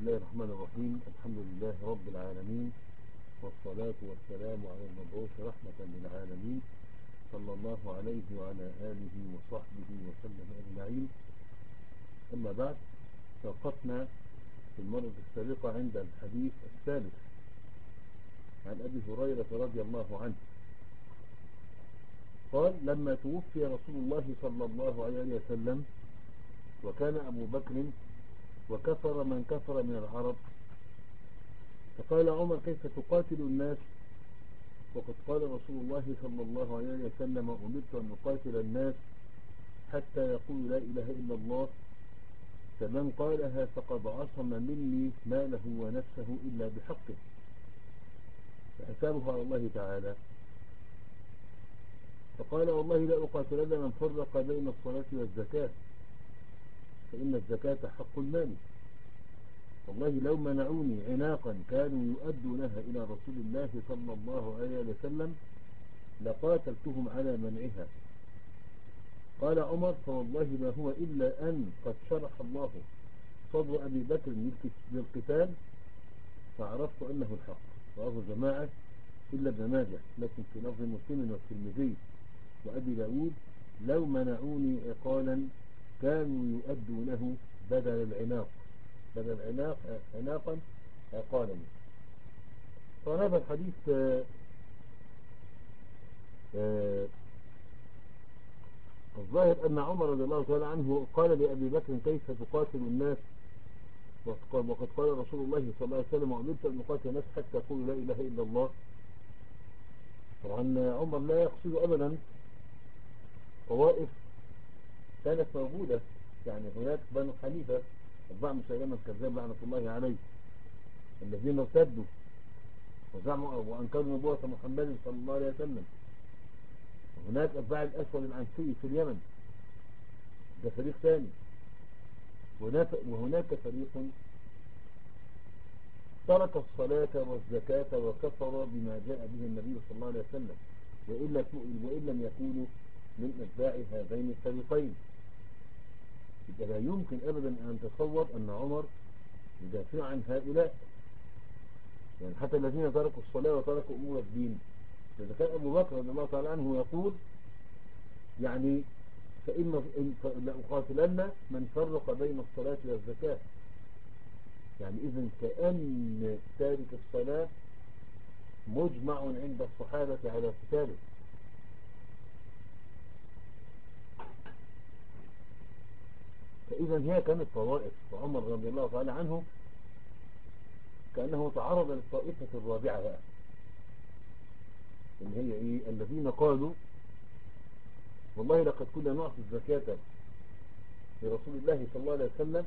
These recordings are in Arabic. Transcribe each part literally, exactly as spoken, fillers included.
الله الرحمن الرحيم. الحمد لله رب العالمين، والصلاة والسلام على المبعوث رحمة للعالمين صلى الله عليه وعلى آله وصحبه وسلم أجمعين. أما بعد، توقفنا في المرة السابقة عند الحديث الثالث عن أبي هريرة رضي الله عنه. قال: لما توفي رسول الله صلى الله عليه وسلم وكان أبو بكر وكفر من كفر من العرب، فقال عمر: كيف تقاتل الناس وقد قال رسول الله صلى الله عليه وسلم: أمرت أن أقاتل الناس حتى يقول لا إله إلا الله، فمن قالها فقد عصم مني ماله ونفسه إلا بحقه، فحسابه على الله تعالى. فقال: والله لا أقاتلن من فرق بين الصلاة والزكاة، فإن الزكاة حق المال. والله لو منعوني عناقا كانوا يؤدونها إلى رسول الله صلى الله عليه وسلم لقاتلتهم على منعها. قال عمر: فوالله ما هو إلا أن قد شرح الله صدر أبي بكر للقتال فعرفت أنه الحق. رواه جماعة إلا ابن ماجه، لكن في لفظ مسلم والترمذي وأبي داود: لو منعوني عقالا كانوا يؤدونه بدل العناق، بدل العناق عناقا عقالا. فهذا الحديث آآ آآ الظاهر أن عمر رضي الله تعالى عنه قال لأبي بكر: كيف تقاتل الناس وقد قال رسول الله صلى الله عليه وسلم: أمرت أن أقاتل الناس حتى يقولوا لا إله إلا الله. طبعا عمر لا يقصد أبدا طوائف كانت موجودة، يعني هناك بنو حنيفة أتباع مسيلمة الكذاب لعنة الله عليه الذين ارتدوا وزعموا وأنكروا نبوة محمد صلى الله عليه وسلم. وهناك أتباع الأسود العنسي في اليمن، ده فريق ثاني. وهناك فريق ترك الصلاة والزكاة وكفر بما جاء به النبي صلى الله عليه وسلم، وإن لم يكونوا من أتباع هذين الفريقين. يبقى لا يمكن أبدا أن تصور أن عمر يدافع عن هؤلاء، يعني حتى الذين تركوا الصلاة وتركوا أمور الدين. إذا كان أبو بكر رضي الله تعالى عنه يقول يعني فإن لأقاتلن من فرق بين الصلاة والزكاة، يعني إذن كأن تارك الصلاة مجمع عند الصحابة على قتاله. فإذا هي كانت طوائف، وعمر رضي الله تعالى عنه كأنه تعرض للطائفة الرابعة بقى، اللي هي إيه؟ الذين قالوا: والله لقد كنا نعطي الزكاة لرسول الله صلى الله عليه وسلم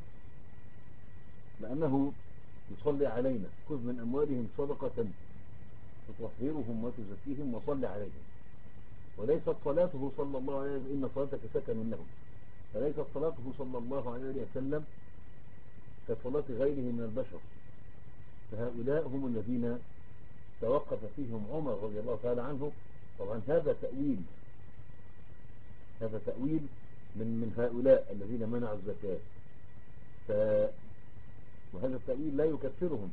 لأنه يصلي علينا، خذ من أموالهم صدقة تطهرهم وتزكيهم وصل عليهم، وليست صلاته صلى الله عليه وسلم إن صلاتك سكن لهم، فليست صلاته صلى الله عليه وسلم كصلاة غيره من البشر. فهؤلاء هم الذين توقف فيهم عمر رضي الله تعالى عنه. طبعا هذا تأويل، هذا تأويل من من هؤلاء الذين منعوا الزكاة. ف... وهذا التأويل لا يكفرهم،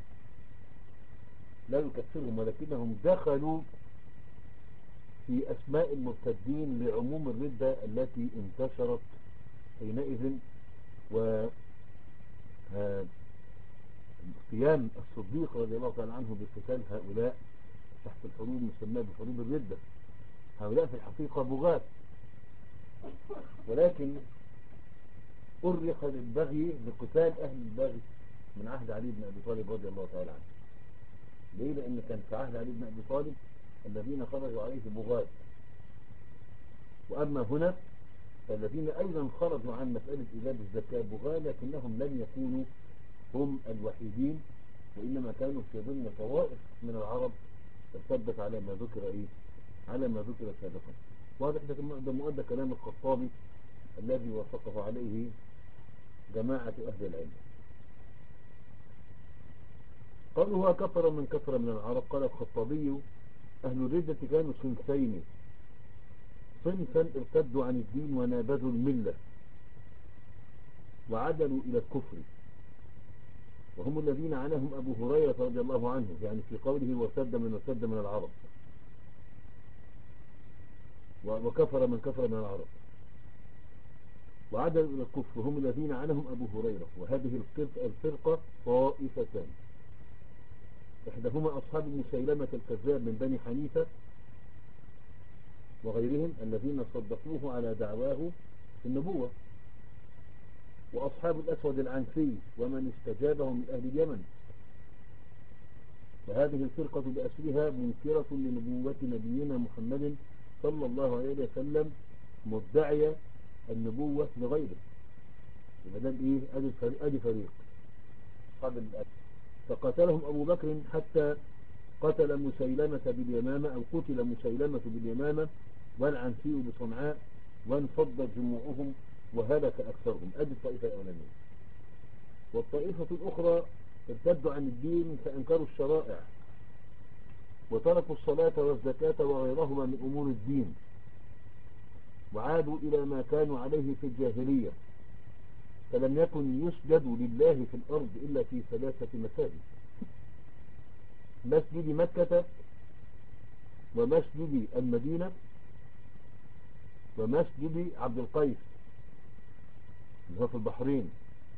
لا يكفرهم، ولكنهم دخلوا في أسماء المرتدين لعموم الردة التي انتشرت حينئذ، و قيام الصديق رضي الله تعالى عنه بقتال هؤلاء تحت الحروب المسمى بحروب الردة. هؤلاء في الحقيقة بغاة، ولكن أرخ للبغي لقتال أهل البغي من عهد علي بن أبي طالب رضي الله تعالى عنه. ليه؟ لأن كان في عهد علي بن أبي طالب الذين خرجوا عليه بغاة، وأما هنا فالذين أيضا خرجوا عن مسألة إيجاب الزكاة بغاة، لكنهم لم يكونوا هم الوحيدين، وإنما كانوا في ضمن طوائف من العرب ارتدت على ما ذكر إيه؟ على ما ذكر سابقا. وهذا ده مؤدى كلام الخطابي الذي وافقه عليه جماعة أهل العلم. قالوا: هو كفر من كفر من العرب. قال الخطابي: أهل الردة كانوا صنفين: صنفا ارتدوا عن الدين ونابذوا الملة وعدلوا إلى الكفر، وهم الذين عنهم أبو هريرة رضي الله عنه، يعني في قوله وارتد من ارتد من العرب وكفر من كفر من العرب وعدل إلى الكفر، هم الذين عنهم أبو هريرة. وهذه الفرقة طائفتان، إحداهما أصحاب مسيلمة الكذاب من بني حنيفة وغيرهم الذين صدقوه على دعواه في النبوة، وأصحاب الأسود العنسي ومن استجابه من أهل اليمن. وهذه الفرقة بأسرها منكرة لنبوة نبينا محمد صلى الله عليه وسلم، مدعية النبوة لغيره. يبقى ده ايه؟ ادي فريق أصحاب الأسود. فقتلهم أبو بكر حتى قتل مسيلمة باليمامة، أو قتل مسيلمة باليمامة والعنسي بصنعاء، وانفضت جموعهم وهلك أكثرهم. أدي الطائفة الأولانية. والطائفة الأخرى ارتدوا عن الدين فأنكروا الشرائع وتركوا الصلاة والزكاة وغيرهما من أمور الدين، وعادوا إلى ما كانوا عليه في الجاهلية، فلم يكن يسجد لله في الأرض إلا في ثلاثة مساجد: مسجد مكة، ومسجد المدينة، ومسجد عبد القيس اللي هو في البحرين.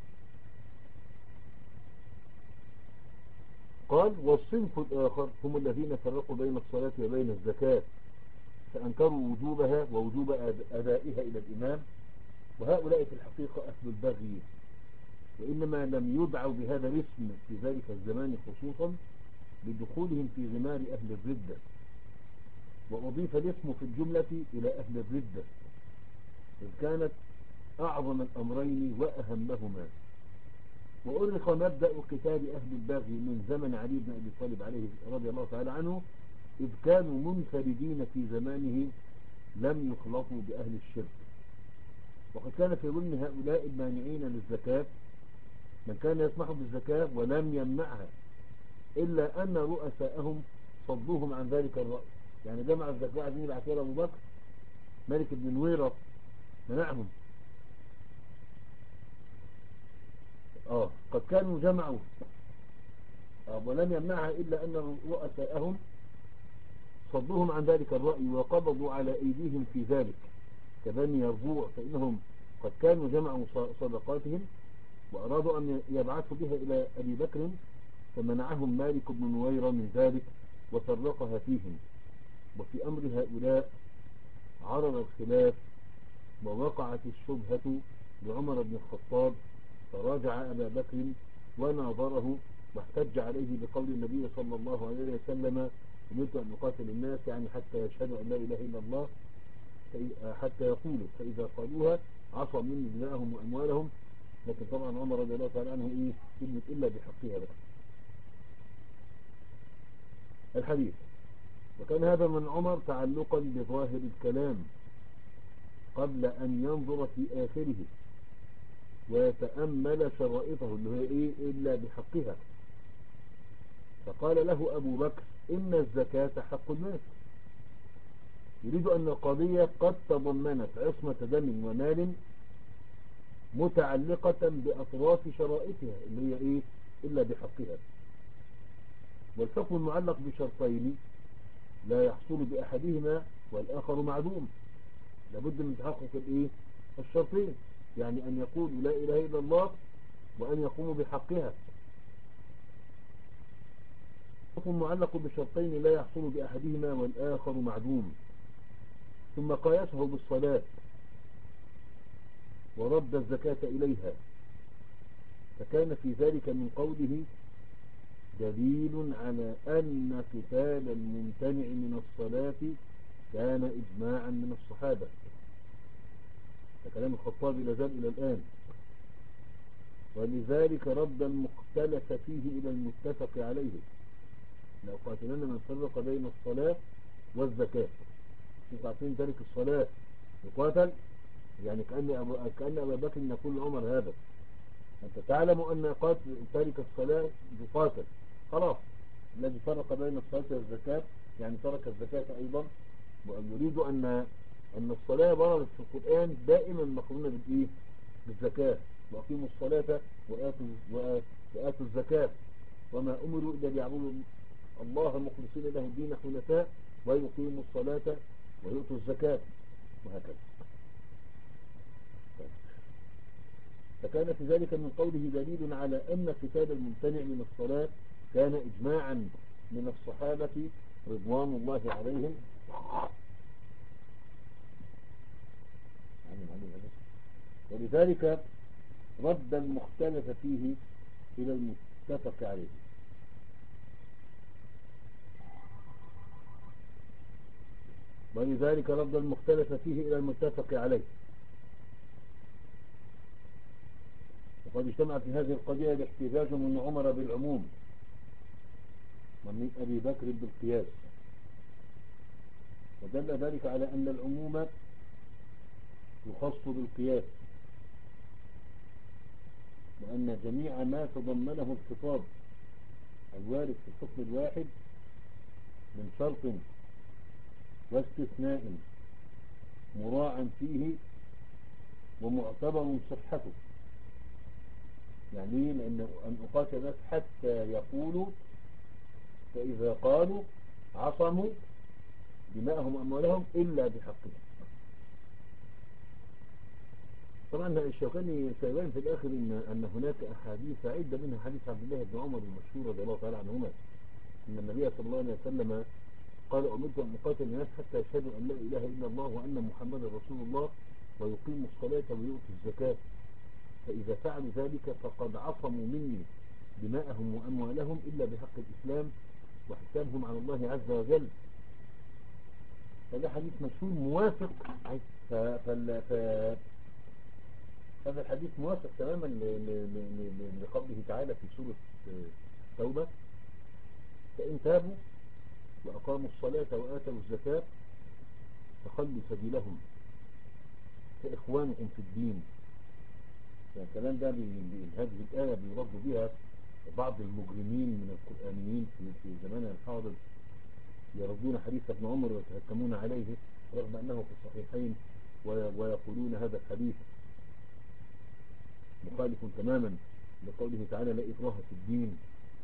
قال: والصنف الآخر هم الذين فرقوا بين الصلاة وبين الزكاة، فأنكروا وجوبها ووجوب أدائها إلى الإمام، وهؤلاء في الحقيقة أهل البغي، وإنما لم يدعوا بهذا الاسم في ذلك الزمان خصوصا لدخولهم في غمار أهل الردة، وأضيف الاسم في الجملة إلى أهل الردة، إذ كانت أعظم الأمرين وأهمهما. وأرخ مبدأ قتال أهل البغي من زمن علي بن أبي طالب عليه رضي الله تعالى عنه، إذ كانوا منفردين في زمانه لم يخلطوا بأهل الشرك. وقد كان في ضمن هؤلاء المانعين للزكاة من كان يسمح بالزكاة ولم يمنعها، إلا أن رؤساءهم صدوهم عن ذلك الرأي. يعني جمع الزكاة عزيز العسير أبو بكر، ملك بن نويرة منعهم. آه قد كانوا جمعوا آه ولم يمنعها، إلا أن رؤساءهم صدوهم عن ذلك الرأي وقبضوا على أيديهم في ذلك، كبني يربوع، فإنهم قد كانوا جمعوا صدقاتهم وأرادوا أن يبعثوا بها إلى أبي بكر، فمنعهم مالك بن نويرة من ذلك وفرقها فيهم. وفي أمر هؤلاء عرض الخلاف ووقعت الشبهة لعمر بن الخطاب، فراجع أبا بكر وناظره واحتج عليه بقول النبي صلى الله عليه وسلم: أمرت أن أقاتل الناس، يعني حتى يشهدوا أن لا إله إلا الله، حتى يقولوا، فإذا قالوها عصوا مني دماءهم وأموالهم. لكن طبعا عمر رضي الله تعالى عنه إيه كلمة إلا بحقها بقى. الحديث: وكان هذا من عمر تعلقا بظاهر الكلام قبل أن ينظر في آخره ويتأمل شرائطه اللي هي إيه إلا بحقها. فقال له أبو بكر: إن الزكاة حق الناس. يريد أن القضية قد تضمنت عصمة دم ومال متعلقة بأطراف شرائطها اللي هي إيه إلا بحقها. والحكم المعلق بشرطين لا يحصل بأحدهما والآخر معدوم، لابد من تحقق الإيه الشرطين، يعني أن يقول لا إله إلا الله وأن يقوموا بحقها. حكم معلق بشرطين لا يحصل بأحدهما والآخر معدوم. ثم قياسه بالصلاة ورد الزكاة إليها، فكان في ذلك من قوله دليل على أن قتال الممتنع من الصلاة كان إجماعا من الصحابة. فكلام الخطابي لازال إلى الآن. ولذلك رد المختلف فيه إلى المتفق عليه: لو قاتلنا من فرق بين الصلاة والزكاة. انتوا عارفين تارك الصلاة يقاتل، يعني كأن أبو كأن أبا بكر يقول لعمر هذا: أنت تعلم أن قاتل تارك الصلاة يقاتل. خلاص، الذي فرق بين الصلاة والزكاة يعني ترك الزكاة أيضا. ويريد أن أن الصلاة وردت في القرآن دائما مقرونة بالإيه؟ بالزكاة. وأقيموا الصلاة وآتوا, وآتوا الزكاة وما أمروا إلا ليعبدوا الله مخلصين له الدين حنفاء ويقيموا الصلاة ويؤتوا الزكاة وهكذا. فكان في ذلك من قوله دليل على أن قتال الممتنع من الصلاة كان إجماعا من الصحابة رضوان الله عليهم ولذلك رد المختلف فيه إلى المتفق عليه. ولذلك رد المختلف فيه إلى المتفق عليه. وقد اجتمع في هذه القضية الاحتجاج من عمر بالعموم ومن أبي بكر بالقياس، ودل ذلك على أن العموم يخص بالقياس، وأن جميع ما تضمنه الخطاب الوارد في الحكم الواحد من شرط واستثناء مراعا فيه ومعتبر صحته. يعني لأن أن أقاتل الناس حتى يقولوا، فإذا قالوا عصموا دماءهم وأموالهم إلا بحقهم. طبعا الشوكاني سيبين في الآخر إن, أن هناك أحاديث عدة منها حديث عبد الله بن عمر المشهور رضي الله تعالى عنهما أن النبي صلى الله عليه وسلم قال أمرت أن أقاتل الناس حتى يشهدوا أن لا إله إلا الله وأن محمدا رسول الله ويقيموا الصلاة ويؤتوا الزكاة، فإذا فعلوا ذلك فقد عصموا مني دماءهم وأموالهم إلا بحق الإسلام وحسابهم على الله عز وجل. هذا حديث مشهور موافق، هذا الحديث موافق تماما لقوله تعالى في سورة التوبة: فإن تابوا وأقاموا الصلاة وآتوا الزكاة فخلوا سبيلهم كإخوانكم في الدين. الكلام ده بهذه الآية بيرد بها بعض المجرمين من القرآنيين في زماننا الحاضر، يردون حديث ابن عمر ويتهكمون عليه رغم أنه في الصحيحين، ويقولون هذا الحديث مخالف تماما لقوله تعالى: لا إكراه في الدين،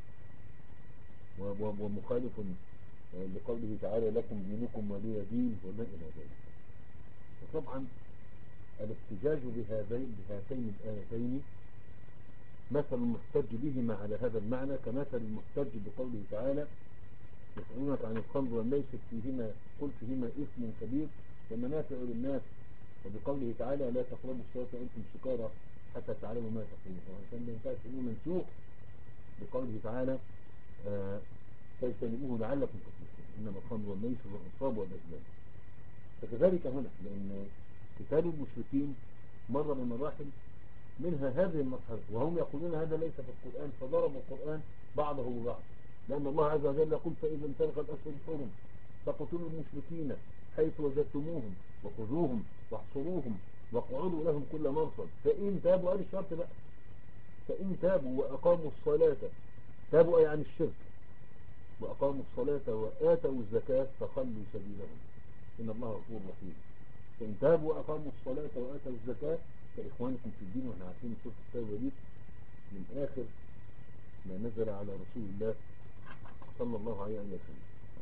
ومخالف لقوله تعالى: لكم دينكم ولي دين، وما إلى ذلك. وطبعا الاحتجاج بهذين بهاتين الآيتين مثل المحتج بهما على هذا المعنى كمثل المحتج بقوله تعالى: يسألونك عن الخمر والميسر فيهما قل فيهما إثم كبير ومنافع للناس، وبقوله تعالى: لا تقربوا الصلاة وأنتم سكارى حتى تعلموا ما تقولون. طبعا كان ما ينفعش انه منسوخ بقوله تعالى: آه فاجتنبوه لعلكم تفلحون، انما الخمر والميسر والانصاب والازلام. فكذلك هنا، لان قتال المشركين مر بمراحل منها هذه المرحله، وهم يقولون هذا ليس في القرآن، فضربوا القرآن بعضه ببعض، لأن الله عز وجل يقول: فإذا انسلخ الأشهر الحرم فاقتلوا المشركين حيث وجدتموهم وخذوهم واحصروهم واقعدوا لهم كل مرصد فإن تابوا. قال الشرط بقى: فإن تابوا وأقاموا الصلاة، تابوا أي عن الشرك، وأقاموا الصلاة وآتوا الزكاة فخلوا سبيلهم إن الله غفور رحيم. فإن تابوا وأقاموا الصلاة وآتوا الزكاة فإخوانكم في الدين. وإحنا عارفين سورة التوبة دي من آخر ما نزل على رسول الله صلى الله عليه وسلم.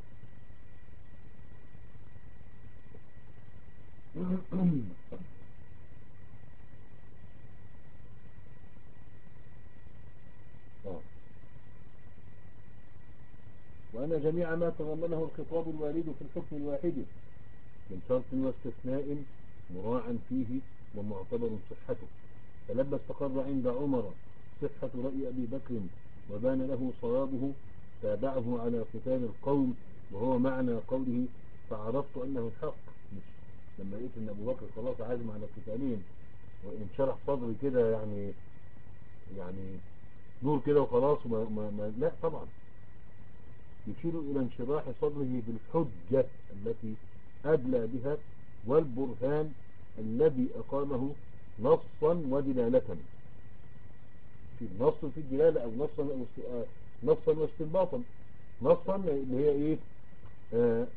وأن جميع ما تضمنه الخطاب الوارد في الحكم الواحد من شرط واستثناء مراعا فيه ومعتبر صحته، فلما استقر عند عمر صحة رأي أبي بكر وبان له صوابه تابعه على قتال القوم، وهو معنى قوله: فعرفت أنه الحق. مش لما لقيت أن أبو بكر خلاص عازم على قتالين وانشرح صدري كده، يعني يعني نور كده وخلاص، ما ما ما لا طبعا، يشير إلى انشراح صدره بالحجة التي أدلى بها والبرهان الذي أقامه نصا ودلالة. في نص في الدلالة، أو نصا نصا واستنباطا. نصا اللي هي إيه؟ آه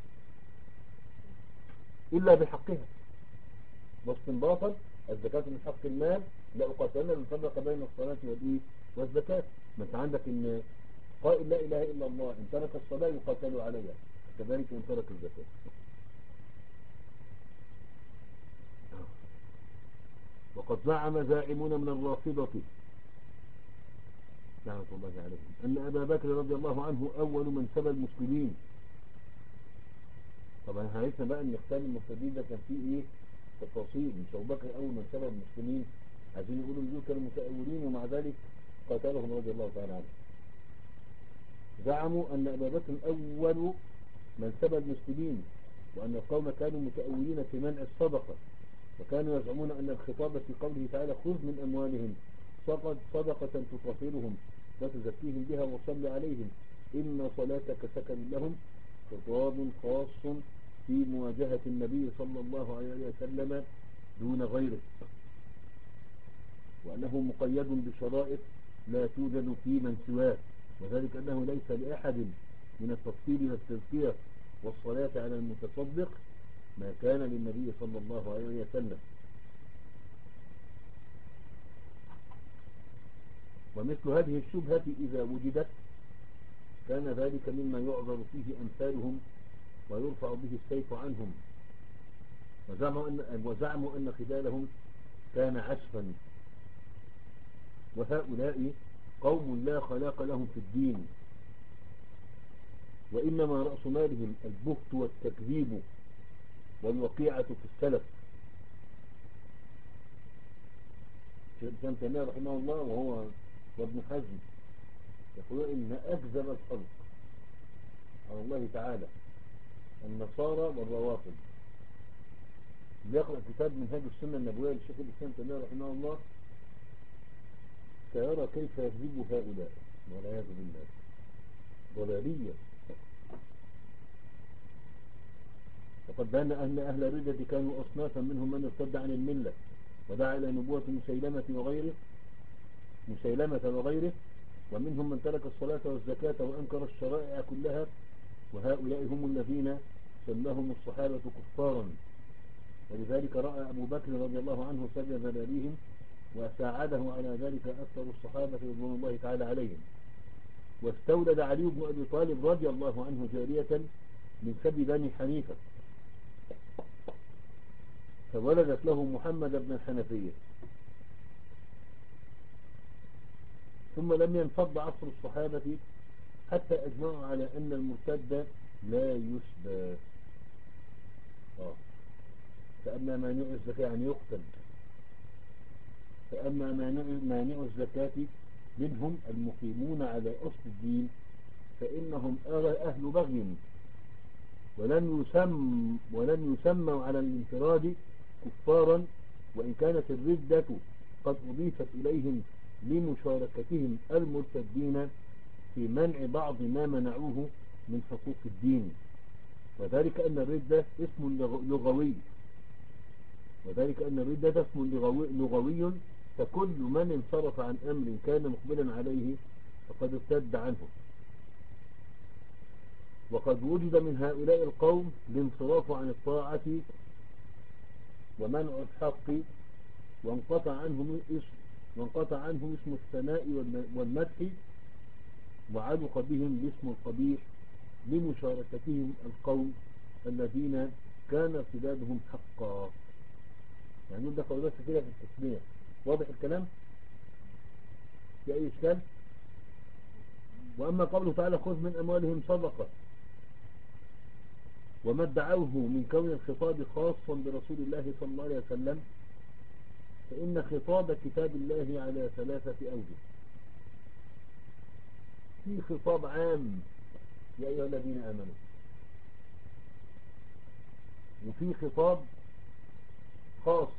إلا بحقها، واستنباطا الزكاة من حق المال لا أقاتلن من فرق بين الصلاة والإيه والزكاة. ما أنت عندك إن قائل لا إله إلا الله إن ترك الصلاة يقاتل عليها، كذلك إن ترك الزكاة. وقد زعم زاعمون من الرافضة لعنة الله عليهم أن أبا بكر رضي الله عنه أول من سبى المسلمين. طبعا عرفنا بقى أن اختلاف المرتدين ده كان فيه إيه تفاصيل، مش أبو بكر أول من سبى المسلمين عايزين يقولوا دول كانوا متأولين ومع ذلك قاتلهم رضي الله تعالى عنه. زعموا أن أبا بكر أول من سبى المسلمين، وأن القوم كانوا متأولين في منع الصدقة، وكانوا يزعمون أن الخطاب في قوله تعالى خذ من أموالهم صدقة تطهرهم وتزكيهم بها وصل عليهم إن صلاتك سكن لهم خطاب خاص في مواجهة النبي صلى الله عليه وسلم دون غيره، وأنه مقيد بشرائط لا توجد في من سواه، وذلك أنه ليس لأحد من التفصيل والتذكير والصلاة على المتصدق ما كان للنبي صلى الله عليه وسلم. ومثل هذه الشبهة إذا وجدت كان ذلك مما يعذر فيه أمثالهم ويرفع به السيف عنهم، وزعموا أن, وزعموا أن خلالهم كان عسفا، وهؤلاء قوم لا خلاق لهم في الدين، وإنما رأس مالهم البهت والتكذيب والوقيعة في السلف. شيخ الإسلام تيمية رحمه الله وهو وابن حزم يقول إن أكذب الخلق على الله تعالى النصارى والروافض. بيقرأ كتاب منهاج السنة النبوية للشيخ الإسلام تيمية رحمه الله سيرى كيف يكذب هؤلاء والعياذ بالله ضلالية. وقد بان أن أهل الردة كانوا أصنافا منهم من ارتد عن الملة ودعا إلى نبوة مسيلمة وغيره مسيلمة وغيره ومنهم من ترك الصلاة والزكاة وأنكر الشرائع كلها، وهؤلاء هم الذين سماهم الصحابة كفارا، ولذلك رأى أبو بكر رضي الله عنه سبب ذلالهم وساعده على ذلك أكثر الصحابة رضوان الله تعالى عليهم. واستولد علي بن أبي طالب رضي الله عنه جارية من سبي بني حنيفة فولدت له محمد بن الحنفية، ثم لم ينفض عصر الصحابة حتى أجمعوا على أن المرتد لا يسبى. آه. فأما مانع الزكاة يعني يقتل، فأما مانع الزكاة منهم المقيمون على أصل الدين فإنهم أهل بغي ولن يسم ولن يسموا على الانفراد كفارا، وإن كانت الردة قد أضيفت إليهم لمشاركتهم المرتدين في منع بعض ما منعوه من حقوق الدين، وذلك أن الردة اسم لغوي وذلك أن الردة اسم لغوي, لغوي فكل من انصرف عن أمر كان مقبلا عليه فقد ارتد عنه. وقد وجد من هؤلاء القوم الانصراف عن الطاعة ومنع الحق، وانقطع عنه اسم وانقطع عنه اسم الثناء والمدح، وعلق بهم الاسم القبيح لمشاركتهم القوم الذين كان ارتدادهم حقا. يعني ده قولات كده في التسمية. واضح الكلام؟ في أي إشكال؟ وأما قوله تعالى خذ من أموالهم صدقة وما ادعوه من كون الخطاب خاصا برسول الله صلى الله عليه وسلم، فإن خطاب كتاب الله على ثلاثة أوجه. في خطاب عام يا أيها الذين آمنوا، وفي خطاب خاص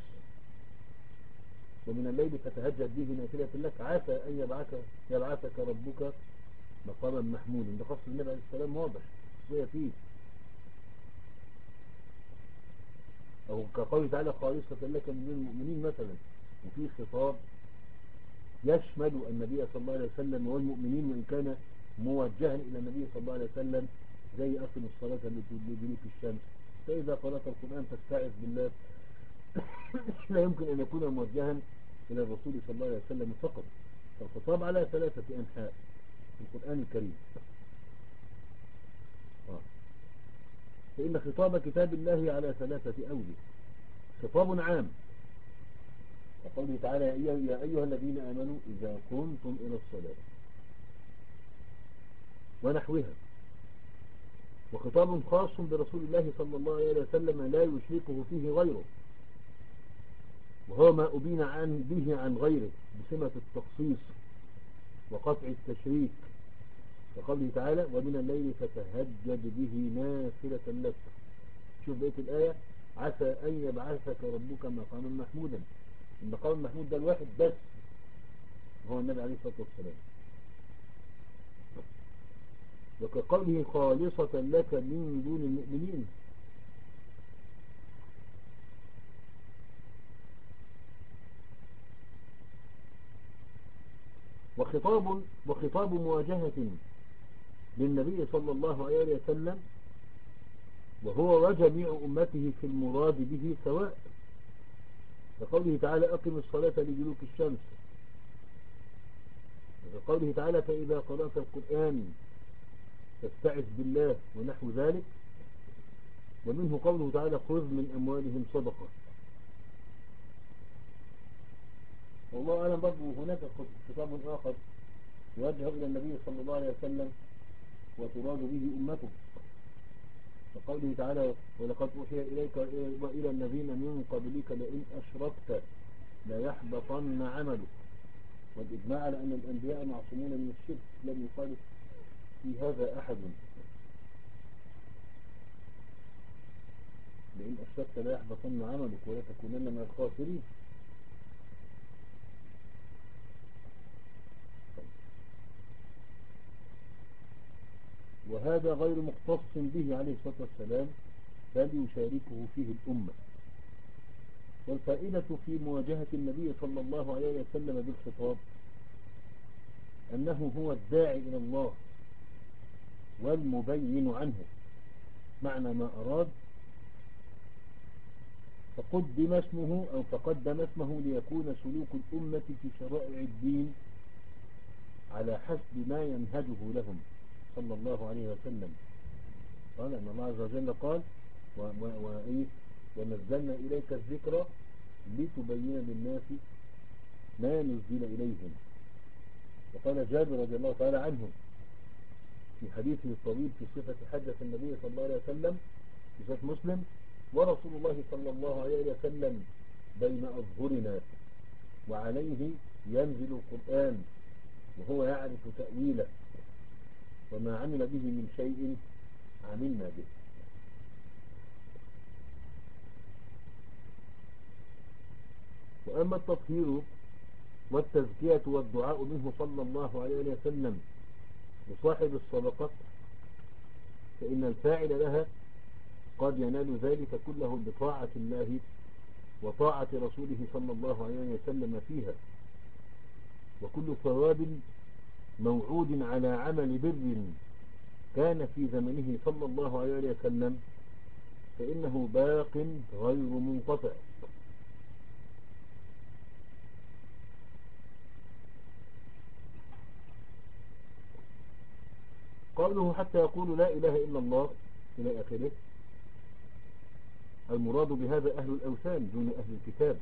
ومن الليل فتهجد به نافلة لك عسى أن يبعثك, يبعثك ربك مقاما محمودا. ده خاص النبي عليه السلام واضح خصوصية فيه، أو كقوله تعالى خالصة لك من المؤمنين مثلا. وفي خطاب يشمل النبي صلى الله عليه وسلم والمؤمنين وإن كان موجها إلى النبي صلى الله عليه وسلم، زي أقم الصلاة لدلوك الشمس، فإذا قرأت القرآن فاستعذ بالله. لا يمكن أن يكون موجها إلى الرسول صلى الله عليه وسلم فقط، فالخطاب على ثلاثة أنحاء في القرآن الكريم. آه. فإن خطاب كتاب الله على ثلاثة أوجه: خطاب عام وقوله تعالى: يا أيها الذين آمنوا إذا قمتم إلى الصلاة ونحوها. وخطاب خاص برسول الله صلى الله عليه وسلم لا يشركه فيه غيره، وهو ما أبين عن به عن غيره بسمة التخصيص وقطع التشريك، كقوله تعالى: ومن الليل فتهجد به نافلة لك. شوف بقية الآية: عسى أن يبعثك ربك مقاما محمودا. المقام المحمود ده الواحد بس هو النبي عليه الصلاة والسلام. وكقوله: خالصة لك من دون المؤمنين. وخطاب وخطاب مواجهة للنبي صلى الله عليه وسلم، وهو وجميع أمته في المراد به سواء، كقوله تعالى: أقم الصلاة لدلوك الشمس. وكقوله تعالى: فإذا قرأت القرآن فاستعذ بالله، ونحو ذلك. ومنه قوله تعالى: خذ من أموالهم صدقة. والله أعلم. برضه هناك خطاب آخر يوجه إلى النبي صلى الله عليه وسلم وتراد به أمته، فقوله تعالى: ولقد أوحي إليك وإلى الذين من قبلك لئن أشركت ليحبطن عملك. والإجماع على أن الأنبياء معصومون من الشرك، لم يخالف في هذا أحد. لئن أشركت ليحبطن عملك ولا تكونن من الخاسرين. وهذا غير مختص به عليه الصلاة والسلام، بل يشاركه فيه الأمة. والفائدة في مواجهة النبي صلى الله عليه وسلم بالخطاب أنه هو الداعي إلى الله والمبين عنه، معنى ما أراد، فقدم اسمه أو فقدم اسمه ليكون سلوك الأمة في شرائع الدين على حسب ما ينهجه لهم صلى الله عليه وسلم. قال أن الله عز وجل قال: وإيه ونزلنا إليك الذكر لتبين للناس ما نزل إليهم. وقال جابر رضي الله تعالى عنه في حديثه الطويل في صفة حجة النبي صلى الله عليه وسلم في صحيح مسلم: ورسول الله صلى الله عليه وسلم بين أظهرنا وعليه ينزل القرآن وهو يعرف تأويله، وما عمل به من شيء عملنا به. وأما التطهير والتزكية والدعاء منه صلى الله عليه وسلم لصاحب الصدقة، فإن الفاعل لها قد ينال ذلك كله بطاعة الله وطاعة رسوله صلى الله عليه وسلم فيها. وكل ثواب موعود على عمل بر كان في زمنه صلى الله عليه وسلم فإنه باق غير منقطع. قوله: حتى يقول لا إله إلا الله إلى آخره، المراد بهذا أهل الأوثان دون أهل الكتاب،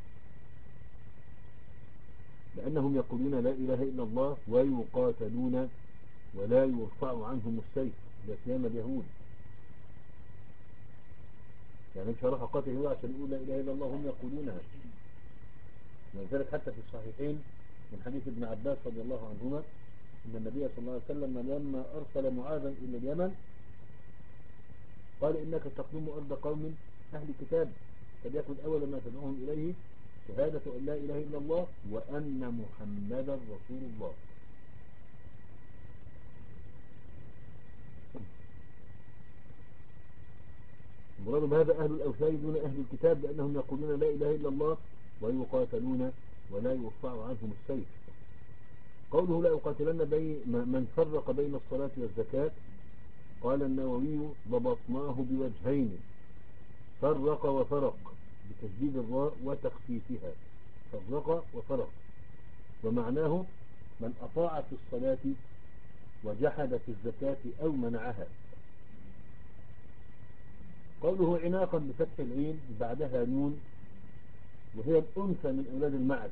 لأنهم يقولون لا إله إلا الله ويقاتلون ولا يرفع عنهم السيف لأسيام اليهود. يعني مش هروح أقاتل اليهود عشان يقول لا إله إلا الله، هم يقولونها. ولذلك حتى في الصحيحين من حديث ابن عباس رضي الله عنهما أن النبي صلى الله عليه وسلم لما أرسل معاذا إلى اليمن قال: إنك تقدم أرض قوم أهل كتاب، فليكن أول ما تدعوهم إليه شهادة أن لا إله إلا الله وأن محمدا رسول الله. المراد بهذا أهل الأوثان دون أهل الكتاب، لأنهم يقولون لا إله إلا الله ويقاتلون ولا يرفع عنهم السيف. قوله: لا يقاتلن بين من فرق بين الصلاة والزكاة، قال النووي: ضبطناه بوجهين: فرق وفرق بتشديد الراء وتخفيفها، تصدق وصرف. ومعناه من أطاع في الصلاة وجحد في الزكاة أو منعها. قوله عناقا بفتح العين بعدها نون، وهي الأنثى من أولاد المعز.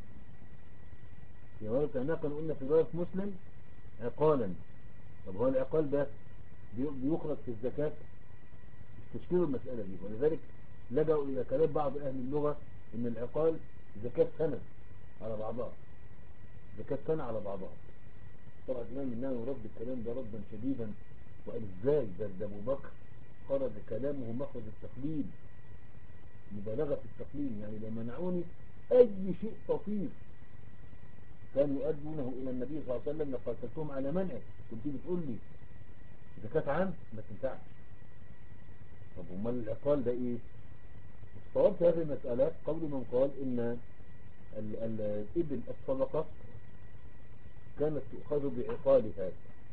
في رواية عناقا قلنا في رواية مسلم عقالا. طب هو العقال ده بيخرج في الزكاة؟ مش تشكيلوا المسألة دي، ولذلك لجأوا إلى كلام بعض أهل اللغة إن العقال زكاة سنة على بعضها، زكاة سنة على بعضها. طبعا الإمام النووي رد الكلام ده ردا شديدا وقال إزاي ده, ده أبو بكر خرج كلامه مخرج التقليد، مبالغة في التقليد. يعني لو منعوني أي شيء طفيف كانوا يؤدونه إلى النبي صلى الله عليه وسلم لقاتلتهم على منعه. كنت بتقول لي زكاة عام ما تنفعش. طب امال العقال ده ايه؟ الصواب في هذه المسألة قول من قال ان الابل الصدقة كانت تؤخذ بعقالها،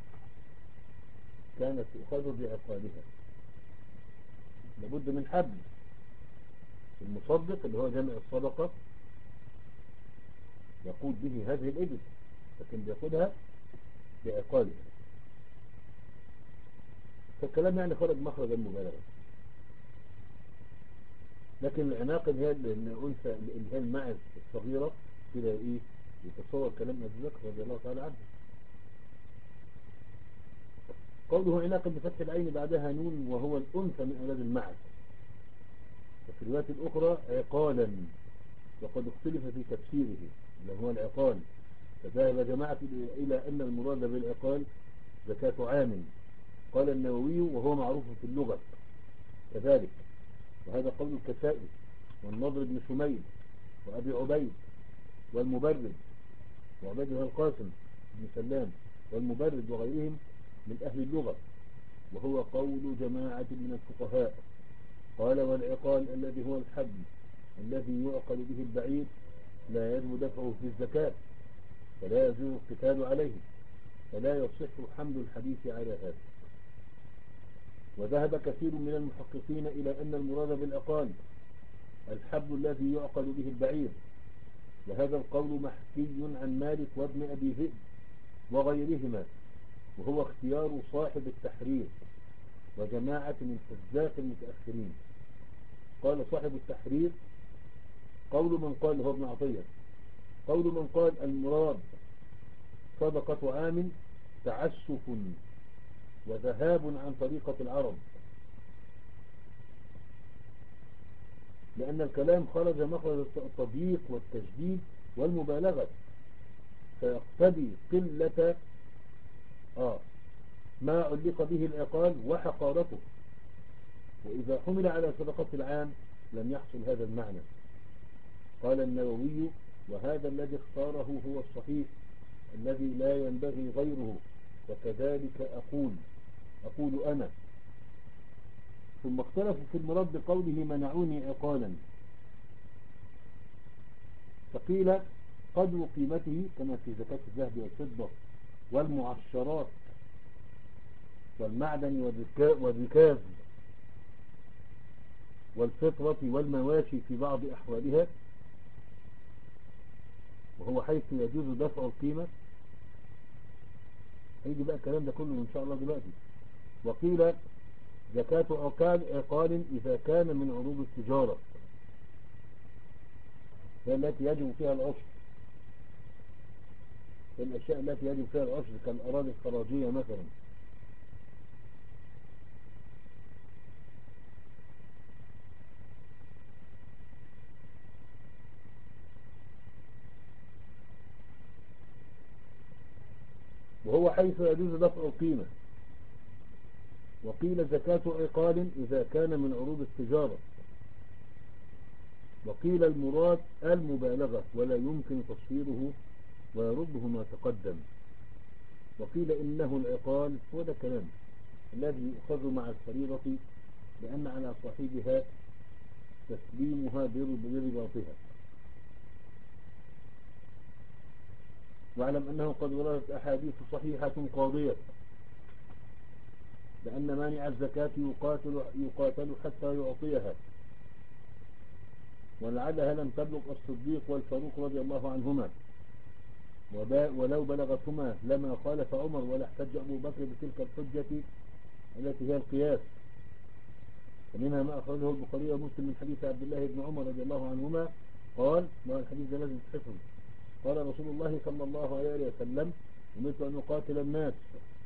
كانت تؤخذ بعقالها، لابد من حبل. المصدق اللي هو جمع الصدقة يقود به هذه الابل، لكن بيأخذها بعقالها. فالكلام يعني خرج مخرج المبالغة. لكن العناق اللي هي الأنثى اللي هي المعز الصغيرة كده ايه يتصور كلام أبي بكر رضي الله تعالى عنه. قوله عناق بفتح العين بعدها نون، وهو الأنثى من أولاد المعز. وفي الرواية الأخرى عقالا، وقد اختلف في تفسيره اللي هو العقال. فذهب جماعة إلى أن المراد بالعقال زكاة عام، قال النووي وهو معروف في اللغة كذلك، وهذا قول الكسائي والنضر بن شميل وأبي عبيد والمبرد وعبيد الله القاسم بن سلام والمبرد وغيرهم من أهل اللغة، وهو قول جماعة من الفقهاء. قال والعقال الذي هو الحبل الذي يعقل به البعير لا يجب دفعه في الزكاة، فلا يجوز القتال عليه، فلا يصح حمل الحديث على هذا. وذهب كثير من المحققين إلى أن المراد بالعقال الحبل الذي يعقل به البعير، وهذا القول محكي عن مالك وابن أبي ذئب وغيرهما، وهو اختيار صاحب التحرير وجماعة من حزاق المتأخرين. قال صاحب التحرير قول من قال هو ابن عطية، قول من قال المراد صدقة عام تعسف وذهاب عن طريقة العرب، لأن الكلام خرج مخرج التضييق والتجديد والمبالغة، فيقتضي قلة آه ما علق به العقال وحقارته، وإذا حمل على صدقة العام لم يحصل هذا المعنى. قال النووي وهذا الذي اختاره هو الصحيح الذي لا ينبغي غيره، وكذلك أقول أقول أنا. ثم اختلفوا في المراد بقوله منعوني عقالا، فقيل قدر قيمته كما في زكاة الذهب والفضة والمعشرات والمعدن والركاز والفطرة والمواشي في بعض أحوالها، وهو حيث يجوز دفع القيمة. هيجي بقى الكلام ده كله إن شاء الله دلوقتي. وقيل زكاة عقال عقال إذا كان من عروض التجارة، هي التي يجب فيها العشر، الأشياء التي يجب فيها العشر كالأراضي الخراجية مثلا. وهو حيث يجوز دفع القيمة. وقيل زكاة عقال إذا كان من عروض التجارة. وقيل المراد المبالغة ولا يمكن تصويره ويرده ما تقدم. وقيل إنه العقال هو ده كلام الذي يؤخذ مع الفريضة، لأن على صاحبها تسليمها برباطها. واعلم أنه قد وردت أحاديث صحيحة قاضية لأن مانع الزكاة يقاتل, يقاتل حتى يعطيها، ولعلها لم تبلغ الصديق والفاروق رضي الله عنهما، ولو بلغتهما لما خالف عمر ولا احتج أبو بكر بتلك الحجة التي هي القياس. ومنها ما أخرجه البخاري ومسلم من حديث عبد الله بن عمر رضي الله عنهما قال، والحديث ده لازم تحفظه، قال رسول الله صلى الله عليه وسلم: أمرت أن أقاتل الناس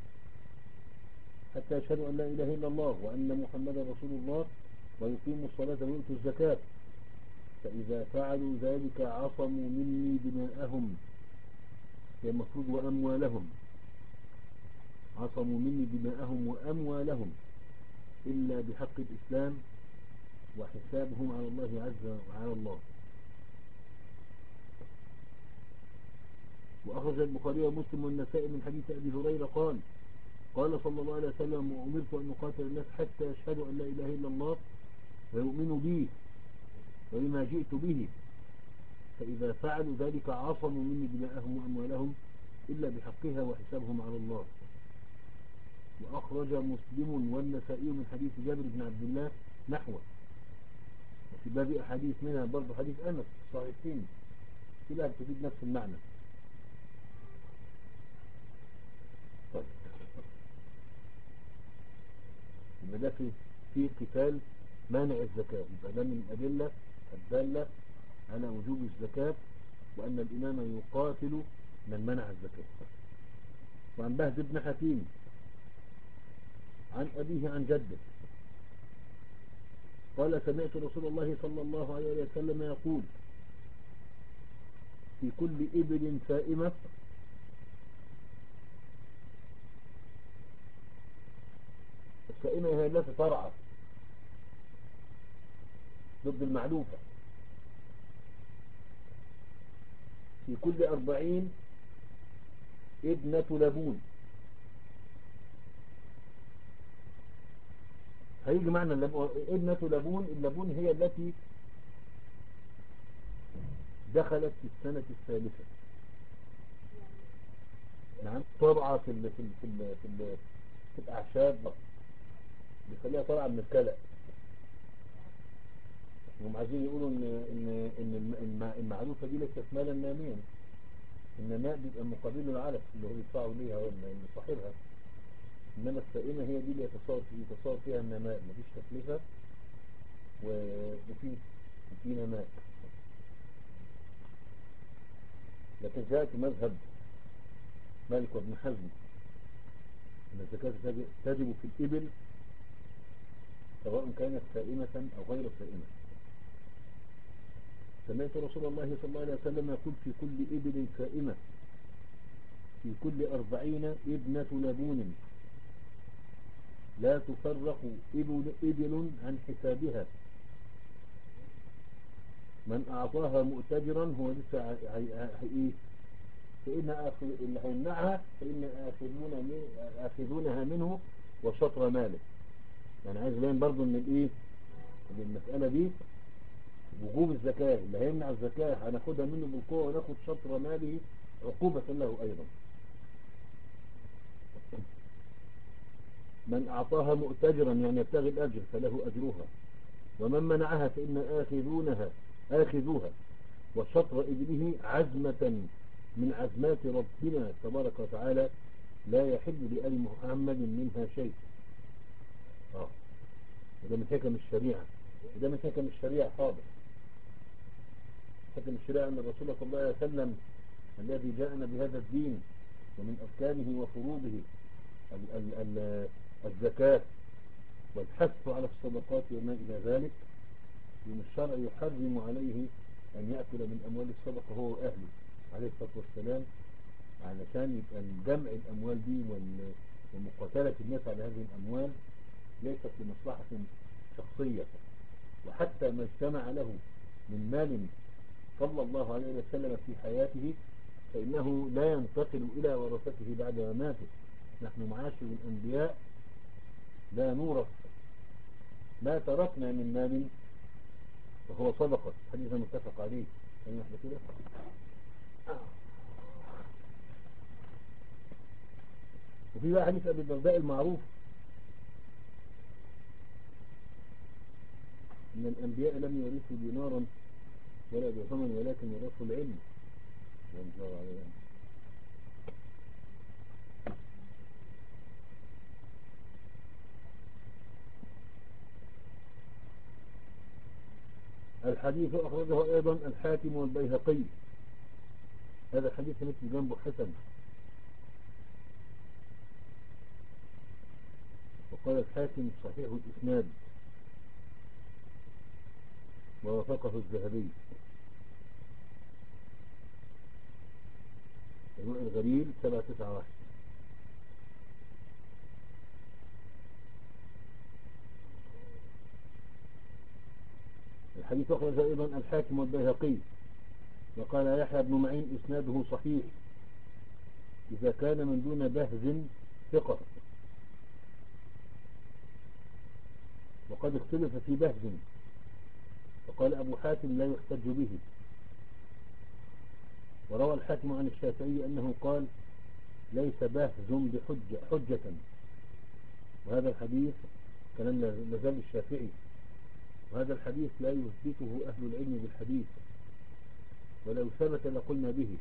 حتى يشهدوا أن لا إله إلا الله وأن محمدا رسول الله ويقيموا الصلاة ويؤتوا الزكاة، فإذا فعلوا ذلك عصموا مني دماءهم، هي المفروض وأموالهم، عصموا مني دماءهم وأموالهم إلا بحق الإسلام وحسابهم على الله عز وعلى الله. وأخرج البخاري ومسلم والنسائي من حديث أبي هريرة قال: قال صلى الله عليه وسلم: أمرت أن أقاتل الناس حتى يشهدوا أن لا إله إلا الله ويؤمنوا بي وبما جئت به، فإذا فعلوا ذلك عصموا مني دماءهم وأموالهم إلا بحقها وحسابهم على الله. وأخرج مسلم والنسائي من حديث جابر بن عبد الله نحوه، وفي باب أحاديث منها برضو حديث أنس صحيحين كلها تفيد نفس المعنى. طيب، يبقى ده في في قتال مانع الزكاة، يبقى ده من الأدلة الدالة على وجوب الزكاة وأن الإمام يقاتل من منع الزكاة. وعن بهز بن حكيم عن أبيه عن جده قال: سمعت رسول الله صلى الله عليه وسلم يقول: في كل إبل سائمة السائمة هي التي ترعى ضد المعلوفة، في كل أربعين ابنة لبون. هيجي معنى ابنة لبون، اللبون هي التي دخلت في السنة الثالثة، نعم، ترعى في ال في ال في ال في, ال في الأعشاب، بيخليها طالعة من الكلأ. هم عايزين يقولوا ان ان ان المعلوفة دي ليست مالا ناميا، النماء بيبقى مقابله العلف اللي هو يدفعوا ليها اللي صاحبها، انما السائمة هي دي اللي يتصور يتصور فيها النماء، مفيش تكلفة وفي في نماء. لكن جاءت مذهب مالك وابن حزم ان الزكاة تجب في الإبل سواء كانت سائمة أو غير سائمة. سمعت رسول الله صلى الله عليه وسلم يقول: في كل إبل سائمة في كل أربعين ابنة لبون لا تفرق إبل, إبل عن حسابها، من أعطاها مؤتجرا هو لسه إيه، فإن آخذ اللي هيمنعها فإن آخذون آخذونها منه وشطر ماله. يعني عايز لين برضو من الإيه، من المسألة دي وجوب الزكاة، اللي هيمنع الزكاة هناخدها منه بالقوة وناخد شطر ماله عقوبة له أيضا. من أعطاها مؤتجرا يعني يبتغي الأجر فله أجرها، ومن منعها فإن آخذونها آخذوها وشطر إبله عزمة من عزمات ربنا تبارك وتعالى لا يحل لآل محمد منها شيء. آه. وده من حكم الشريعة، وده من حكم الشريعة حاضر. حكم الشريعة أن الرسول صلى الله عليه وسلم الذي جاءنا بهذا الدين ومن أركانه وفروضه ال ال ال الزكاة والحث على الصدقات وما إلى ذلك، ومن الشرع يحرم عليه أن يأكل من أموال الصدقة هو وأهله عليه الصلاة والسلام، علشان يبقى جمع الأموال دي ومقاتلة الناس على هذه الأموال ليست لمصلحة شخصية. وحتى ما اجتمع له من مال صلى الله عليه وسلم في حياته فإنه لا ينتقل إلى ورثته بعد مماته. نحن معاشر الأنبياء لا نورث، ما تركنا من مال وهو صدقة، حديث متفق عليه. ثانية واحدة كده. وفي بقى حديث أبي الدرداء المعروف إن الأنبياء لم يورثوا دينارا ولا بثمن ولكن ورثه العلم. والله عليه. الحديث أخرجه أيضا الحاكم والبيهقي. هذا الحديث مثل جنبه حسن، وقال الحاكم صحيح الإسناد ووافقه الذهبي. الغليل سبعة تسعة واحد. الحديث أخرج أيضا الحاكم والبيهقي، وقال يحيى بن معين إسناده صحيح إذا كان من دون بهز ثقة، وقد اختلف في بهز، وقال أبو حاتم لا يحتج به. وروى الحاكم عن الشافعي أنه قال ليس بهز بحجة حجة، وهذا الحديث كلام لازال الشافعي، وهذا الحديث لا يثبته أهل العلم بالحديث، ولو ثبت لقلنا به،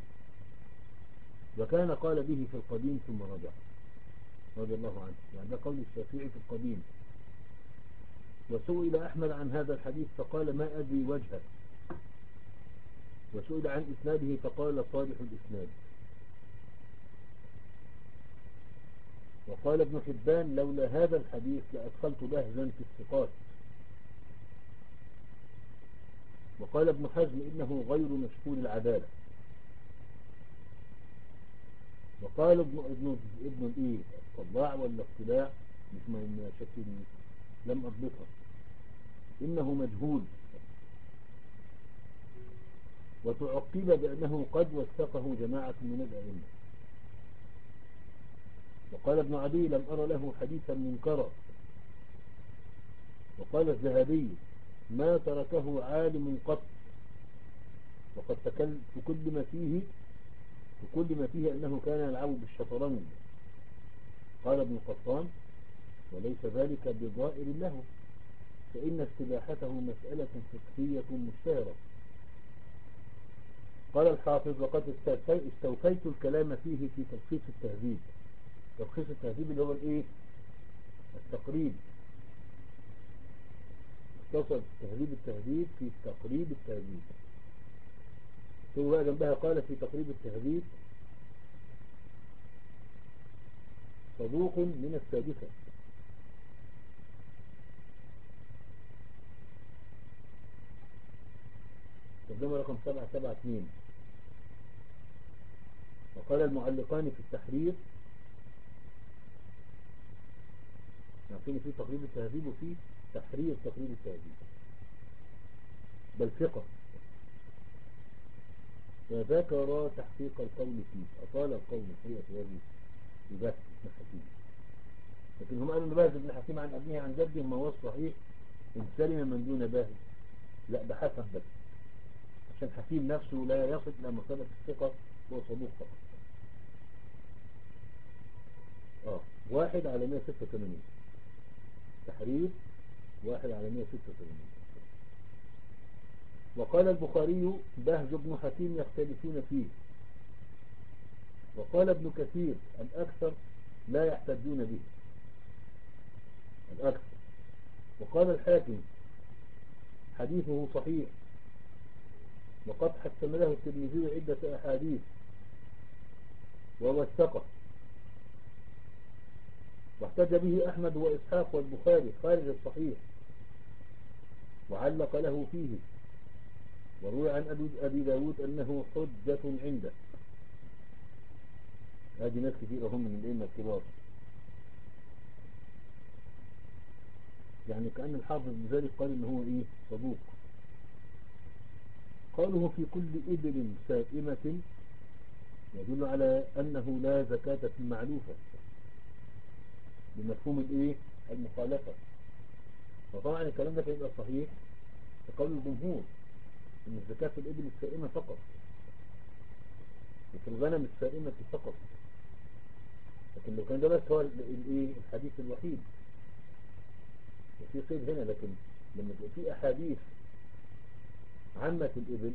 وكان قال به في القديم ثم رجع رضي الله عنه. يعني ده قول الشافعي في القديم. وسئل أحمد عن هذا الحديث فقال ما أدري وجهه، وسئل عن إسناده فقال صالح الإسناد. وقال ابن حبان لولا هذا الحديث لأدخلت بهزا في الثقات. وقال ابن حزم إنه غير مشهور العدالة. وقال ابن ابن ابن الايه الطباع ولا الطلاع مش ما شكل لم أضبطها، إنه مجهول، وتعقب بأنه قد وثقه جماعة من الأئمة. وقال ابن عدي لم أرى له حديثا منكرا. وقال الذهبي ما تركه عالم قط، وقد تكلم فيه تكلم فيه أنه كان يلعب بالشطرنج. قال ابن القطان وليس ذلك بضائر له، فإن استباحته مسألة فقهية مشتهرة. قال الحافظ وقد استوفيت الكلام فيه في تلخيص التهذيب. تلخيص التهذيب اللي هو الايه التقريب، اختصر تهذيب التهذيب في تقريب التهذيب. ثم بقى جنبها قال في تقريب التهذيب صدوق من السادسة. ترجمة رقم سبعة سبعة اثنين. وقال المعلقان في التحرير، عارفين في تقريب التهذيب وفي تحرير تقريب التهذيب، بل ثقة. وذكر تحقيق القول فيه، أطال القول الحقيقة في هذه ببحث ابن حكيم، لكن هم قالوا ان باهز بن حكيم عن أبيه عن جده ما هو صحيح إن سلم من دون باهز، لا ده حسن بس، عشان حكيم نفسه لا يصل إلى مرتبة الثقة، هو صدوق فقط. اه واحد على مئة وستة وثمانين تحرير، واحد على مئة وستة وثمانين. وقال البخاري بهز بن حكيم يختلفون فيه. وقال ابن كثير الأكثر لا يحتجون به، الأكثر. وقال الحاكم حديثه صحيح، وقد حسن له الترمذي عدة أحاديث ووثقه. واحتج به أحمد وإسحاق والبخاري خارج الصحيح، وعلق له فيه. وروي عن أبي داود أنه حجة عنده. هذه ناس كثيرة هم من الأئمة الكبار، يعني كأن الحافظ بذلك قال إن هو إيه صدوق. قاله في كل إبل سائمة يدل على أنه لا زكاة في المعلوفة بمفهوم الإيه المخالفة. فطبعا الكلام ده هيبقى صحيح بقول الجمهور إن الزكاة في الإبل السائمة فقط، وفي الغنم السائمة فقط. لكن لو كان ده بس هو الإيه الحديث الوحيد وفي قيد هنا، لكن لما تبقى في أحاديث عامة الإبل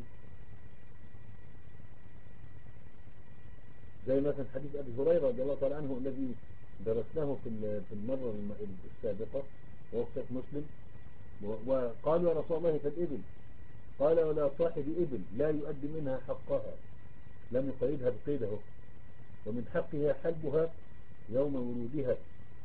زي مثلا حديث أبي هريرة رضي الله تعالى عنه الذي درسناه في في المرة السابقة وهو في صحيح مسلم. وقالوا يا رسول الله فالإبل، قال ولا صاحب إبل لا يؤدي منها حقها، لم يقيدها بقيده، ومن حقها حلبها يوم ورودها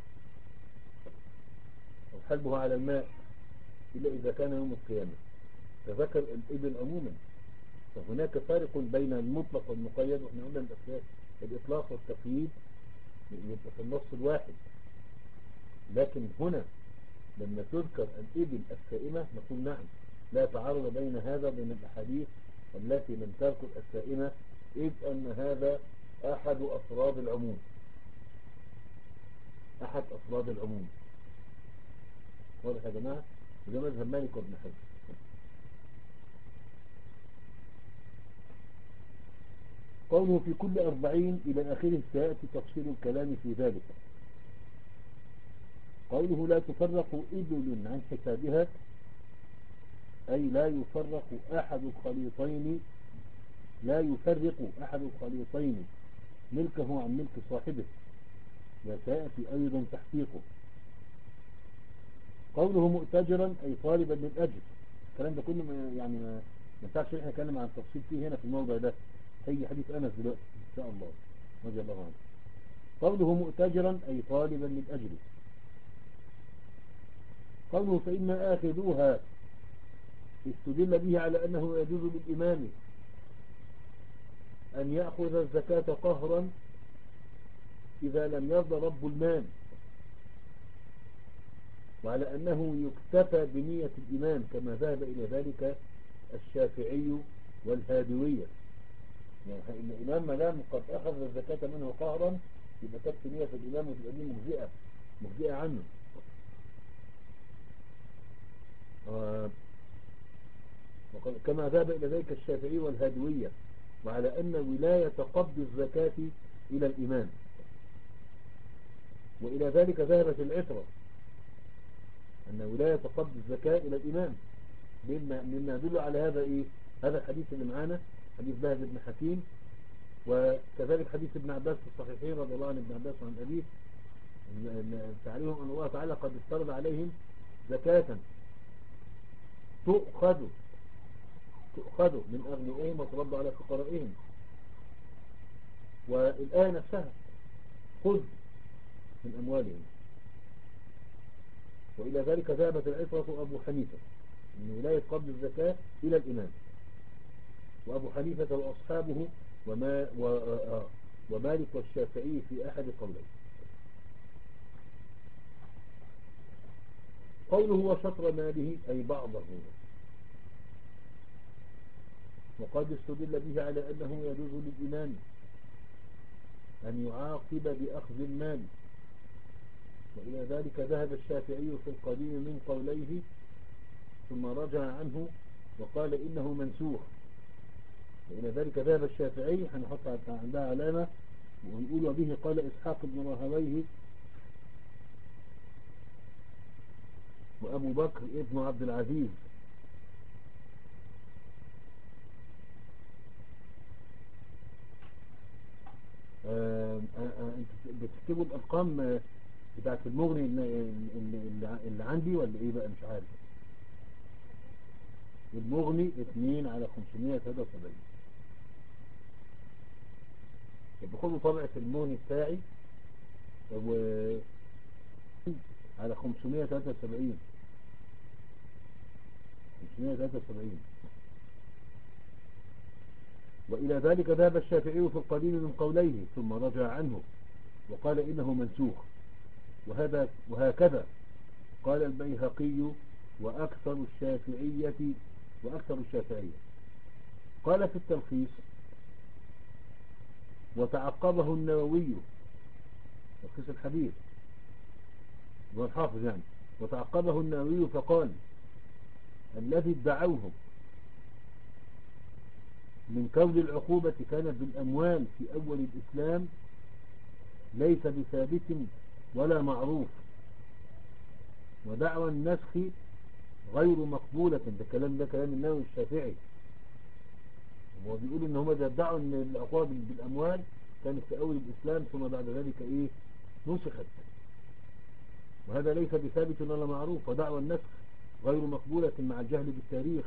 أو حلبها على الماء إلا إذا كان يوم القيامة. فذكر الإبل عموما. فهناك فارق بين المطلق والمقيد، وإحنا قلنا الإطلاق والتقييد يبقى في النص الواحد. لكن هنا لما تذكر الإبل السائمة نقول نعم، لا تعارض بين هذا وبين الأحاديث التي لم تذكر السائمة، إذ أن هذا أحد أفراد العموم، أحد أفراد العموم. واضح يا جماعة؟ وده مذهب مالك وابن حزم. قوله في كل أربعين إلى آخره سيأتي تفصيل الكلام في ذلك. قوله لا تفرق إبل عن حسابها، أي لا يفرق أحد الخليطين لا يفرق أحد الخليطين ملكه عن ملك صاحبه، وسيأتي أيضا تحقيقه. قوله مؤتجرا أي طالبا للأجر. الكلام ده كله يعني ما ينفعش احنا نتكلم عن التفصيل فيه هنا في الموضع ده، هي حديث أنس دلوقتي إن شاء الله رضي الله عنه. قوله مؤتجرا أي طالبا للأجر. قوله فإما آخذوها استدل به على أنه يجوز للإمام أن يأخذ الزكاة قهرا إذا لم يرضى رب المال، وعلى أنه يكتفى بنية الإمام كما ذهب إلى ذلك الشافعي والهادوية. يعني الإمام ما دام قد أخذ الزكاة منه قهرا يبقى تكفي نية الإمام وتبقى دي مجزئة مجزئة عنه. آه كما ذهب إلى ذلك الشافعي والهادوية، وعلى أن ولاية قبض الزكاة إلى الإمام، وإلى ذلك ذهبت العترة أن ولاية قبض الزكاة إلى الإمام. مما يدل على هذا إيه؟ هذا الحديث اللي معانا حديث بهز بن حكيم، وكذلك حديث ابن عباس في الصحيحين رضي الله عن ابن عباس وعن أبيه تعليمهم أن الله تعالى قد افترض عليهم زكاة تؤخذ تؤخذ من أغنيائهم وترد على فقرائهم. والآية نفسها خذ من أموالهم. وإلى ذلك ذهبت العترة أبو حنيفة من ولاية قبض الزكاة إلى الإمام، وأبو حنيفة وأصحابه وما ومالك والشافعي في أحد قولين. قوله وشطر ماله أي بعضه. وقد استدل به على أنه يجوز للإمام أن يعاقب بأخذ المال، وإلى ذلك ذهب الشافعي في القديم من قوليه ثم رجع عنه وقال إنه منسوخ. وإلى ذلك ذهب الشافعي هنحط عندها علامة ونقول وبه قال إسحاق بن راهويه وأبو بكر ابن عبد العزيز. آه آه آه انت بتكتبوا الأرقام بتاعت المغني اللي, اللي, اللي عندي ولا ايه بقى؟ مش عارف. المغني اتنين على خمسمائة وثلاثة وسبعين. بخلوا طبعة المغني بتاعي و على خمسمائة وثلاثة وسبعين خمسمائة وثلاثة وسبعين. وإلى ذلك ذهب الشافعي في القليل من قوليه ثم رجع عنه وقال إنه منسوخ. وهذا وهكذا قال البيهقي وأكثر الشافعية وأكثر الشافعية. قال في التلخيص وتعقبه النووي تلخيص الحديث والحافظ يعني، وتعقبه النووي فقال الذي ادعوه من كون العقوبة كانت بالأموال في أول الإسلام ليس بثابت ولا معروف، ودعوى النسخ غير مقبولة. ده كلام ده كلام النووي الشافعي. هو بيقول ان هم ادعوا ان الاقوال بالاموال كانت في اول الاسلام ثم بعد ذلك ايه نسخت، وهذا ليس بثابت ولا معروف، ودعوى النسخ غير مقبولة مع الجهل بالتاريخ.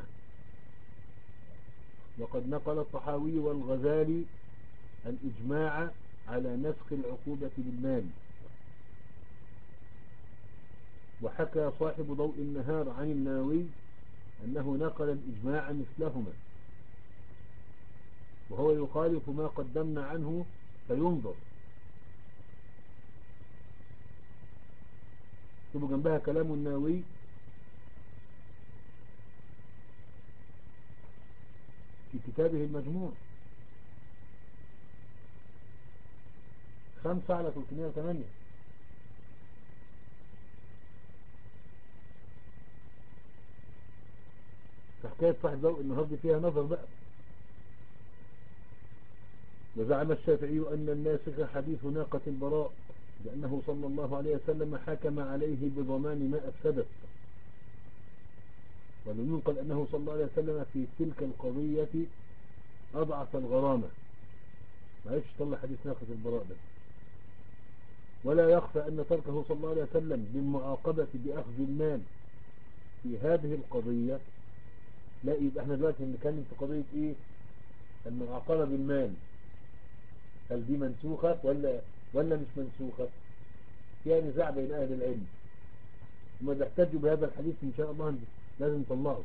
وقد نقل الطحاوي والغزالي الإجماع على نسخ العقوبة بالمال. وحكى صاحب ضوء النهار عن النووي أنه نقل الإجماع مثلهما، وهو يخالف ما قدمنا عنه فينظر. اكتبوا جنبها كلام النووي في كتابه المجموع خمسة على ثلاثمائة وثمانية. فحكاية صاحب ضوء النهار دي فيها نظر بقى. وزعم الشافعي أن الناسخ حديث ناقة البراء، لأنه صلى الله عليه وسلم حكم عليه بضمان ما أفسدت. ولم ينقل أنه صلى الله عليه وسلم في تلك القضية أضعف الغرامة. ما عرفش طلع حديث ناقة البراء ده. ولا يخفى أن تركه صلى الله عليه وسلم بالمعاقبة بأخذ المال في هذه القضية. لا، يبقى احنا دلوقتي بنتكلم في قضية ايه؟ المعاقبة بالمال، هل دي منسوخة ولا ولا مش منسوخة؟ فيها نزاع بين أهل العلم، وما تحتاجوا بهذا الحديث إن شاء الله لازم نطلعه.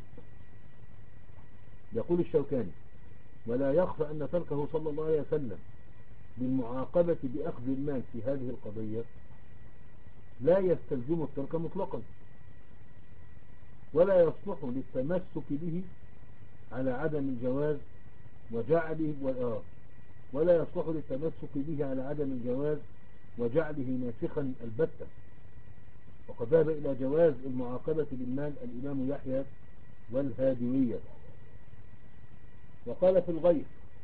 يقول الشوكاني: ولا يخفى أن تركه صلى الله عليه وسلم بالمعاقبة بأخذ المال في هذه القضية لا يستلزم الترك مطلقا، ولا يصلح للتمسك به على عدم الجواز وجعله والآه ولا يصلح للتمسك به على عدم الجواز وجعله ناسخا البتة. وقد ذهب إلى جواز المعاقبة بالمال الإمام يحيى والهادوية. وقال في الغيث: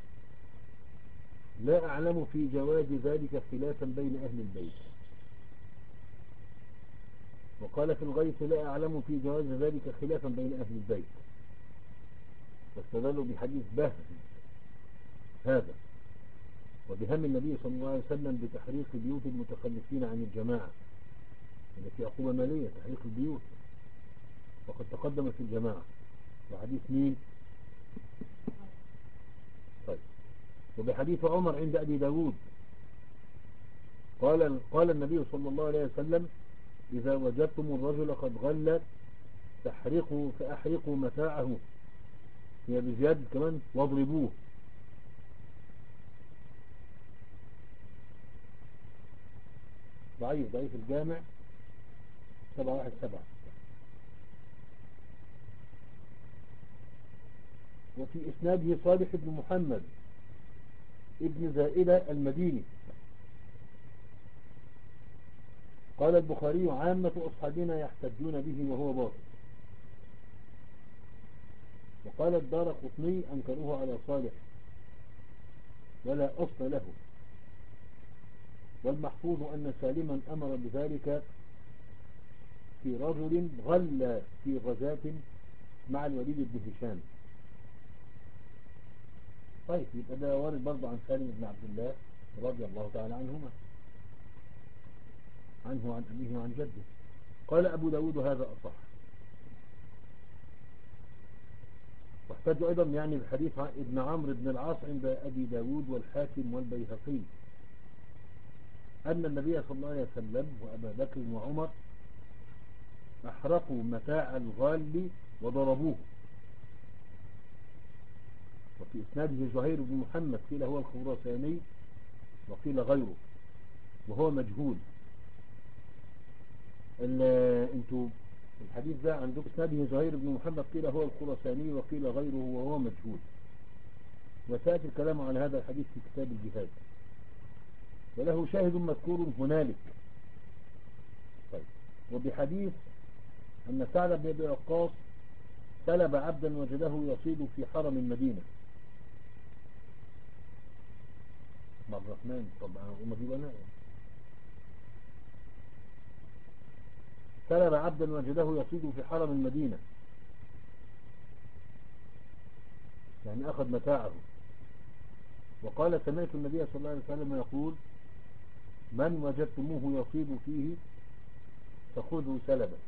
لا أعلم في جواز ذلك خلافا بين أهل البيت. وقال في الغيث: لا أعلم في جواز ذلك خلافا بين أهل البيت. واستدلوا بحديث بهز هذا وبهم النبي صلى الله عليه وسلم بتحريق بيوت المتخلفين عن الجماعة، التي عقوبة مالية تحريق البيوت، وقد تقدم في الجماعة. وحديث مين؟ طيب. وبحديث عمر عند أبي داود قال قال النبي صلى الله عليه وسلم: إذا وجدتم الرجل قد غل فاحرقوا فأحرقوا متاعه، هي بزيادة كمان، واضربوه. ضعيف ضعيف الجامع سبعة واحد سبعة. وفي إسناده صالح بن محمد ابن زائدة المديني. قال البخاري: عامة أصحابنا يحتجون به وهو باطل. وقال الدارقطني: أنكروه على صالح ولا أصل له. والمحفوظ أن سالما أمر بذلك في رجل غل في غزاة مع الوليد بن هشام. طيب، يبقى ده وارد برضه عن سالم بن عبد الله رضي الله تعالى عنهما، عنه وعن أبيه وعن جده. قال أبو داود: هذا أصح. واحتج أيضا يعني بحديث ابن عمرو بن العاص عند أبي داود والحاكم والبيهقي أن النبي صلى الله عليه وسلم وأبا بكر وعمر أحرقوا متاع الغال وضربوه. وفي إسناده زهير بن محمد قيل هو الخراساني وقيل غيره، وهو مجهول. انتوا الحديث ده عندكم إسناده زهير بن محمد قيل هو الخراساني وقيل غيره وهو مجهول، وسيأتي الكلام عن هذا الحديث في كتاب الجهاد، وله شاهد مذكور هنالك. طيب. وبحديث أن سعد بن أبي وقاص سلب عبدا وجده يصيد في حرم المدينة. عبد الرحمن طبعا ومجيبنا سلب عبدا وجده يصيد في حرم المدينة يعني أخذ متاعه. وقال سمعت النبي صلى الله عليه وسلم يقول من وجدتموه يصيب فيه فخذوا سلبا.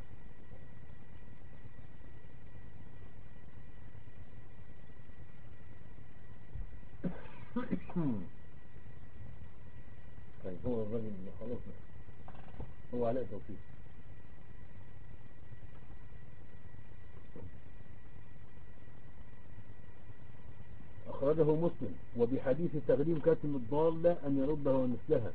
طيب هو الرجل خلاص هو علاء توفيق. أخرجه مسلم. وبحديث تغريم كاتم الضالة أن يردها ومثلها.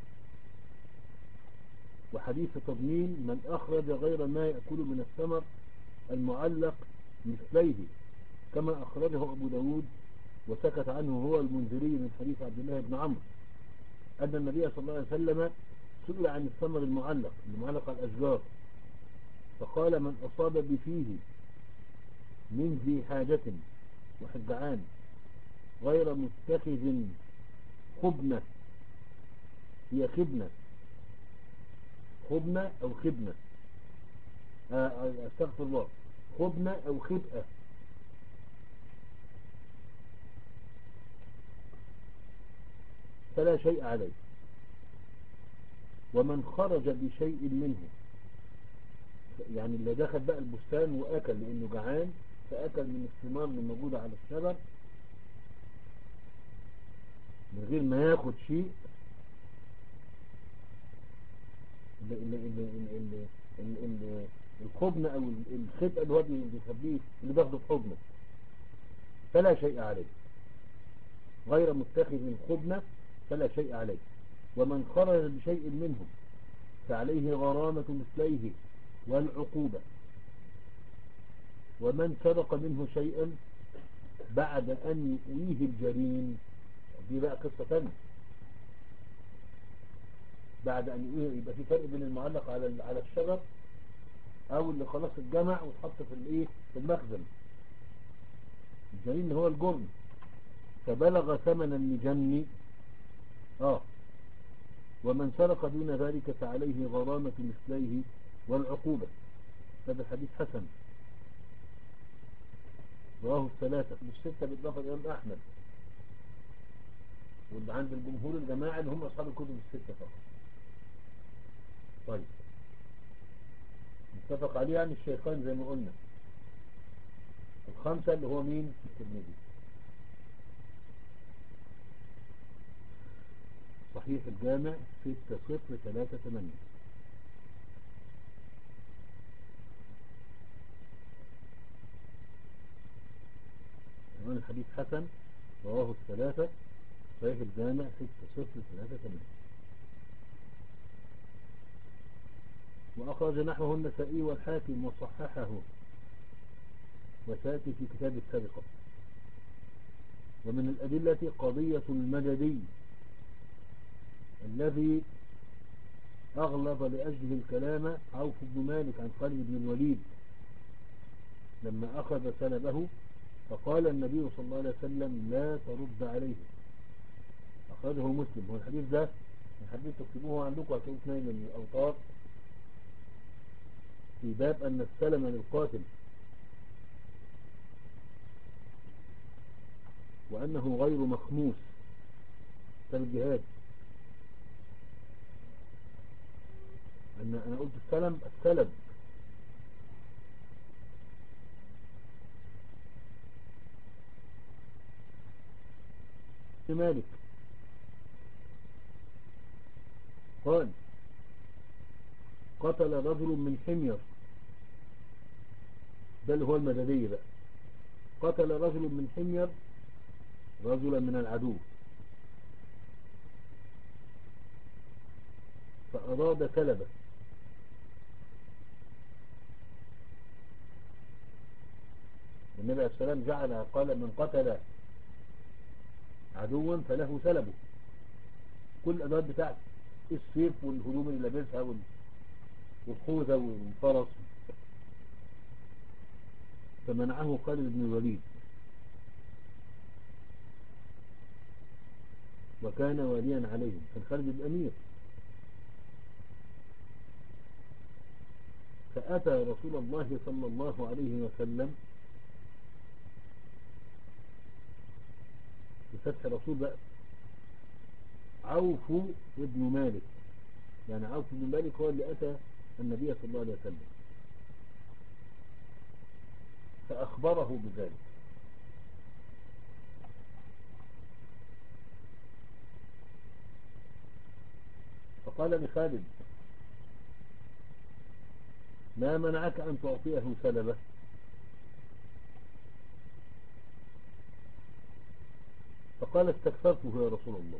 وحديث تضمين من أخرج غير ما يأكل من الثمر المعلق مثليه كما أخرجه أبو داود وسكت عنه هو المنذري من حديث عبد الله بن عمرو أن النبي صلى الله عليه وسلم سئل عن الثمر المعلق المعلق على الأشجار فقال من أصاب بفيه من ذي حاجة وحجعان غير متخذ خبنة، هي خبنة خبنة أو خبنة أستغفر الله خبنة أو خبئة فلا شيء عليه. ومن خرج بشيء منه يعني اللي دخل بقى البستان وأكل لأنه جعان فأكل من الثمار اللي موجودة على الشجر من غير ما ياخد شيء اللي اللي اللي اللي اللي اللي الخبنة أو الخبئة اللي هو بيخبيه اللي بياخده في حضنه فلا شيء عليه. غير متخذ خبنة فلا شيء عليه. ومن خرج بشيء منهم فعليه غرامة مثليه والعقوبة. ومن سرق منه شيئا بعد أن يؤويه الجرين دي بقى قصة ثانية. بعد أن يؤويه يبقى في فرق بين المعلق على على الشجر أو اللي خلاص اتجمع وتحط في الايه في المخزن. الجرين هو الجرن فبلغ ثمن المجني اه ومن سرق دون ذلك فعليه غرامة مثليه والعقوبة. هذا الحديث حسن رواه الثلاثة مش ستة بالإضافة الإمام أحمد واللي عند الجمهور الجماعة اللي هم أصحاب الكتب الستة فقط. طيب متفق عليه عن الشيخان زي ما قلنا الخمسة اللي هو مين الترمذي. صحيح الجامع ستة صفر ثلاثة ثمانية. كمان الحديث حسن رواه الثلاثة صحيح الجامع ستة صفر ثلاثة ثمانية. وأخرج نحوه النسائي والحاكم وصححه وساتي في كتاب السابقة. ومن الأدلة قضية المددي الذي أغلظ لأجله الكلام عوف بن مالك عن خالد بن الوليد لما أخذ سلبه فقال النبي صلى الله عليه وسلم لا ترد عليه. أخرجه مسلم. هو الحديث ده الحديث تكتبوه عندكم هتقول اثنين من الأوطار في باب أن السلم للقاتل وأنه غير مخموس كالجهاد. أن أنا قلت السلم السلب مالك قال قتل رجل من حمير ده اللي هو المددي بقى قتل رجل من حمير رجلا من العدو فأراد سلبه النبي عليه السلام جعل قال من قتل عدوا فله سلبه كل الأدوات بتاعته السيف والهدوم اللي لابسها والخوذة والفرس فمنعه خالد بن الوليد وكان واليا عليهم كان خالد الأمير فأتى رسول الله صلى الله عليه وسلم بفتح الرسول بقى. عوف ابن مالك، يعني عوف بن مالك هو اللي أتى النبي صلى الله عليه وسلم فأخبره بذلك. فقال لخالد ما منعك أن تعطيه سلبه؟ فقال استكثرته يا رسول الله،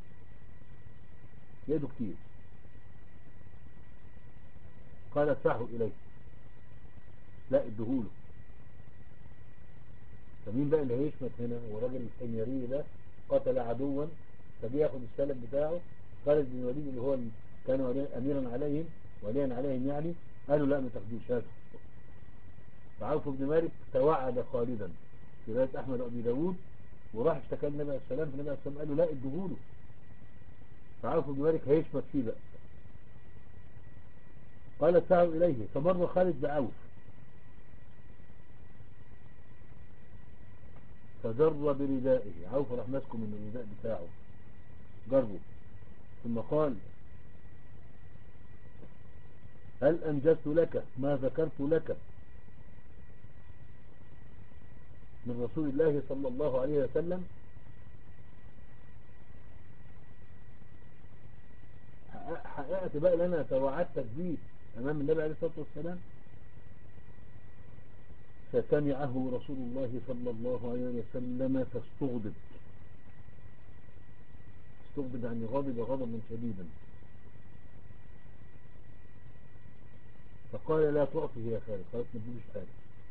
يده كتير. قال ادفعه إليه، لا ادهوله. فمين بقى اللي هيشمت هنا؟ هو راجل الحميري ده قتل عدوا فبياخد السلب بتاعه. خالد بن الوليد اللي هو كان أميرا عليهم وليا عليهم يعني، قالوا لا ما تاخدوش هاته. فعوف بن مالك توعد خالدا في رواية أحمد وأبي داود، وراح اشتكى النبي عليه السلام، فالنبي عليه السلام قال له لا ادهوله. فعوف بن مالك هيشمت فيه بقى. قال ادفعه إليه. فمر خالد بعوف فجر بردائه، عوف راح ماسكه من الرداء بتاعه جره، ثم قال هل أنجزت لك ما ذكرت لك من رسول الله صلى الله عليه وسلم؟ حققت بقى لنا توعدتك به أمام النبي عليه الصلاة والسلام؟ فسمعه رسول الله صلى الله عليه وسلم فاستغضب. استغضب يعني غضب غضبا شديدا. فقال لا تعطه يا خالد، خلاص ما تجيبش حاجة،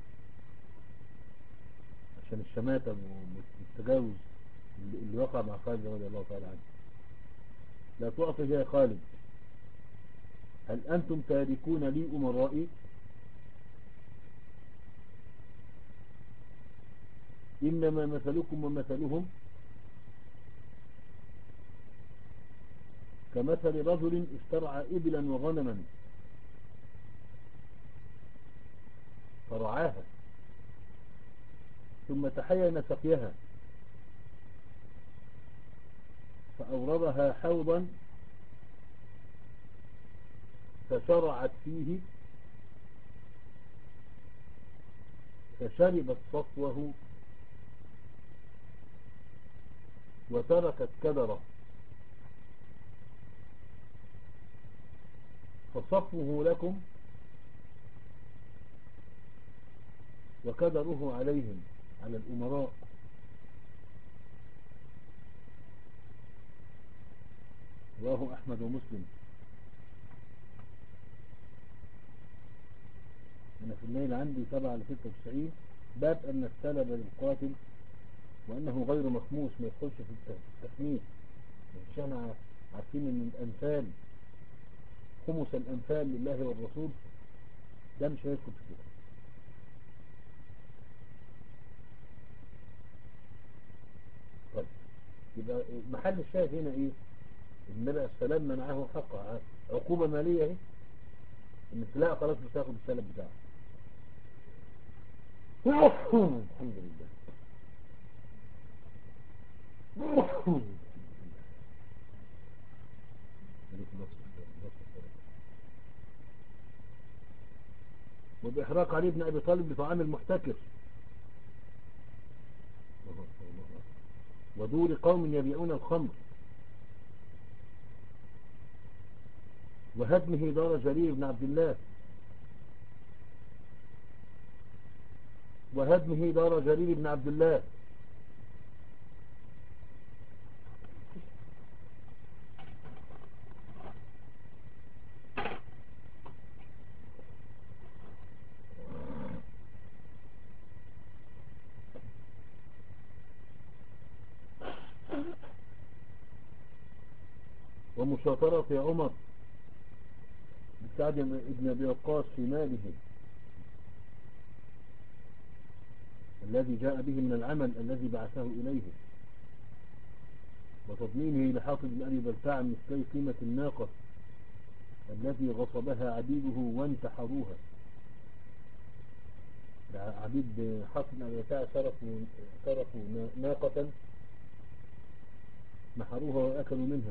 عشان الشماتة والتجاوز اللي وقع مع خالد رضي الله تعالى عنه. لا تعطه يا خالد، هل أنتم تاركون لي أمرائي؟ إنما مثلكم ومثلهم كمثل رجل استرعى إبلا وغنما فرعاها ثم تحين سقيها فأوردها حوضا فشرعت فيه فشربت صفوه وتركت كدره، فصفوه لكم وكدره عليهم، على الأمراء. رواه أحمد ومسلم. أنا في الليل عندي سبعة لستة وتسعين باب أن السلب للقاتل وأنه غير مخموس، ما يدخلش في التخميس. مش احنا عارفين أن الأنفال خمس الأنفال لله والرسول؟ ده مش هيدخل في كده. طيب يبقى محل الشاهد هنا ايه؟ النبي عليه السلام منعه حقه، عقوبة مالية اهي، ان لا خلاص مش هتاخد السلب بتاعه. الحمد لله. وبإحراق علي بن أبي طالب لطعام المحتكر، ودور قوم يبيعون الخمر، وهدمه دار جرير بن عبد الله، وهدمه دار جرير بن عبد الله. ومشاطرة عمر بسعد بن أبي وقاص في ماله الذي جاء به من العمل الذي بعثه إليه، وتضمينه لحاطب بن أبي بلتاع مثل قيمة الناقة التي غصبها عبيده وانتحروها. عبيد حاطب بن أبي بلتاع سرقوا سرقوا ناقة نحروها وأكلوا منها.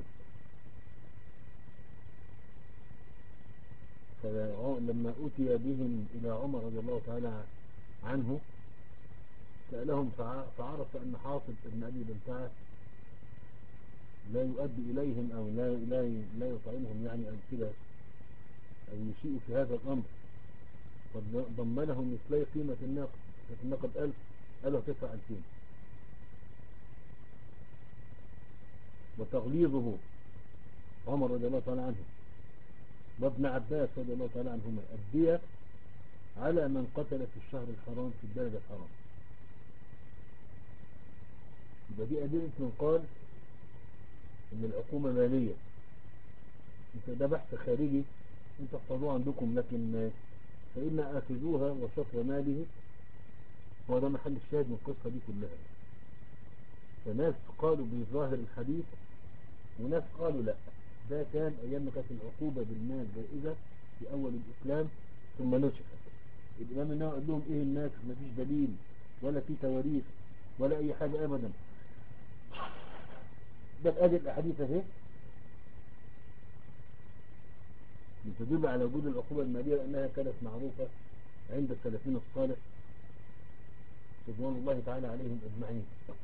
فلما أتي بهم إلى عمر رضي الله تعالى عنه سألهم فعرف أن حاطب بن أبي بلتعة لا يؤدي إليهم أو لا, لا, لا يطعمهم يعني أو كده أو يشيء في هذا الأمر، فضمنهم مثلي قيمة الناقة. كانت الناقة بألف، قالوا تدفع ألفين. وتغليظه عمر رضي الله تعالى عنه وابن عباس رضي الله تعالى عنهما الدية على من قتل في الشهر الحرام في البلد الحرام. يبقى دي أدلة من قال إن العقوبة مالية. انت ده بحث خارجي انت احفظوه عندكم، لكن فإن آخذوها وشطر ماله هو ده محل الشاهد من القصة دي كلها. فناس قالوا بظاهر الحديث وناس قالوا لا، ده كان أيام ما كانت العقوبة بالمال جائزة في أول الإسلام ثم نسخت. الإمام النووي قال لهم إيه الناسخ؟ مفيش دليل ولا في تواريخ ولا أي حاجة أبدا. ده الآية الأحاديث اهي بتدل على وجود العقوبة المالية لأنها كانت معروفة عند السلفين الصالح رضوان الله تعالى عليهم أجمعين.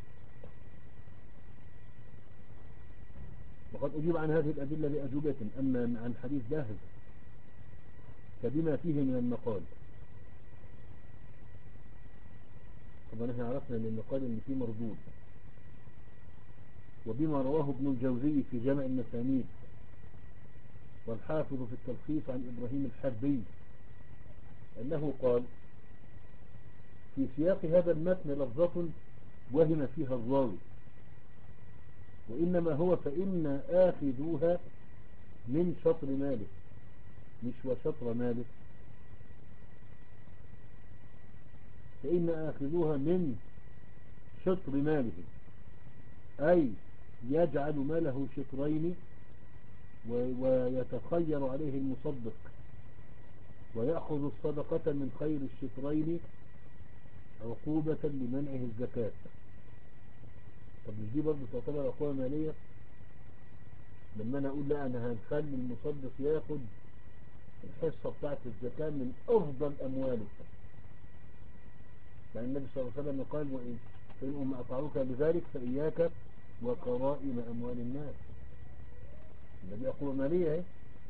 وقد أجيب عن هذه الأدلة بأجوبة، أما عن حديث باهظ فبما فيه من المقال. طبعا احنا عرفنا ان المقال اللي فيه مردود، وبما رواه ابن الجوزي في جامع المسانيد والحافظ في التلخيص عن إبراهيم الحربي أنه قال في سياق هذا المتن لفظة وهم فيها الراوي، وإنما هو فإن آخذوها من شطر ماله، مش وشطر ماله، فإن آخذوها من شطر ماله أي يجعل ماله شطرين ويتخير عليه المصدق ويأخذ الصدقة من خير الشطرين عقوبة لمنعه الزكاة. طب مش دي برضه تعتبر عقوبة مالية؟ لما أنا أقول لا أنا هنخلي المصدق ياخد الحصة بتاعت الزكاة من أفضل أمواله، يعني النبي صلى الله عليه وسلم قال وإن فإنهم أطاعوك بذلك فإياك وكرائم أموال الناس. دي عقوبة مالية اهي.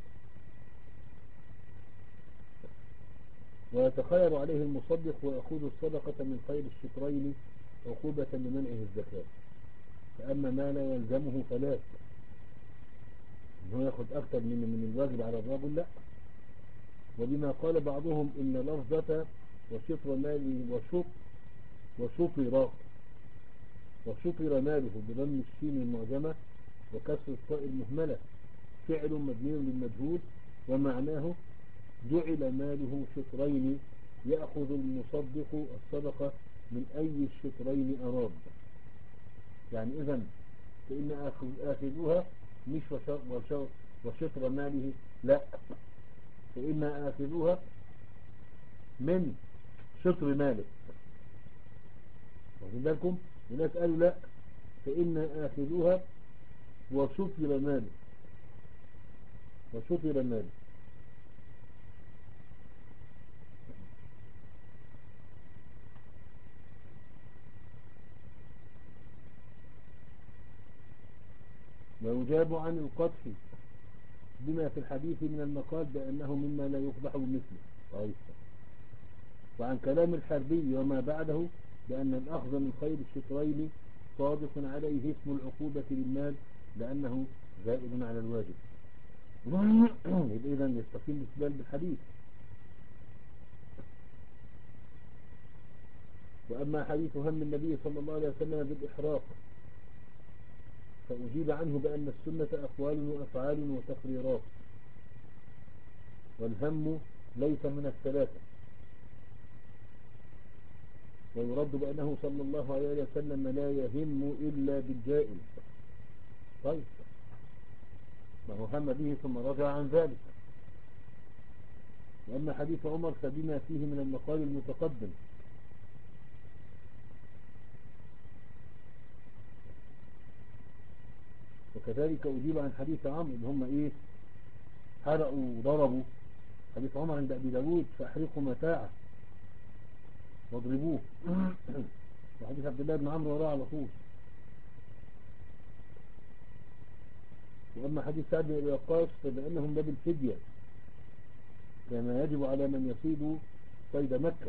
ويتخير عليه المصدق ويأخذ الصدقة من خير الشطرين عقوبة لمنعه الزكاة. فأما ما لا يلزمه فلا، إن هو يأخذ أكثر من من الواجب على الرجل لا. وبما قال بعضهم إن لفظة وشطر ماله وشط وشطر وشطر ماله بضم الشين المعجمة وكسر الطاء المهملة فعل مبني للمجهول، ومعناه جعل ماله شطرين يأخذ المصدق الصدقة من أي الشطرين أراد. يعني إذن فإن آخذوها مش وشطر, وشطر ماله لا، فإن آخذوها من شطر ماله. واخدين بالكم؟ وناس قالوا لا، فإن آخذوها وشطر ماله وشطر ماله. ويجاب عن القدح بما في الحديث من المقال بأنه مما لا يقدح بمثله. طيب. وعن كلام الحربي وما بعده بأن الأخذ من خير الشطرين صادق عليه اسم العقوبة للمال لأنه زائد على الواجب. إذن يستقيم الاستدلال بالحديث. وأما حديث هم النبي صلى الله عليه وسلم بالإحراق فأجيب عنه بأن السنة أقوال وأفعال وتقريرات، والهم ليس من الثلاثة. ويرد بأنه صلى الله عليه وسلم لا يهم إلا بالجائز. طيب ما هو هم به ثم رجع عن ذلك. وأما حديث عمر فبما فيه من المقال المتقدم، وكذلك أجيب عن حديث عمرو إن هم إيه حرقوا وضربوا. حديث عمر عند أبي داود فأحرقوا متاعه واضربوه. وحديث عبد الله بن عمرو وراه على طول. وأما حديث سعد بن أبي وقاص فبأنهم باب الفدية كما يجب على من يصيد صيد مكة.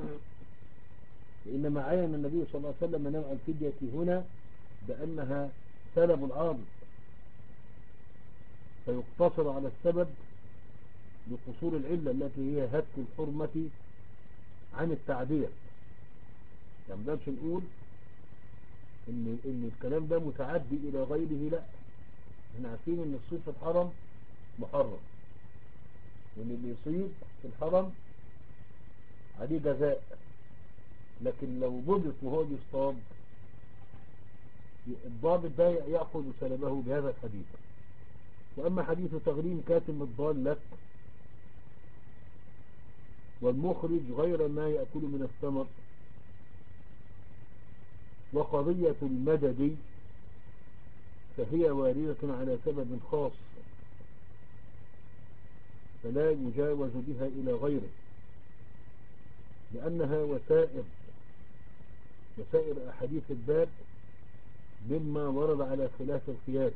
وإنما عين النبي صلى الله عليه وسلم نوع الفدية هنا بأنها سلب العاضد، فيقتصر على السبب بقصور العلة التي هي هتك الحرمة عن التعدية. يعني مدامش نقول إن, إن الكلام ده متعدي إلى غيره، لا، احنا عارفين إن الصيد في الحرم محرم، وإن اللي يصيد في الحرم عليه جزاء، لكن لو ضبط وهو بيصطاد الضابط ده يأخذ سلبه بهذا الحديث. وأما حديث تغريم كاتم الضال لك والمخرج غير ما يأكل من الثمر وقضية المدد فهي واردة على سبب خاص فلا يجاوز بها إلى غيره، لأنها وسائر وسائر أحاديث الباب مما ورد على خلاف القياس.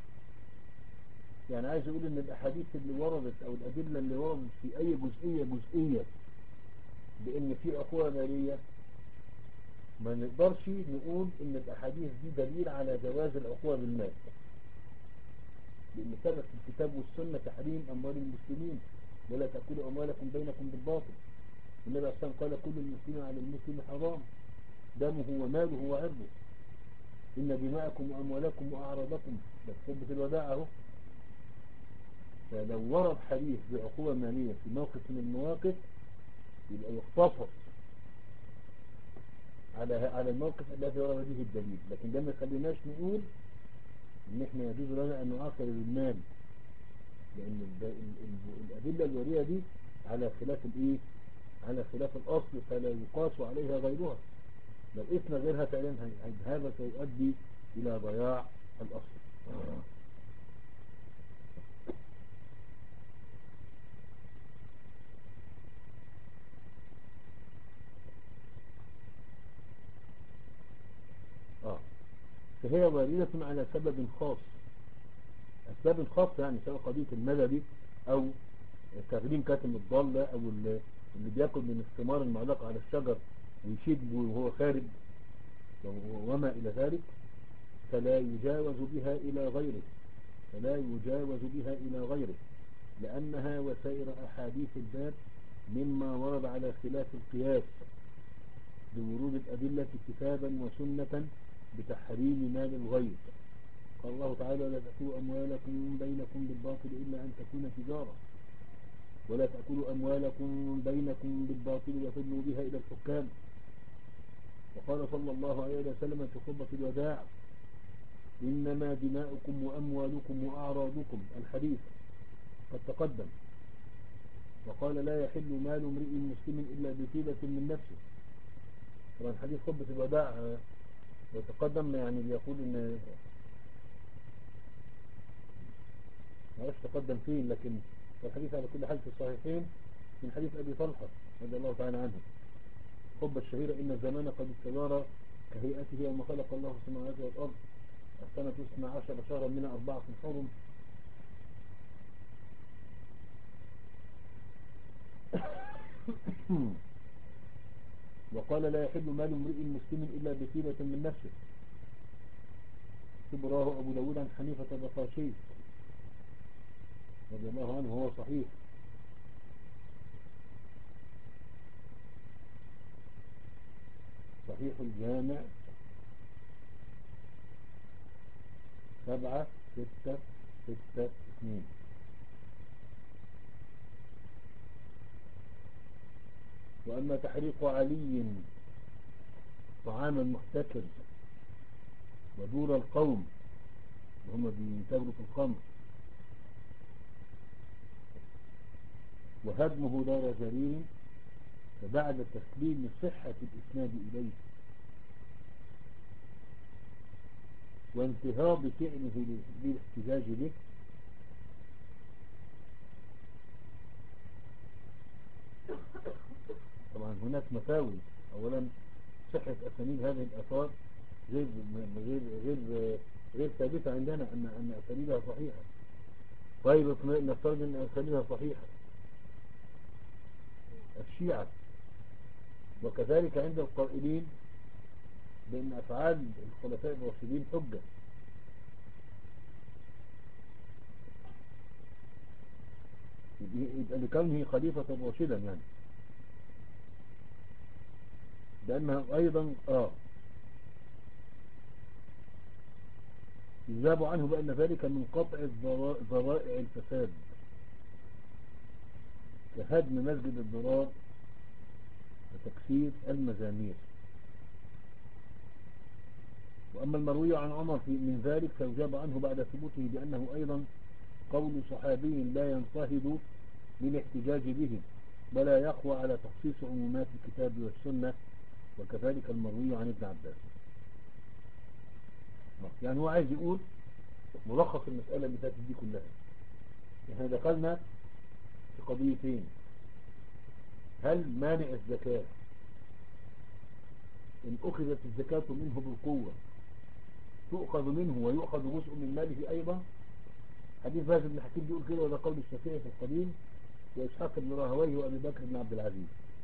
يعني عايز أقول إن الأحاديث اللي وردت أو الأدلة اللي وردت في أي جزئية جزئية بإن في عقوبة مالية، ما نقدرش نقول إن الأحاديث دي دليل على جواز العقوبة بالمال، لأن ثبت في الكتاب والسنة تحريم أموال المسلمين ولا تأكلوا أموالكم بينكم بالباطل. النبي عليه الصلاة والسلام قال كل المسلم على المسلم حرام دمه وماله وعرضه، إن دماءكم وأموالكم وأعراضكم، ده في خطبة الوداع أهو. فلو ورد حديث بعقوبة مالية في موقف من المواقف يبقى يختصر على على الموقف الذي ورد به الدليل، لكن ده ما يخليناش نقول إن إحنا يجوز لنا أن نعاقب بالمال، لأن الأدلة الوارية دي على خلاف الإيه؟ على خلاف الأصل، فلا يقاس عليها غيرها. لو إثنى غيرها فعلا هذا سيؤدي إلى ضياع الأصل. آه. فهي واردة على سبب خاص. أسباب خاصة يعني سواء قضية المدد أو تغريم كاتم الضالة أو اللي بيأكل من الثمار المعلقة على الشجر ويشد وهو خارج وما إلى ذلك، فلا يجاوز بها إلى غيره فلا يجاوز بها إلى غيره لأنها وسائر أحاديث الباب مما ورد على خلاف القياس بورود الأدلة كتابا وسنة بتحريم مال الغير. قال الله تعالى لا تأكلوا أموالكم بينكم بالباطل إلا أن تكون تجارة ولا تأكلوا أموالكم بينكم بالباطل وتدلوا بها إلى الحكام. وقال صلى الله عليه وسلم في خطبة الوداع إنما دماؤكم وأموالكم وأعراضكم، الحديث قد تقدم. وقال لا يحل مال امرئ مسلم إلا بطيبة من نفسه. طبعا حديث خطبة الوداع وتقدم يعني بيقول إن معرفش تقدم فين، لكن الحديث على كل حال في الصحيحين من حديث أبي طلحة رضي الله تعالى عنه خطبة الشهيرة إن الزمان قد استدار كهيئته يوم خلق الله السماوات والأرض السنة اثنا عشر شهرا من أربعة حرم وقال لا يحل مال امرئ مسلم إلا بطيبة من نفسه. براه أبو داود عن حنيفة الرقاشي رضي الله عنه وهو صحيح. صحيح الجامع سبعة ستة ستة اثنين. وأما تحريق علي طعام المحتكر ودور القوم وهم بيتاجروا في الخمر وهدمه دار جرير فبعد تسليم صحة الإسناد إليه وانتهاض فعله للاحتجاج به. طبعا هناك مساوي. أولا صحة أسانيد هذه الآثار غير غير غير غير ثابتة عندنا أن أن أسانيدها صحيحة. طيب نفترض أن أسانيدها صحيحة، الشيعة وكذلك عند القائلين بأن أفعال الخلفاء الراشدين حجة، يبقى لكونه خليفة راشدا يعني، لأنها أيضا آه يجاب عنه بأن ذلك من قطع ذرائع الفساد كهدم مسجد الضرار وتكسير المزامير. وأما المروي عن عمر في من ذلك فيجاب عنه بعد ثبوته بأنه أيضا قول صحابي لا ينتهض للاحتجاج به ولا يقوى على تخصيص عمومات الكتاب والسنة، وكذلك المروي عن ابن عباس. يعني هو عايز يقول ملخص المسألة اللي فاتت دي كلها. احنا دخلنا في قضيتين: هل مانع الزكاة إن أخذت الزكاة منه بالقوة تؤخذ منه ويؤخذ جزء من ماله أيضا؟ حديث باز بن حكيم بيقول كده، وده قول الشافعي في القديم وإسحاق بن راهويه وأبي بكر بن عبد العزيز.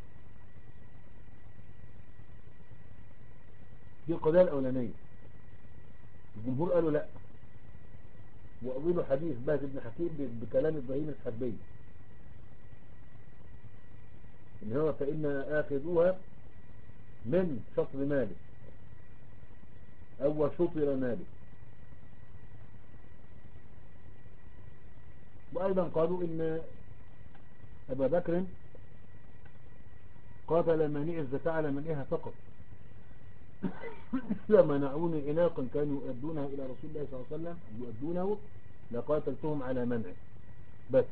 دي القضية الأولانية. الجمهور قالوا لا، وأولوا حديث باز بن حكيم بكلام إبراهيم الحربي إن هو فإن آخذوها من شطر مالك أو شطر مالك. وأيضا قالوا إن أبا بكر قاتل مانع الزكاة على منعها فقط، منعوني عناقا كانوا يؤدونها إلى رسول الله صلى الله عليه وسلم يؤدونه لقاتلتهم على منعه بس.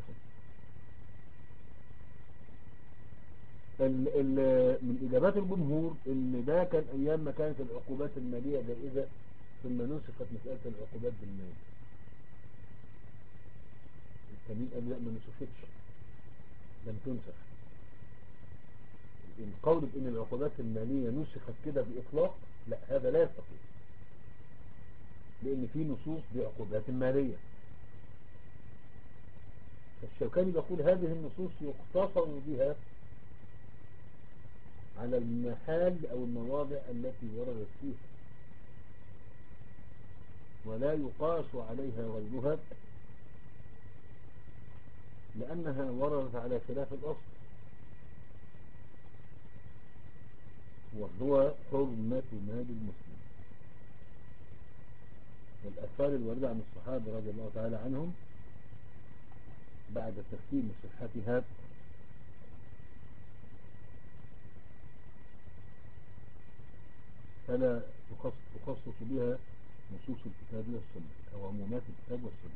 ال ال من إجابات الجمهور إن ده كان أيام ما كانت العقوبات المالية جائزة، ثم نسخت مسألة العقوبات بالمال. التانيين قالوا لا، ما نسختش، لم تنسخ. القول بأن العقوبات المالية نسخت كده بإطلاق لا، هذا لا يستقيم، لأن في نصوص بعقوبات مالية. فالشوكاني يقول هذه النصوص يقتصر بها على المحال أو المواضع التي وردت فيها، ولا يقاس عليها غيرها لأنها وردت على خلاف الأصل، وهو حرمة مال المسلم. والآثار الواردة عن الصحابة رضي الله تعالى عنهم بعد تفسير صحتها فلا تخصص بها نصوص الكتاب والسنة أو عمومات الكتاب والسنة.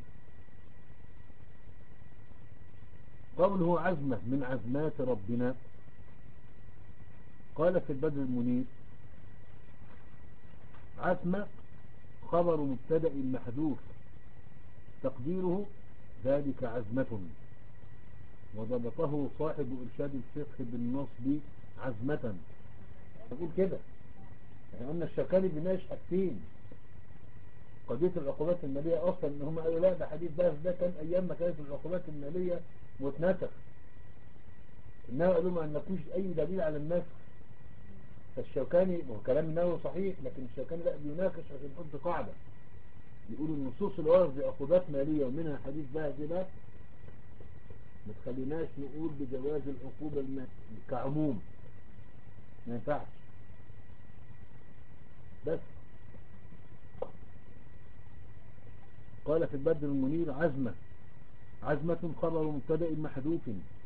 قوله عزمة من عزمات ربنا، قال في البدر المنير: عزمة خبر مبتدأ محذوف تقديره ذلك عزمة، وضبطه صاحب إرشاد الفقه بالنصب عزمة. أقول كده يعني قلنا الشوكاني بيناقش حاجتين: قضية العقوبات المالية أصلا إن هم قالوا لا، ده حديث باز ده كان أيام ما كانت العقوبات المالية متنسخ، إنما قالوا ما عندكوش أي دليل على النسخ. فالشوكاني هو كلام النووي صحيح، لكن الشوكاني لا بيناقش عشان يحط قاعدة، يقول النصوص اللي ورد بعقوبات مالية ومنها حديث باز ده ما تخليناش نقول بجواز العقوبة المالية كعموم، ما ينفعش. بس قال في البدر المنير: عزمة عزمة خبر مبتدأ محذوف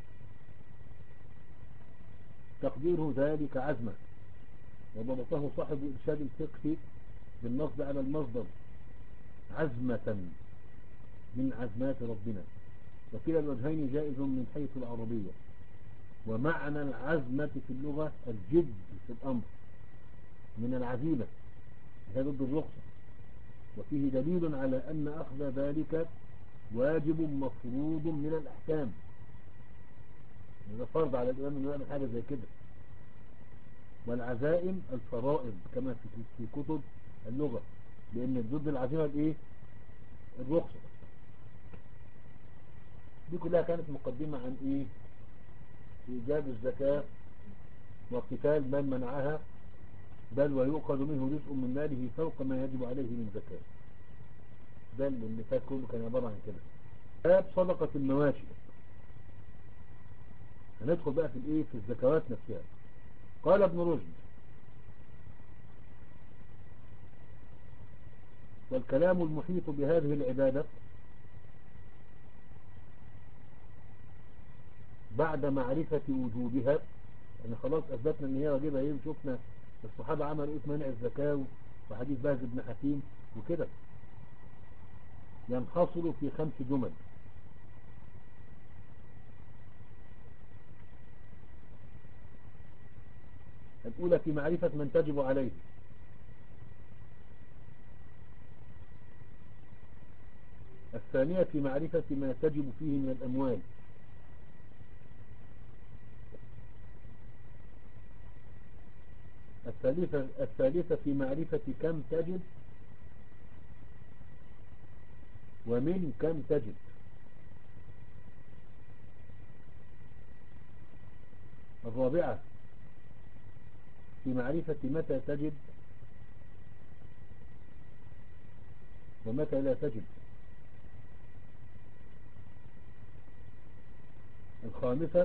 تقديره ذلك عزمة، وضبطه صاحب إرشاد الفقه بالنصب على المصدر عزمة من عزمات ربنا. وكلا الوجهين جائز من حيث العربية، ومعنى العزمة في اللغة الجد في الأمر من العزيمة، هي ضد الرخصة. وفيه دليل على أن أخذ ذلك واجب مفروض من الأحكام. هذا فرض على الإمام أنه يعمل حاجة زي كده. والعزائم الفرائض كما في في كتب اللغة، لأن ضد العزيمة الإيه؟ الرخصة. دي كلها كانت مقدمة عن إيه؟ إيجاب الزكاة وقتال من منعها، بل ويؤخذ منه جزء من ماله فوق ما يجب عليه من زكاة. ده اللي فات كله كان عبارة عن كده. باب صدقة المواشي. هندخل بقى في الايه في الزكوات نفسها. قال ابن رشد: والكلام المحيط بهذه العبادة بعد معرفة وجوبها، يعني خلاص أثبتنا أن هي واجبة، ايه شفنا الصحابة عملوا ايه في منع الزكاة وحديث باز بن حكيم وكده، ينحصر في خمس جمل. الأولى في معرفة من تجب عليه. الثانية في معرفة ما تجب فيه من الأموال. الثالثة, الثالثة في معرفة كم تجب ومن كم تجب. الرابعة في معرفة متى تجب ومتى لا تجب. الخامسة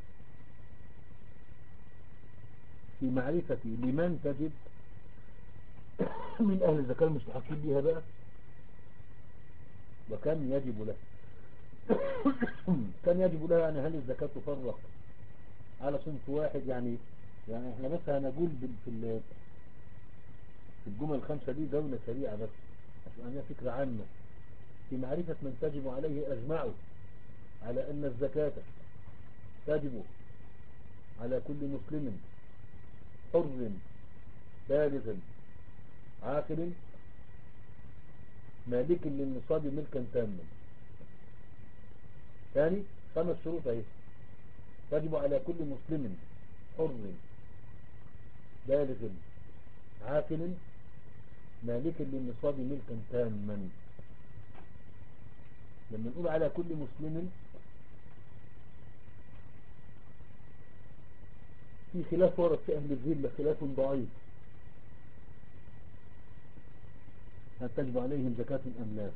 في معرفة لمن تجب من أهل الزكاة المستحقين بها بقى، وكم يجب له. كم يجب له يعني هل الزكاة تفرق على صنف واحد؟ يعني يعني احنا مثلا نقول في في الجمل الخمسة دي دولة سريعة بس عشان أنها فكرة عامة. في معرفة من تجب عليه أجمعوا على أن الزكاة تجب على كل مسلم حر بالغ عاقل مالك للنصاب ملكا تاما. ثاني خمس شروط اهي: تجب على كل مسلم حر بالغ عاقل مالك للنصاب ملكا تاما. لما نقول على كل مسلم في خلاف ورد في أهل الذمة، خلاف ضعيف، هل تجب عليهم زكاة أم لا؟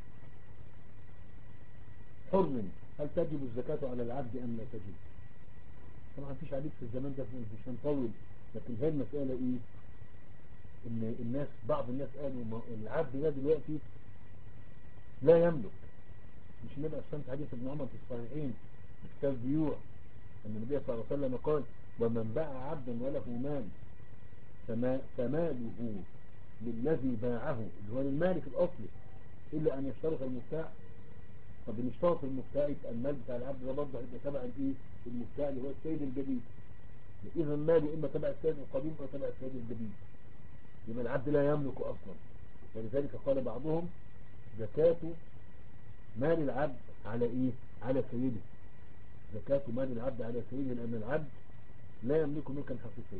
حر هل تجب الزكاة على العبد أم لا تجب؟ طبعا مفيش عبيد في الزمان ده، مش هنطول، لكن هي المسألة ايه؟ ان الناس بعض الناس قالوا العبد ده دلوقتي لا يملك. مش النبي أسلمت حديث ابن عمر في الصحيحين في كتاب البيوع أن النبي صلى الله عليه وسلم قال: ومن باع عبدا وله مال فما فماله للذي باعه، اللي هو للمالك الأصلي، إلا أن يشترط المبتاع. طب إن اشترط المبتاع يبقى المال بتاع العبد ده برضه هيبقى تبع الإيه؟ المبتاع اللي هو السيد الجديد. إذا ماله إما تبع السيد القديم أو تبع السيد الجديد، يبقى العبد لا يملك أصلا. ولذلك قال بعضهم: زكاة مال العبد على إيه؟ على سيده. زكاة مال العبد على سيده، لأن العبد لا يملك ملكا حقيقيا.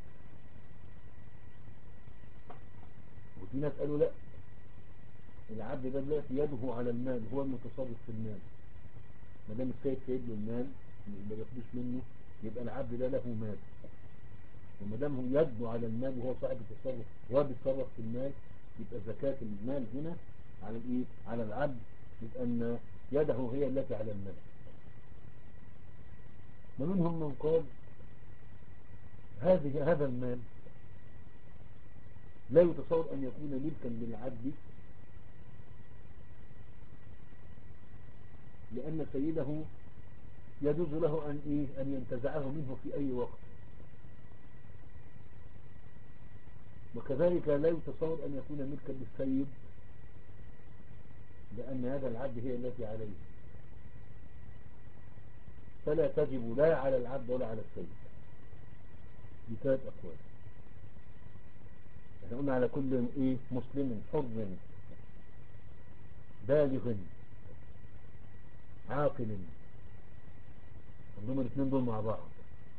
وفي ناس قالوا لا، العبد ده دلوقتي يده على المال، هو المتصرف في المال. ما دام السيد سيد له المال ما ياخدوش منه، يبقى العبد ده له مال. وما دام هو يده على المال وهو صاحب التصرف وهو بيتصرف في المال، يبقى زكاة المال هنا على الايه؟ على العبد، يبقى ان يده هي التي على المال. ومنهم من قال هذه هذا المال لا يتصور أن يكون ملكا للعبد، لأن سيده يجوز له أن إيه؟ أن ينتزعه منه في أي وقت. وكذلك لا يتصور أن يكون ملكا للسيد، لأن هذا العبد هي التي عليه، فلا تجب لا على العبد ولا على السيد. بثلاث أقوال. احنا قلنا على كل ايه مسلم حر بالغ عاقل، عندهم الاثنين دول مع بعض.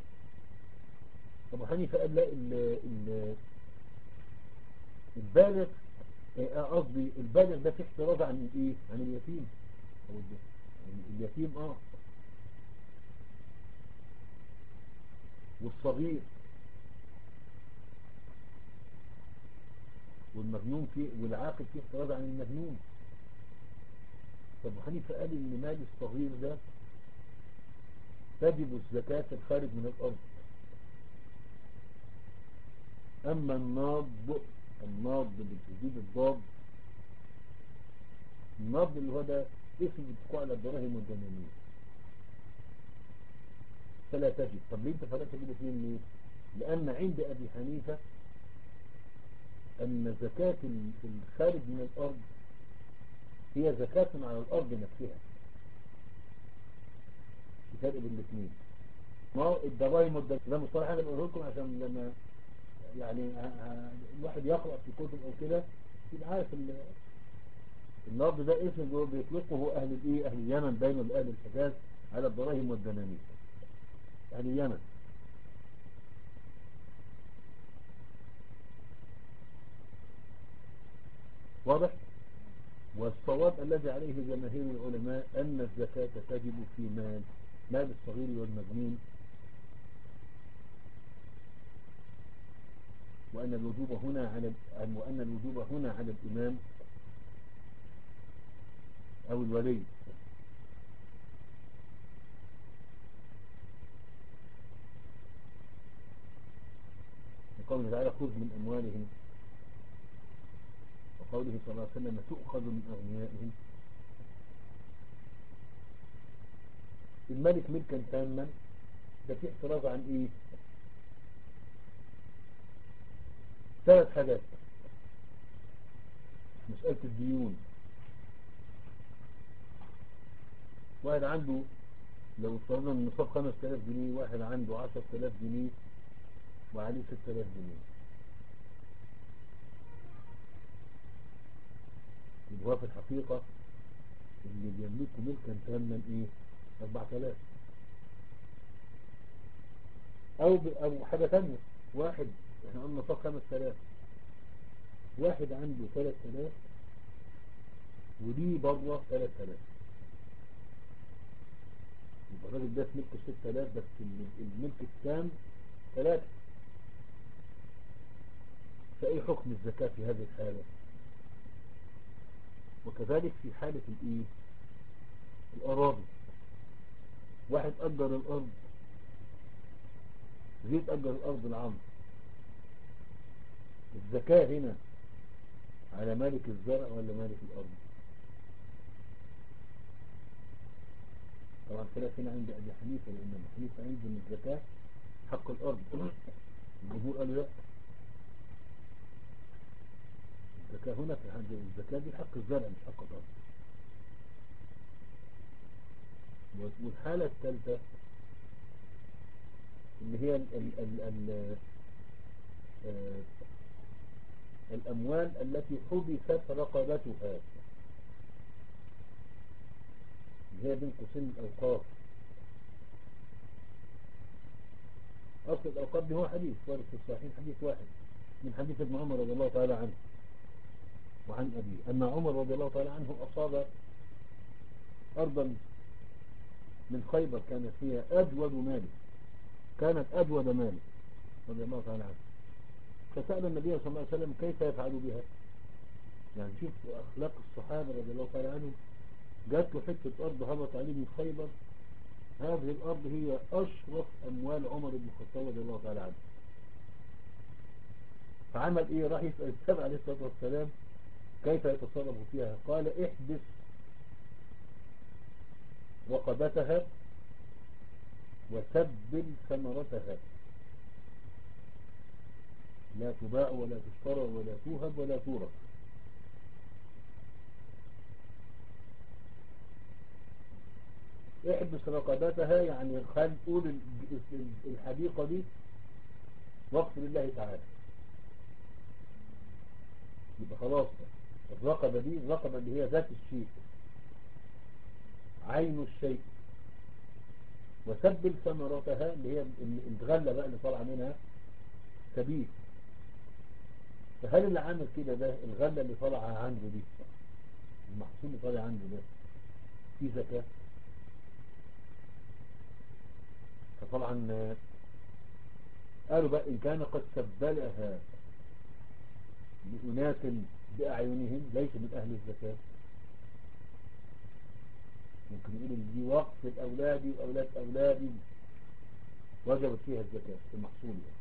ابو حنيفه قال لا، ال- ال- البالغ، آه، قصدي البالغ ده في احتراز عن الايه، عن اليتيم او ال- يعني اليتيم اه والصغير والمجنون فيه، والعاقل فيه احتراز عن المجنون. فابو حنيفه قال ان مال الصغير ده تجب الزكاة في الخارج من الارض. اما الناض، الناض بتزيد الضاد، الناض اللي هو ده اسم بتقع على الدراهم والدنانير، فلا تجب. طب ليه انت فرقت بين الاثنين ليه؟ لان عند ابي حنيفه ان زكاة ال- الخارج من الارض هي زكاة على الارض نفسها. في فرق بين الاثنين. ما هو الدراهم والدنانير ده مصطلح انا بقوله لكم عشان لما يعني ه- ه- الواحد يقرأ في كتب او كده يبقى عارف ال- النبض ده اسم جو- بيطلقه اهل الايه، اهل اليمن باين ولا اهل الحجاز على الدراهم والدنانير، اهل اليمن. واضح؟ والصواب الذي عليه جماهير العلماء ان الزكاة تجب في مال مال الصغير والمجنون، وان الوجوب هنا على وان الوجوب هنا على الامام او الولي. قوله تعالى خذ من اموالهم، وقوله صلى الله عليه وسلم تؤخذ من اغنيائهم. الملك ملكا تاما ده في احتراز عن ايه؟ ثلاث حاجات. مسألة الديون، واحد عنده لو افترضنا ان النصاب خمس تلاف جنيه، واحد عنده عشر تلاف جنيه وعليه ست تلاف جنيه، يبقى هو في الحقيقة اللي بيملكه ملكا تاما ايه؟ اربع تلاف. او ب... او حاجة تانية، واحد احنا قلنا نصاب خمس تلاف، واحد عنده ثلاث تلاف وليه بره ثلاث تلاف، يبقى الراجل ده في ملكه ست تلاف بس الم- الملك التام ثلاثة. فايه حكم الزكاة في هذه الحالة؟ وكذلك في حالة الايه، الاراضي، واحد اجر الارض، جيت اجر الارض العمر، الزكاة هنا على مالك الزرع ولا مالك الارض؟ طبعا خلاف هنا عند ابي حنيفة، لان ابي حنيفة عنده من الزكاة حق الارض. الجمهور قالوا لا، الزكاة هنا في حد الزكاة دي حق الزرع مش حق الارض. والحالة الثالثة اللي هي ال ال ال ال آه، الاموال التي حبست رقبتها، اللي هي بين قوسين الاوقاف. اصل الاوقاف دي هو حديث وارد في الصحيحين، حديث واحد من حديث ابن عمر رضي الله تعالى عنه وعن ابيه ان عمر رضي الله تعالى عنه اصاب ارضا من خيبر كانت فيها اجود ماله، كانت اجود ماله رضي الله تعالى عنه. فسأل النبي صلى الله عليه وسلم كيف يفعل بها. يعني شوف اخلاق الصحابة رضي الله تعالى عنهم، جات له حتة ارض هبط عليه من خيبر، هذه الارض هي اشرف اموال عمر بن الخطاب رضي الله تعالى عنه. فعمل ايه؟ راح يسأل النبي عليه الصلاة والسلام كيف يتصرف فيها. قال احبس رقبتها وسبل ثمرتها، لا تباع ولا تشترى ولا توهب ولا تورث. احبس رقبتها يعني خل قول الحديقة دي وقف لله تعالى، يبقى خلاص الرقبة دي الرقبة اللي هي ذات الشيء، عين الشيء، وسبل ثمرتها اللي هي الغلة بقى اللي طالعة منها سبيل. فهل اللي عامل كده ده الغلة اللي طالعة عنده دي، المحصول اللي طالع عنده ده في زكاة؟ فطبعا قالوا بقى إن كان قد سبلها لأناس بأعينهم ليس من أهل الزكاة، ممكن يقول إن دي وقف الأولادي وأولاد أولادي وجبت فيها الزكاة في المحصول يعني.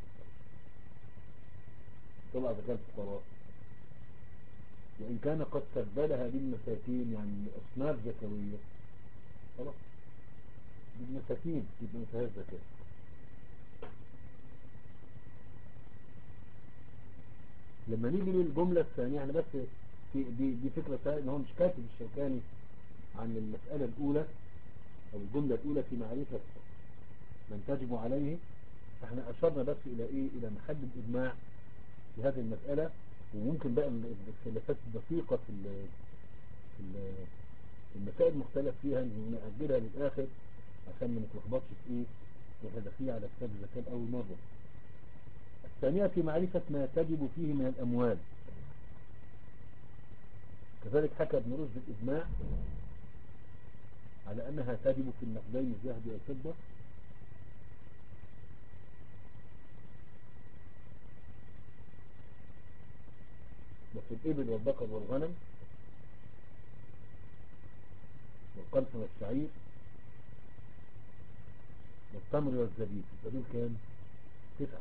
طلع زكاة الفقراء. وإن كان قد سبلها للمساكين يعني لأصناف زكوية خلاص للمساكين يبقى ما فيهاش زكاة. لما نيجي للجملة الثانية يعني بس في دي, دي فكرة ثانية ان هو مش كاتب الشوكاني عن المسألة الأولى أو الجملة الأولى في معرفة من تجب عليه. فاحنا أشرنا بس إلى إيه، إلى محل الإجماع في هذه المسألة. وممكن بقى الخلافات الدقيقة في في المسائل المختلف فيها نأجلها للآخر عشان ما نتلخبطش في إيه واحنا داخلين على كتاب الزكاة أول مرة. الثانية في معرفة ما تجب فيه من الأموال. كذلك حكى ابن رشد الإجماع على أنها تجب في النقدين الذهب والفضة، وفي الإبل والبقر والغنم والقمح والشعير والتمر والزبيب. دول كام؟ تسعة.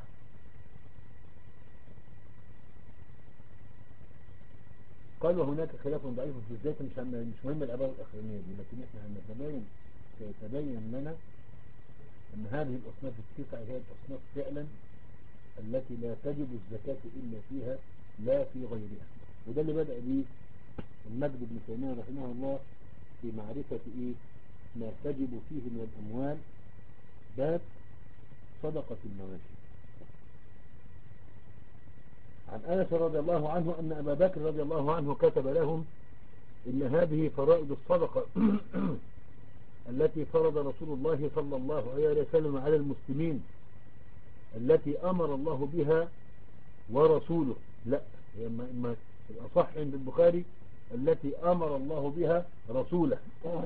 قال وهناك خلاف ضعيف في الزيت، مش مش مهم العبارة الأخرانية دي، لكن احنا هنتبين سيتبين لنا أن هذه الأصناف التسعة هي الأصناف فعلا التي لا تجب الزكاة إلا فيها لا في غيرها. وده اللي بدأ به المجد بن تيمية رحمه الله في معرفة إيه ما تجب فيه من الأموال، باب صدقة المواشي. عن أنس رضي الله عنه أن أبا بكر رضي الله عنه كتب لهم إن هذه فرائض الصدقة التي فرض رسول الله صلى الله عليه وسلم على المسلمين التي أمر الله بها ورسوله. لا، هي ما الأصح عند البخاري التي أمر الله بها رسوله.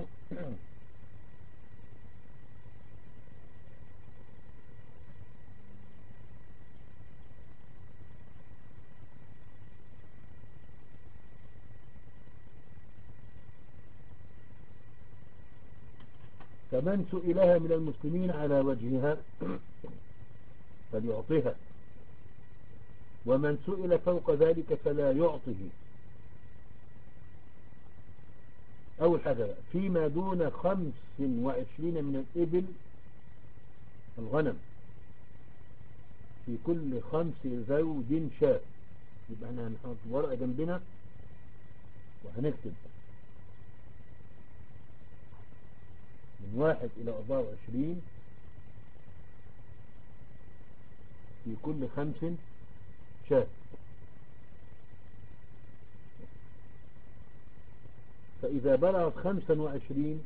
فمن سئلها من المسلمين على وجهها فليعطيها، ومن سئل فوق ذلك فلا يعطه. أول حاجة فيما دون خمس وعشرين من الإبل الغنم في كل خمس زود شاة. يبقى احنا هنحط ورقة جنبنا وهنكتب من واحد إلى أربعة وعشرين في كل خمس شاة. فإذا بلغت خمسا وعشرين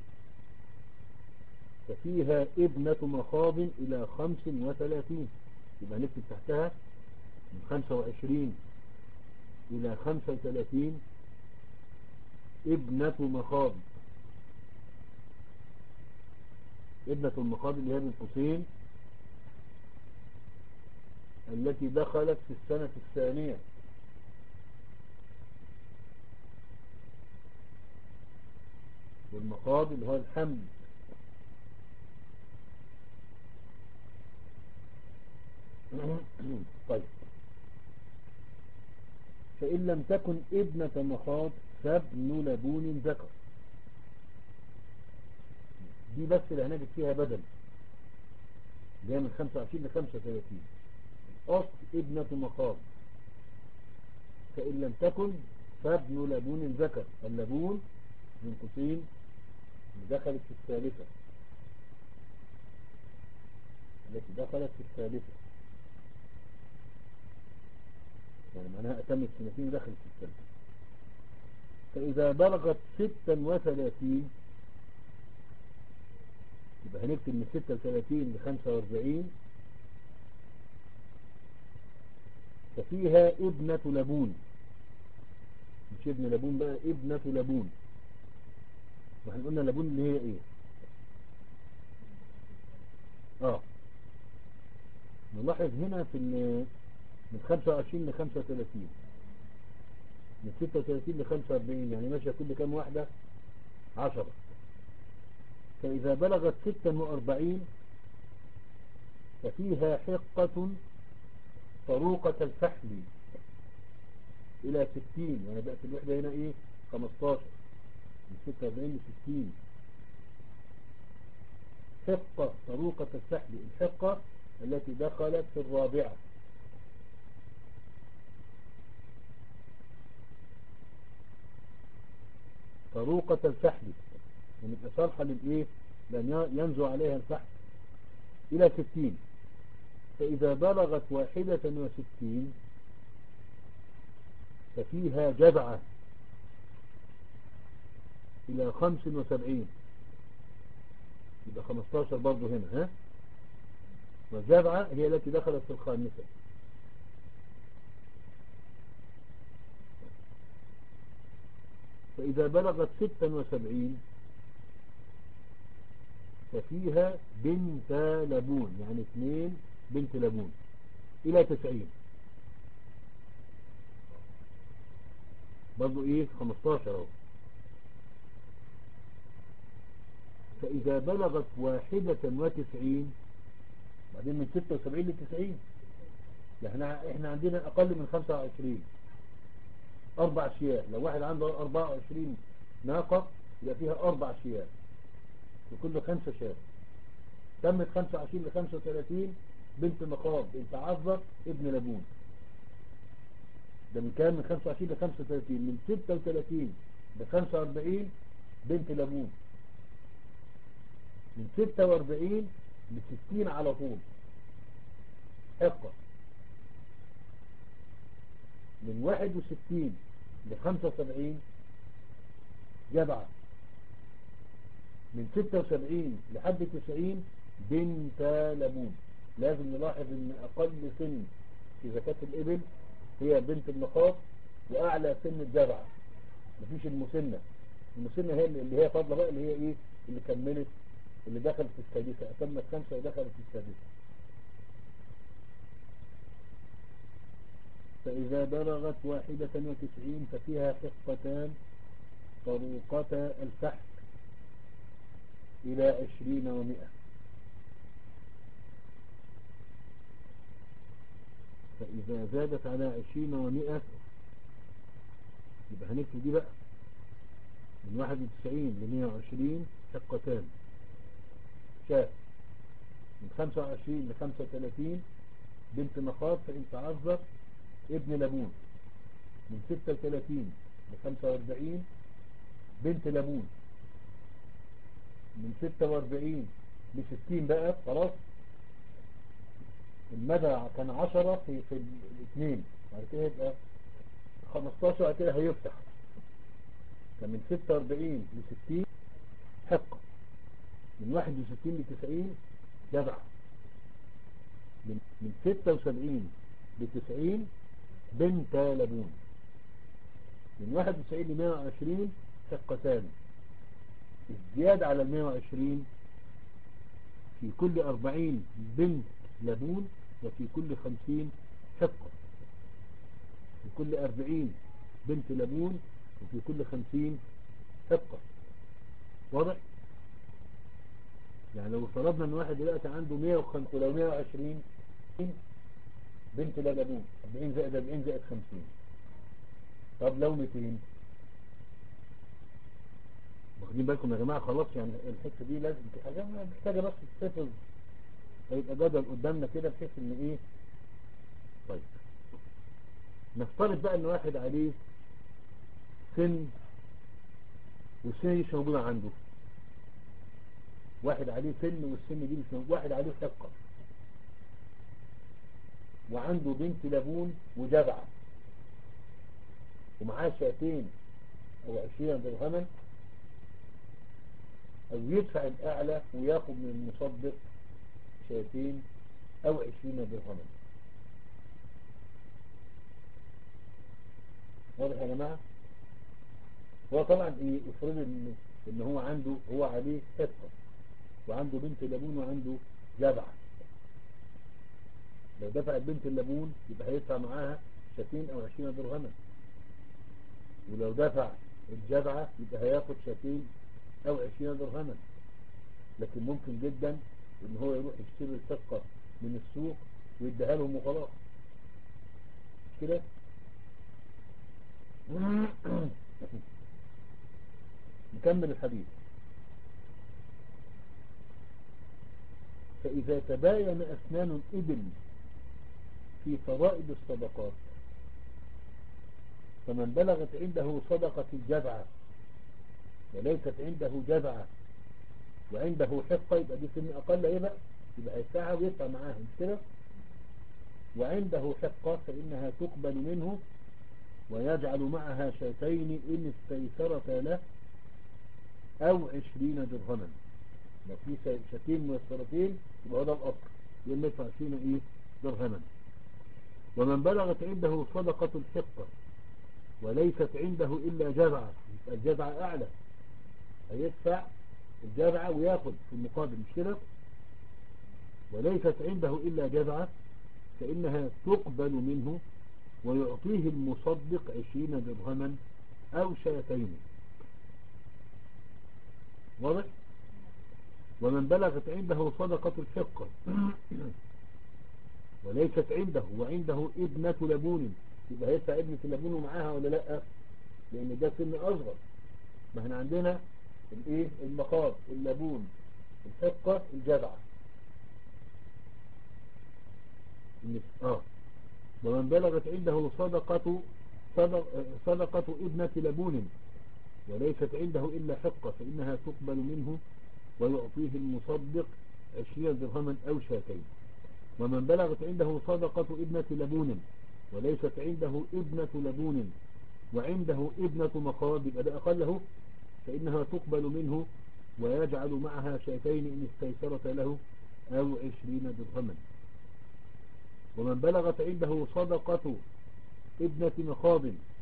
ففيها ابنة مخاض إلى خمس وثلاثين. يبقى نكتب تحتها من خمسة وعشرين إلى خمسة وثلاثين ابنة مخاض. ابنة المخاض اللي هي من قوسين التي دخلت في السنة الثانية. والمخاض اللي هو الحمل. طيب، فإن لم تكن ابنة مخاض فابن لبون ذكر. دي بس اللي هنجد فيها بدل، اللي هي من خمسة وعشرين ل خمسة وثلاثين. أصل ابنة مخاض. فإن لم تكن فابن لبون ذكر. اللبون من قوسين دخلت في الثالثة، التي دخلت في الثالثة. يعني معناها أتمت سنتين ودخلت في الثالثة. فإذا بلغت ستة وثلاثين يبقى هنكتب من ستة وثلاثين لخمسة وأربعين ففيها ابنة لبون، مش ابن لبون بقى، ابنة لبون. واحنا قلنا لبون اللي هي ايه؟ اه نلاحظ هنا في من خمسة وعشرين ل خمسة وثلاثين، من ستة وثلاثين ل خمسة وأربعين، يعني ماشية كل كام واحدة؟ عشرة. فإذا بلغت ستة وأربعين ففيها حقة طروقة الفحل إلى ستين، يعني بقت الوحدة هنا إيه؟ خمستاشر، من ستة وأربعين ل ستين. حقة طروقة الفحل، الحقة التي دخلت في الرابعة. طروقة الفحل يعني صالحة للإيه؟ لأن ينزو عليها الفحل إلى ستين. فإذا بلغت واحدة وستين ففيها جذعة إلى خمس وسبعين، يبقى خمستاشر برضو هنا. ها، والجذعة هي التي دخلت في الخامسة. فإذا بلغت ستة وسبعين ففيها بنت لبون، يعني اثنين بنت لبون إلى تسعين، برضو إيه؟ خمستاشر أهو. فإذا بلغت واحدة وتسعين، بعدين من ستة وسبعين لتسعين، يعني احنا عندنا أقل من خمسة وعشرين، أربع شياه. لو واحد عنده أربعة وعشرين ناقة يبقى فيها أربع شياه وكل خمسة شاه. تمت خمسة وعشرين ل خمسة وثلاثين بنت مخاض بنت عذر ابن لبون. ده من كام؟ من خمسة وعشرين ل خمسة وثلاثين. من ستة وثلاثين ل خمسة وأربعين بنت لبون. من ستة وأربعين ل ستين على طول حقة. من واحد وستين ل خمسة وسبعين جبعة. من ستة وسبعين لحد تسعين بنت لبون. لازم نلاحظ ان اقل سن في زكاة الابل هي بنت المخاض، واعلى سن الجبعة. مفيش المسنة. المسنة هي اللي هي فاضلة بقى، اللي هي ايه؟ اللي كملت، اللي دخلت في السادسة، اتمت خمسة ودخلت في السادسة. فإذا بلغت واحدة وتسعين ففيها حقتان طروقتا الفحل إلى عشرين ومئة. فإذا زادت على عشرين ومئة يبقى هنكتب دي بقى من واحد وتسعين لمئة وعشرين حقتان شاف. من خمسة وعشرين لخمسة وثلاثين بنت مخاض فإن تعذر ابن لبون. من ستة وثلاثين لخمسة وأربعين بنت لبون. من ستة وأربعين لستين بقى خلاص المدى كان عشرة في, في الاثنين، بعد كده يبقى خمستاشر، بعد كده هيفتح. كان من ستة وأربعين لستين حقة. من واحد وستين لتسعين جبعة. من, من ستة وسبعين لتسعين بنت لبون. من واحد وتسعين لمئة وعشرين حقتان. الزيادة على المئة وعشرين في كل أربعين بنت لبون، وفي كل خمسين حقة. في كل أربعين بنت لبون، وفي كل خمسين حقة. واضح؟ يعني لو فرضنا ان واحد دلوقتي عنده مئة وخمسين ولو مئة وعشرين بنت لبون، أربعين زائد أربعين زائد خمسين. طب لو مئتين، واخدين بالكم يا جماعة؟ خلاص يعني الحته دي لازم حاجه محتاجه بس تتحفظ، هيبقى جدول قدامنا كده بحيث ان ايه. طيب نفترض بقى ان واحد عليه سن والسن دي مش موجوده عنده. واحد عليه سن والسن دي مش موجوده. واحد عليه حقه وعنده بنت لبون وجبعه. ومعاه شاتين أو عشرين درهما، أو يدفع الأعلى وياخد من المصدق شاتين أو عشرين درهما. واضح يا جماعة؟ هو طبعا ايه، افرض ان ان هو عنده، هو عليه حقة وعنده بنت لبون وعنده جبعة. لو دفع البنت اللبون يبقى هيدفع معاها شاتين او عشرين درهما، ولو دفع الجبعة يبقى هياخد شاتين او عشرين درهما. لكن ممكن جدا ان هو يروح يشتري الحقة من السوق ويديها لهم وخلاص، مش كده؟ نكمل الحديث. فإذا تباين أسنان الإبل في فرائض الصدقات، فمن بلغت عنده صدقة الجبعة وليست عنده جبعة وعنده حقة، يبقى دي سن أقل، إيه بقى؟ يبقى هيدفعها ويدفع معاها، مش كده؟ وعنده حقة فإنها تقبل منه ويجعل معها شاتين إن استيسرتا له أو عشرين درهما. لو في شاتين ميسرتين يبقى هذا الأصل، يبقى يدفع عشرين إيه درهما. ومن بلغت عنده صدقة الحقة وليست عنده إلا جذعة، يبقى الجذعة أعلى، هيدفع الجذعة وياخد في المقابل، مش كده؟ وليست عنده إلا جذعة فإنها تقبل منه ويعطيه المصدق عشرين درهما أو شاتين. واضح؟ ومن بلغت عنده صدقة الحقة وليست عنده وعنده ابنة لبون، يبقى هيدفع ابنة اللبون ومعاها ولا لأ؟ لأن ده سن أصغر. ما احنا عندنا الايه، المخاض، اللبون، الحقة، الجذعة. اه ومن بلغت عنده صدقة صدقة ابنة لبون وليست عنده إلا حقة فإنها تقبل منه ويعطيه المصدق عشرين درهما أو شاتين. ومن بلغت عنده صدقة ابنة لبون وليست عنده ابنة لبون وعنده ابنة مخاض، يبقى ده أقله، فإنها تقبل منه ويجعل معها شاتين إن استيسرت له أو عشرين درهما. ومن بلغت عنده صدقة ابنة مخاض،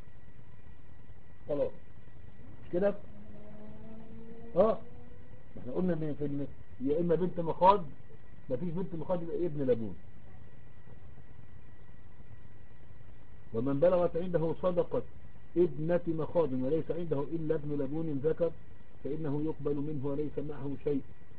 خلاص مش كده؟ اه احنا قلنا ان في الم... يا اما بنت مخاض، مفيش بنت مخاض يبقى ابن لبون. ومن بلغت عنده صدقة ابنة مخاض وليس عنده إلا ابن لبون ذكر فإنه يقبل منه وليس معه شيء.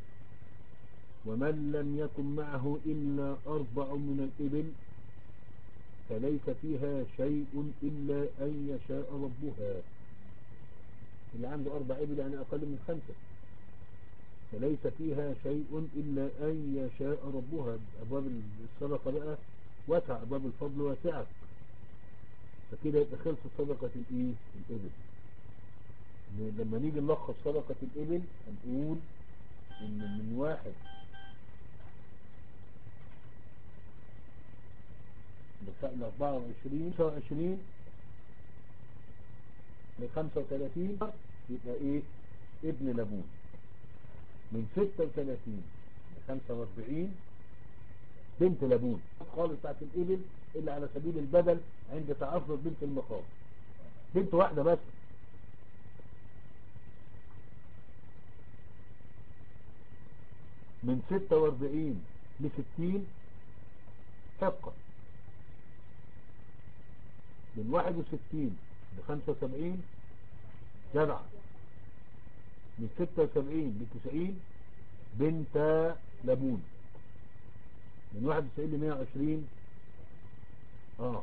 ومن لم يكن معه إلا أربع من الإبل فليس فيها شيء إلا أن يشاء ربها. اللي عنده أربع إبل يعني أقل من خمسة، فليس فيها شيء إلا أن يشاء ربها. أبواب الصدقة بقى واسعة، أبواب الفضل واسعة، فكده يبقى خلصت صدقة الإيه؟ الإبل. لما نيجي نلخص صدقة الإبل هنقول إن من واحد ل أربعة وعشرين خمسة وعشرين ل خمسة وثلاثين يبقى إيه؟ ابن لبون. من ستة وثلاثين ل خمسة وأربعين بنت لبون خالص بتاعت الإبل، إلا على سبيل البدل عند تعذر بنت المخاض، بنت واحدة بس. من ستة وأربعين ل ستين حقة. من واحد وستين ل خمسة وسبعين جدعة. من ستة وسبعين ل تسعين بنت لبون. من واحد وتسعين ل مية وعشرين اه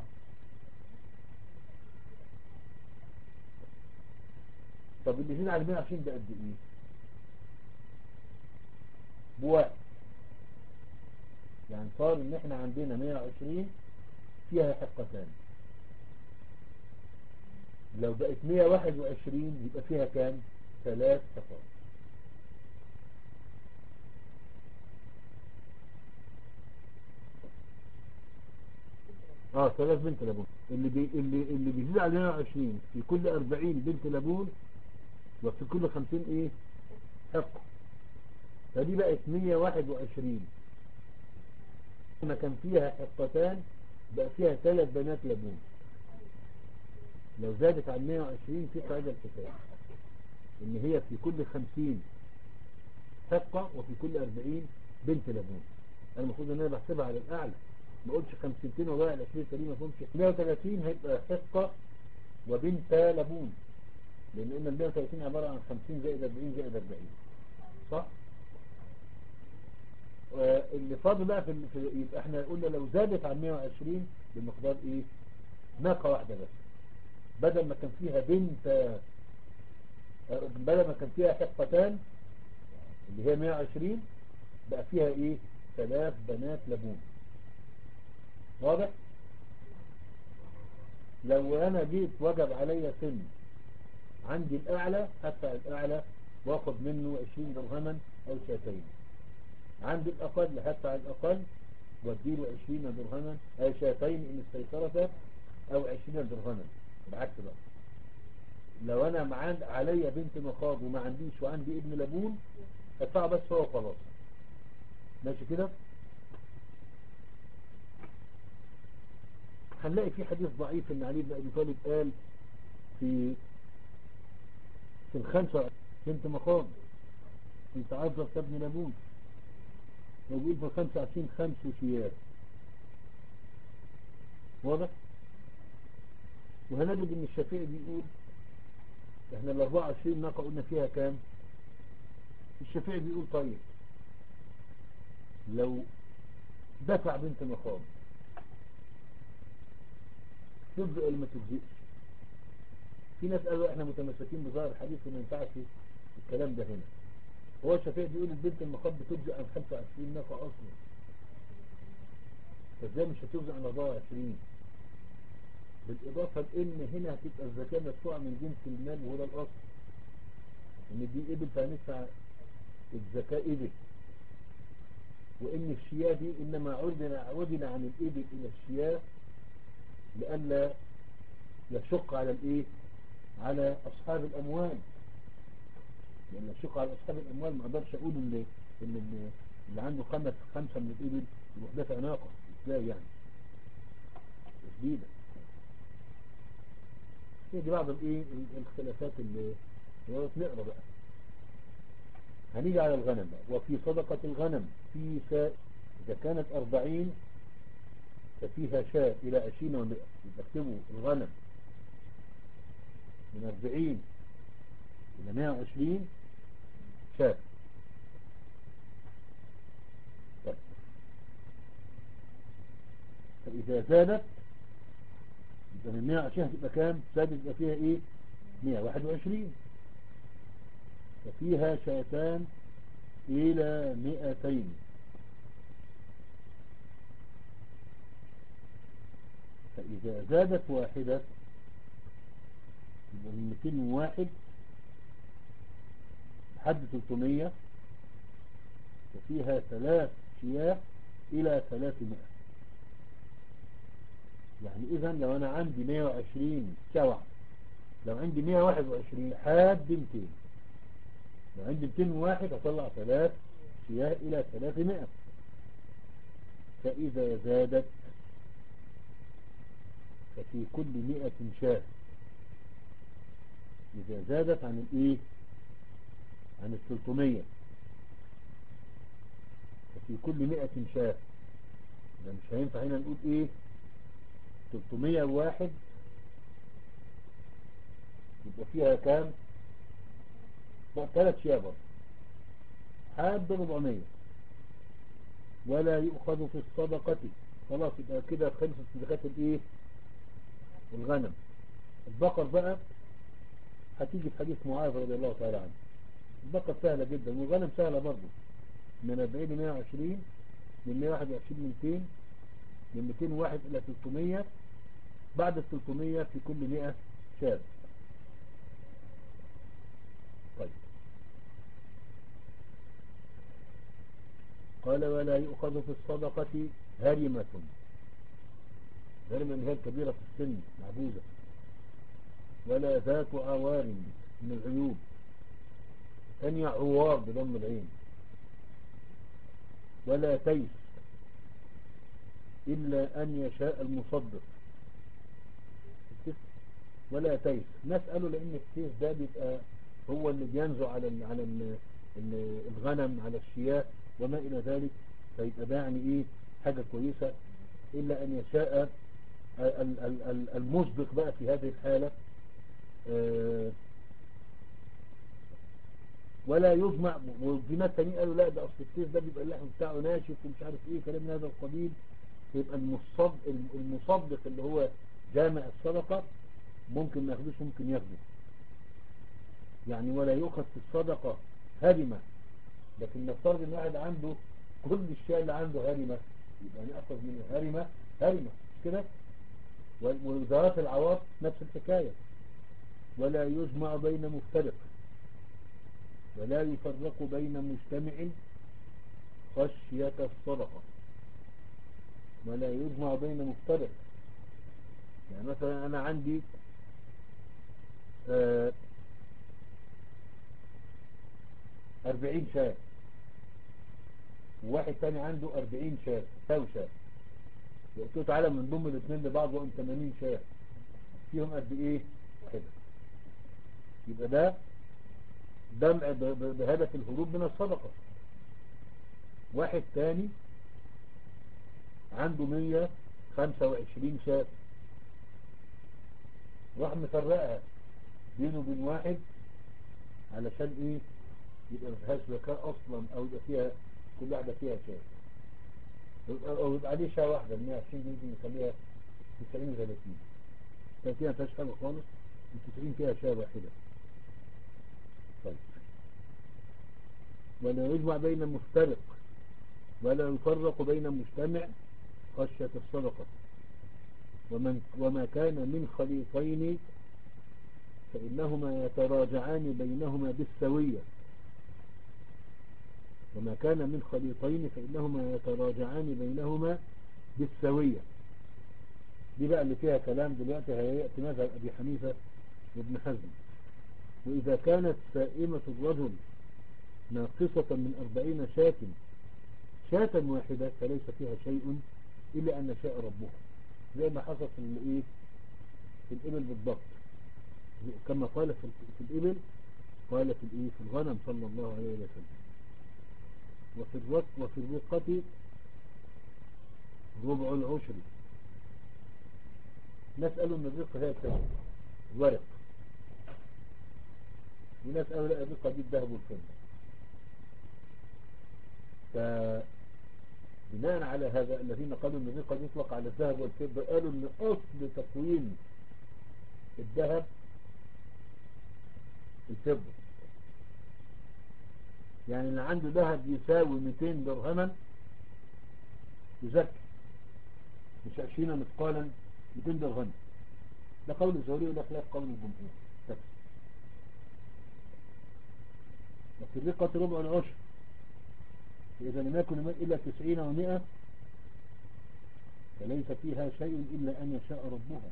طب اللي زين على مية وعشرين ده قد ايه؟ بواحد. يعني صار ان احنا عندنا مية وعشرين فيها حقتان. لو بقت مية وواحد وعشرين يبقى فيها كام؟ ثلاث حقات. اه ثلاث بنت لبون. اللي بي اللي اللي بيزيد على مية وعشرين في كل أربعين بنت لبون، وفي كل خمسين ايه حقة. فدي بقت مية وواحد وعشرين. لما كان فيها حقتان بقى فيها ثلاث بنات لبون. لو زادت عن مية وعشرين في قاعدة الحساب ان هي في كل خمسين حقة وفي كل أربعين بنت لبون. انا المفروض ان انا بحسبها على الاعلى، ما اقولش خمسين وضايع العشرين سليم، ما فهمش. مية وثلاثين هيبقى حقة وبنت لبون، لان قلنا ال مية وثلاثين عبارة عن خمسين زائد أربعين زائد أربعين، صح؟ اللي فاضل بقى في, ال... في يبقى احنا قلنا لو زادت عن مية وعشرين بمقدار ايه؟ ناقة واحدة بس. بدل ما كان فيها بنت، بدل ما كان فيها حقتان اللي هي مية وعشرين، بقى فيها ايه؟ ثلاث بنات لبون. واضح؟ لو انا جيت وجب علي سن عندي الاعلى، هدفع الاعلى واخد منه عشرين درهما او شاتين. عندي الاقل هدفع الاقل واديله عشرين درهما او شاتين ان استيسرت، او عشرين درهما. بالعكس بقى، لو انا معاند عليا بنت مخاض وما عنديش وعندي ابن لبون، هدفع بس هو خلاص. ماشي كده؟ هنلاقي في حديث ضعيف ان علي بن ابي طالب قال في في الخمسة بنت مخاض انت عذر ابن لبون، ويقول في الخمسة وعشرين خمس وشيات. واضح؟ وهنجد ان الشافعي بيقول احنا ال أربعة وعشرين ناقة قلنا فيها كام؟ الشافعي بيقول طيب لو دفع بنت مخاض تجزئ ولا ما تجزئش؟ في ناس قالوا احنا متمسكين بظاهر الحديث وما ينفعش الكلام ده هنا. هو الشافعي بيقول البنت المخاض بتجزئ عن خمسة وعشرين ناقة اصلا، فازاي مش هتجزئ عن أربعة وعشرين؟ بالاضافه لان هنا هتبقى الزكاه مدفوعه من جنس المال، وهو الاصل ان دي ابل فهندفع الزكاه ابل، وان الشياه دي انما عدل عدل عن الابل الى الشياه لئلا يشق على الايه؟ على اصحاب الاموال. لان يشق على اصحاب الاموال ما اقدرش اقول ان اللي, اللي عنده خمس خمسه من الابل يروح دافع ناقه، ازاي يعني؟ تسديده. هي دي بعض الايه الخلافات اللي نقرا بقى. هنيجي على الغنم بقى. وفي صدقة الغنم في شاء إذا كانت أربعين ففيها شاء إلى عشرين ومئة. يكتبوا الغنم من أربعين إلى مئة وعشرين شاء. طيب. فإذا زادت يبقى من مئة وعشرين هتبقى كام؟ زادت يبقى فيها إيه؟ مئة وواحد وعشرين. ففيها شاتان إلى مئتين. فإذا زادت واحدة يبقى من مئتين وواحد لحد ثلاثمئة، ففيها ثلاث شياه إلى ثلاثمائة. يعني إذا لو أنا عندي مئة وعشرين شاة، لو عندي مئة وواحد وعشرين لحد مئتين، لو عندي مئتين وواحد هطلع ثلاث شياه إلى ثلاثمائة. فإذا زادت ففي كل مئة شاة. إذا زادت عن الإيه؟ عن الثلاثمية ففي كل مئة شاة. ده مش هينفع هنا نقول إيه؟ ثلاثمية وواحد يبقى فيها كام؟ ثلاث شياه برضه حد أربعمية. ولا يؤخذ في الصدقة. خلاص يبقى كده خلصت زكاة الإيه؟ الغنم. البقر بقى هتيجي في حديث معاذ رضي الله تعالى عنه. البقر سهلة جدا والغنم سهلة برضه. من أربعين ل مئة وعشرين، من مئة وواحد وعشرين ل مئتين، من مئتين وواحد إلى ثلاثمية، بعد ال ثلاثمية في كل مئة شاة. طيب. قال ولا يؤخذ في الصدقة هرمة. غالبا ان هي الكبيرة في السن معجوزة، ولا ذات عوار من العيوب. ثانية عوار بضم العين. ولا تيس إلا أن يشاء المصدق. ولا تيس نسأله لأن التيس ده بيبقى هو اللي بينزع على ال على ال الغنم، على الشياه وما إلى ذلك، فيبقى ده يعني إيه حاجة كويسة. إلا أن يشاء المصدق بقى في هذه الحالة. آه ولا يجمع. وفي ناس تانيين قالوا لا ده أصل التيس ده بيبقى اللحم بتاعه ناشف ومش عارف إيه كلام من هذا القبيل، فيبقى المصدق, المصدق اللي هو جامع الصدقة ممكن ما ياخدوش، ممكن ياخده. يعني ولا يؤخذ في الصدقة هرمة، لكن نفترض ان واحد عنده كل الشيء اللي عنده هرمة، يبقى نأخذ من الهرمة هرمة كده. وذوات العواف نفس الحكاية. ولا يجمع بين مفترق، ولا يفرق بين مجتمع خشية الصدقة. ولا يجمع بين مفترق. يعني مثلا انا عندي آه أربعين شاة، وواحد تاني عنده أربعين شاة تساوي شاة، وقلت له تعالى من ضم الاثنين لبعض وهم ثمانين شاة، فيهم قد ايه كده؟ يبقى ده دمع بهدف الهروب من الصدقة. واحد تاني عنده مية خمسة وعشرين شاة، راح مفرقها بينه وبين واحد علشان ايه؟ يبقى ما فيهاش زكاة اصلا، او يبقى فيها كل واحدة فيها شاة، او يبقى عليه شاة واحدة مية وعشرين دي ممكن نخليها تسعين وثلاثين، ثلاثين ما فيهاش حاجة خالص، التسعين فيها شاة واحدة. طيب. ولا يجمع بين مفترق، ولا يفرق بين مجتمع خشية الصدقة. ومن وما كان من خليطين فإنهما يتراجعان بينهما بالسوية. وما كان من خليطين فإنهما يتراجعان بينهما بالسوية. دي بقى اللي فيها كلام دلوقتي، هيأتي مذهب أبي حنيفة وابن حزم. وإذا كانت سائمة الرجل ناقصة من أربعين شاة شاة واحدة فليس فيها شيء إلا أن شاء ربها، زي ما حصل في الإيه في الإبل بالضبط، كما قال في الإبل قال في الإيه في الغنم صلى الله عليه وسلم. وفي الرق وفي الرقة ربع العشر. نسأل أن الرقة هي الكذب الورق، ونسأل لا الرقة دي الذهب والفضة. فبناء على هذا الذين قالوا أن الرقة يطلق على الذهب والفضة قالوا أن أصل تقويم الذهب الفضة. يعني اللي عنده ذهب يساوي مئتين درهما يزكي، مش عشرين مثقالا مئتين درهم. ده قول الزهري وده خلاف قول الجمهور. وفي الرقة ربع العشر، فإذا لم يكن إلا تسعين ومئة فليس فيها شيء إلا أن يشاء ربها.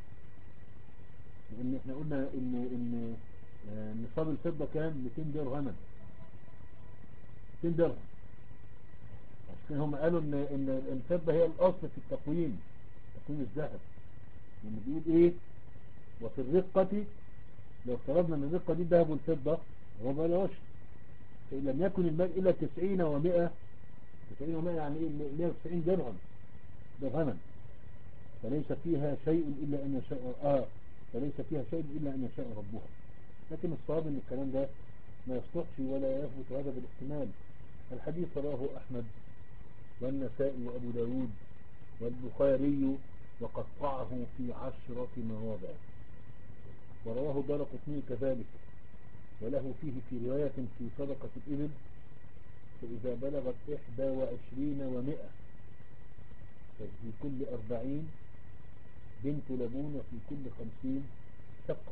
لأن احنا قلنا إن إن نصاب الفضة كام؟ مئتين درهما، مئتين درهم. عشان هم قالوا إن إن الفضة هي الأصل في التقويم، تقويم الذهب. لأن بيقول إيه؟ وفي الرقة لو افترضنا ان الرقة دي الذهب والفضة ربع العشر، فإن لم يكن المال إلا تسعين ومئة، تسعين ومئة يعني إيه؟ مئة وتسعين درهم درهما، فليس فيها شيء إلا أن يشاء آه فليس فيها شيء إلا أن يشاء ربها. لكن الصواب ان الكلام ده ما يصلحش ولا يثبت هذا بالاحتمال. الحديث رواه أحمد والنسائي وأبو داود والبخاري وقطعه في عشرة مواضع، ورواه دارقطني كذلك، وله فيه في رواية في صدقة الإبل فإذا بلغت إحدى وعشرين ومئة ففي كل أربعين بنت لبون وفي كل خمسين شقة.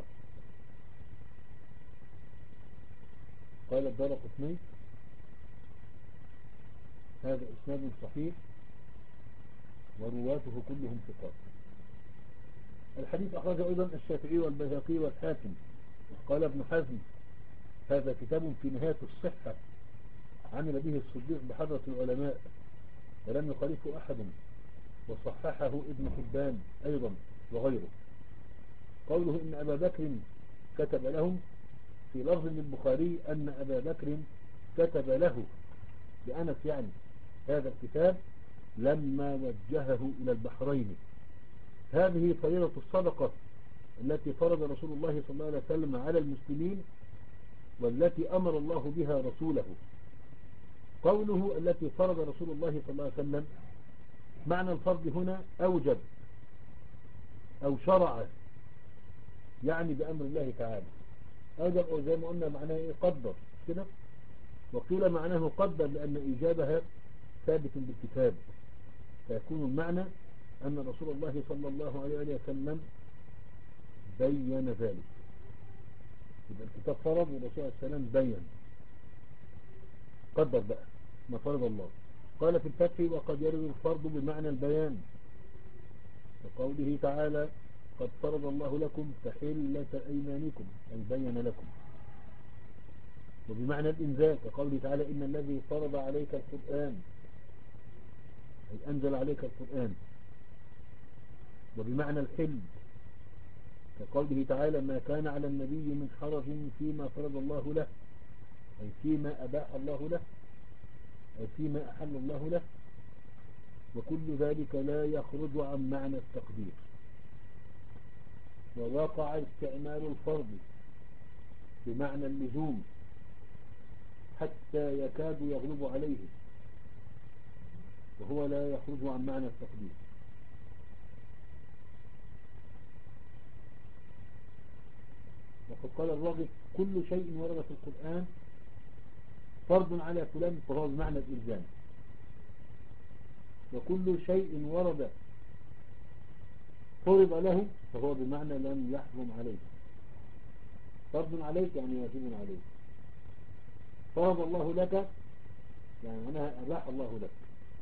قال الدارقطني هذا إسناد صحيح ورواته كلهم ثقات. الحديث أخرجه أيضا الشافعي والبيهقي والحاكم. قال ابن حزم هذا كتاب في نهاية الصحة، عمل به الصديق بحضرة العلماء ولم يخالفه أحد، وصححه ابن حبان أيضا وغيره. قوله إن أبا بكر كتب لهم، في لفظ للبخاري أن أبا بكر كتب له لأنس يعني هذا الكتاب لما وجهه إلى البحرين. هذه فريضة الصدقة التي فرض رسول الله صلى الله عليه وسلم على المسلمين، والتي أمر الله بها رسوله. قوله التي فرض رسول الله صلى الله عليه وسلم، معنى الفرض هنا أوجب أو شرع، يعني بأمر الله تعالى. أوجب أو زي ما قلنا معناه إيه؟ قدر كده. وقيل معناه قدر لأن إيجابها ثابت بالكتاب، فيكون المعنى أن رسول الله صلى الله عليه وسلم بين ذلك. يبقى الكتاب فرض والرسول عليه السلام بين، قدر بقى ما فرض الله. قال في الفتح وقد يرد الفرض بمعنى البيان، وقوله تعالى قد فرض الله لكم تحلة أيمانكم أي بين لكم. وبمعنى الإنزال كقوله تعالى إن الذي فرض عليك القرآن أي أنزل عليك القرآن. وبمعنى الحل كقوله تعالى ما كان على النبي من حرج فيما فرض الله له أي فيما أباح الله له أي فيما أحل الله له. وكل ذلك لا يخرج عن معنى التقدير. ووقع استعمال الفرض بمعنى اللزوم حتى يكاد يغلب عليه، وهو لا يخرج عن معنى التقدير. وقد قال الراغب كل شيء ورد في القرآن فرض على فلان فهو بمعنى الإلزام، وكل شيء ورد فرض له فهو بمعنى لم يحرم عليه. فرض عليك يعني واجب عليك، فرض الله لك يعني معناها أباح الله لك.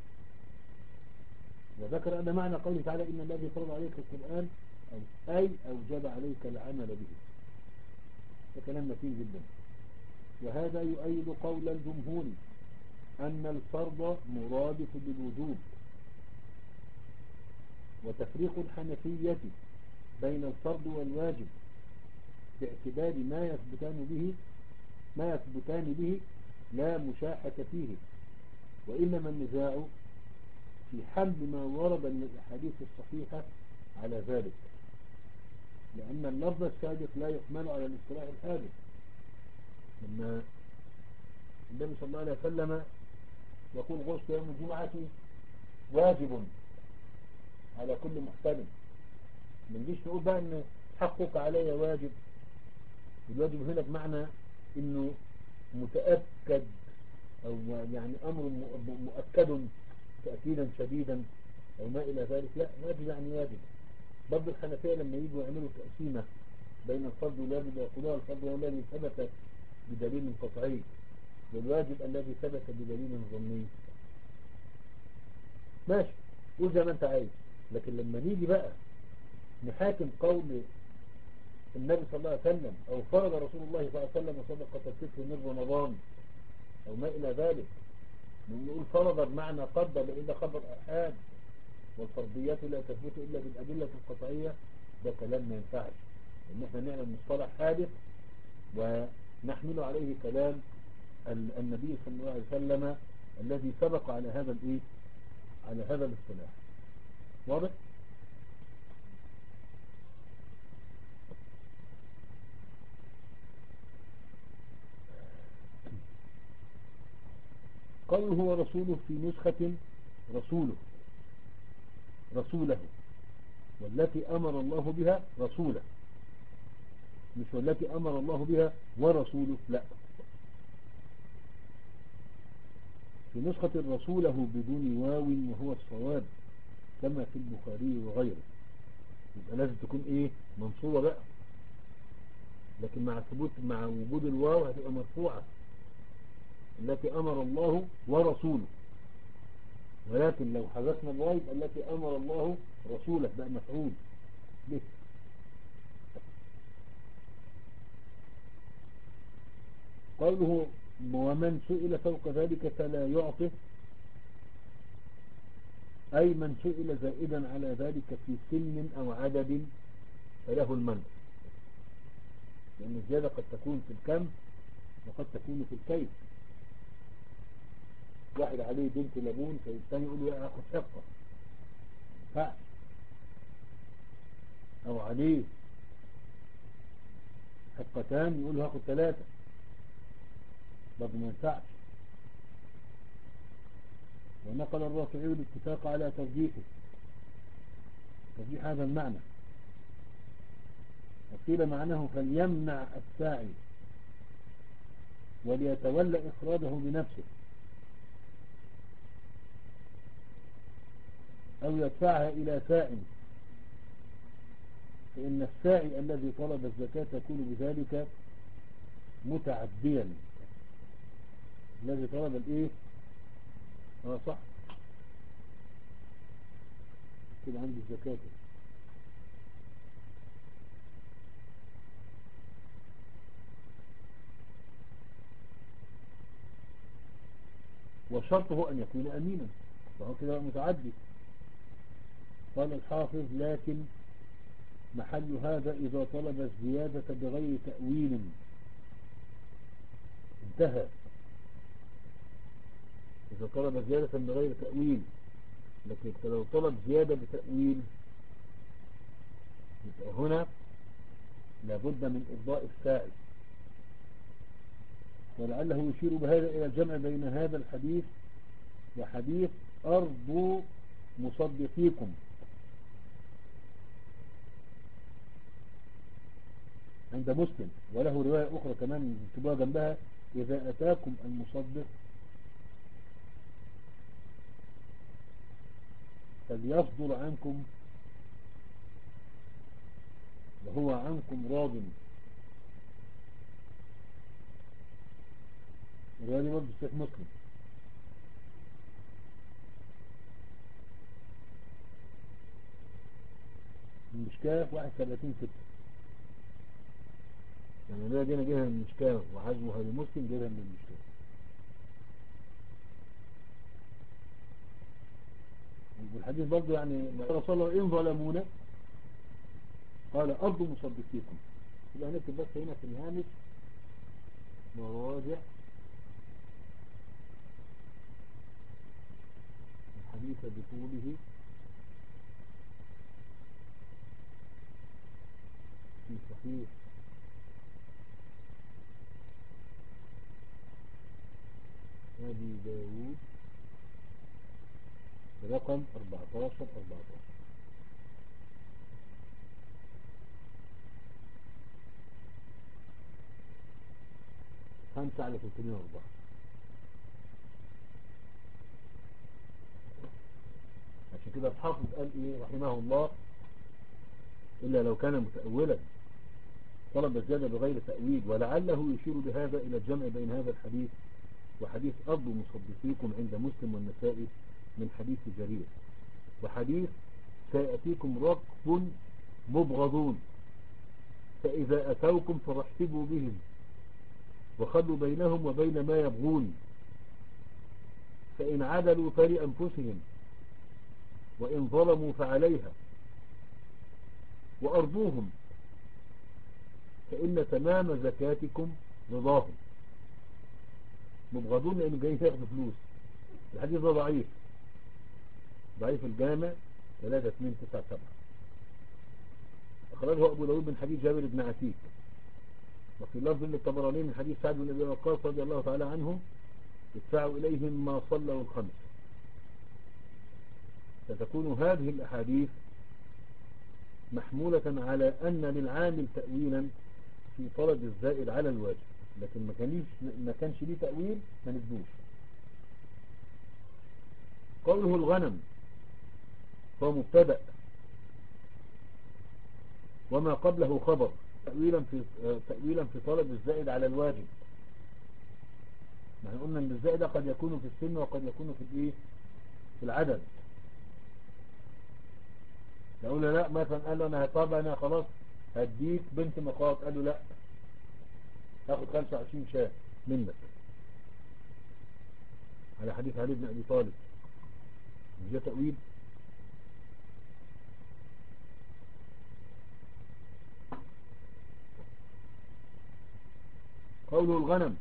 وذكر أن معنى قوله تعالى إن الذي فرض عليك القرآن أي أوجب عليك العمل به. ده كلام متين جدا. وهذا يؤيد قول الجمهور أن الفرض مرادف للوجوب. وتفريق الحنفية بين الفرض والواجب باعتبار ما يثبتان به ما يثبتان به لا مشاحة فيه، وإنما النزاع في حمل ما ورد من الأحاديث الصحيحة على ذلك، لأن اللفظ السابق لا يحمل على الاصطلاح الحادث. لما النبي صلى الله عليه وسلم يقول غسل يوم الجمعة واجب على كل محتلم، ما نجيش نقول بقى ان حقك علي واجب. الواجب هنا بمعنى انه متأكد او يعني امر مؤكد تأكيدا شديدا او ما الى ذلك. لا، واجب يعني واجب. برضه الحنفية لما يجوا يعملوا تقسيمة بين الفرض والواجب يقولون الفرض هو الذي ثبت بدليل قطعي، والواجب الذي ثبت بدليل ظني. ماشي، قول زي ما انت عايز. لكن لما نيجي بقى نحاكم قول النبي صلى الله عليه وسلم او فرض رسول الله صلى الله عليه وسلم صدقة الفطر من رمضان او ما الى ذلك، نقول فرض بمعنى قدر الا خبر احاد، والفرضيات لا تثبت الا بالادلة القطعية. ده كلام ما ينفعش ان احنا نعمل مصطلح حادث ونحمل عليه كلام النبي صلى الله عليه وسلم الذي سبق على هذا الايه على هذا الاصطلاح. واضح؟ قوله هو رسوله في نسخة رسوله رسوله، والتي أمر الله بها رسوله، مش والتي أمر الله بها ورسوله، لا. في نسخة رسوله بدون واو وهو الصواب كما في البخاري وغيره، يبقى لازم تكون ايه منصوبة بقى، لكن مع ثبوت مع وجود الواو هتبقى مرفوعة، التي أمر الله ورسوله. ولكن لو حذفنا الواو التي أمر الله رسوله بقى مفعول به. قوله ومن سئل فوق ذلك فلا يعطه، أي من سئل زائدا على ذلك في سن أو عدد فله المنع، لأن الزيادة قد تكون في الكم وقد تكون في الكيف. واحد عليه بنت لبون فالثاني يقول له أخذ حقة فعل، أو عليه حقتان يقول له أخذ ثلاثة برضه ما ينفعش. ونقل الرافعي الاتفاق على ترجيحه، ترجيح هذا المعنى، وقيل معناه فليمنع الساعي وليتولى إخراجه بنفسه، أو يدفعها إلى ساع، فإن الساعي الذي طلب الزكاة يكون بذلك متعديا. الذي طلب الإيه؟ اه صح كده عندي الزكاة. وشرطه أن يكون أمينا، فهو كده متعدي. قال الحافظ لكن محل هذا إذا طلب الزيادة بغير تأويل، انتهى. إذا طلب زيادة بغير تأويل، لكن لو طلب زيادة بتأويل يبقى هنا لابد من إرضاء السائل. ولعله يشير بهذا إلى الجمع بين هذا الحديث وحديث أرض مصدقيكم، عند مسلم، وله رواية أخرى كمان تبقى جنبها إذا أتاكم المصدق فليصدر عنكم وهو عنكم راض. الرواية دي برضه صحيح مسلم. المشكاة واحد ثلاثين ستة، يعني الرواية دي أنا جايبها من المشكاة وحجمها لمسلم جايبها من المشكاة. والحديث برضه يعني رسول الله إن ظلمونا قال أرض مصدقيكم. يبقى هنكتب بس هنا في الهامش مراجع الحديث بطوله في صحيح أبي داود رقم أربعتاشر أربعتاشر. خمسة على ثلاثمائة وأربعة. عشان كده الحافظ قال إيه رحمه الله إلا لو كان متأولا طلب الزيادة بغير تأويل، ولعله يشير بهذا إلى الجمع بين هذا الحديث وحديث أرض مصدقيكم عند مسلم والنسائي من حديث جرير، وحديث سيأتيكم ركب مبغضون فإذا أتوكم فرحبوا بهم وخلوا بينهم وبين ما يبغون، فإن عدلوا فلأنفسهم وإن ظلموا فعليها، وأرضوهم فإن تمام زكاتكم رضاهم. مبغضون لأنه جايين ياخدوا فلوس. الحديث ده ضعيف، ضعيف الجامع ثلاثة اثنين تسعة سبعة، أخرجه أبو داود من حديث جابر بن عتيك، وفي لفظ للطبراني من حديث سعد بن أبي وقاص رضي الله تعالى عنه ادفعوا إليهم ما صلوا الخمس. فتكون هذه الأحاديث محمولة على أن للعامل تأويلا في طلب الزائد على الواجب، لكن ما كانش ما كانش ليه تأويل ما نسبوش. قوله الغنم هو مبتدأ وما قبله خبر تأويلا في تأويلا في طلب الزائد على الواجب. نحن قلنا ان الزائد قد يكون في السن وقد يكون في الايه في العدد. يقول له لا مثلا قال له انا طب انا خلاص هديك بنت مخاط، قال له لا تاخد خمسة وعشرين شاه، منك، على حديث علي بن أبي طالب. مش ده تأويل؟ قوله الغنم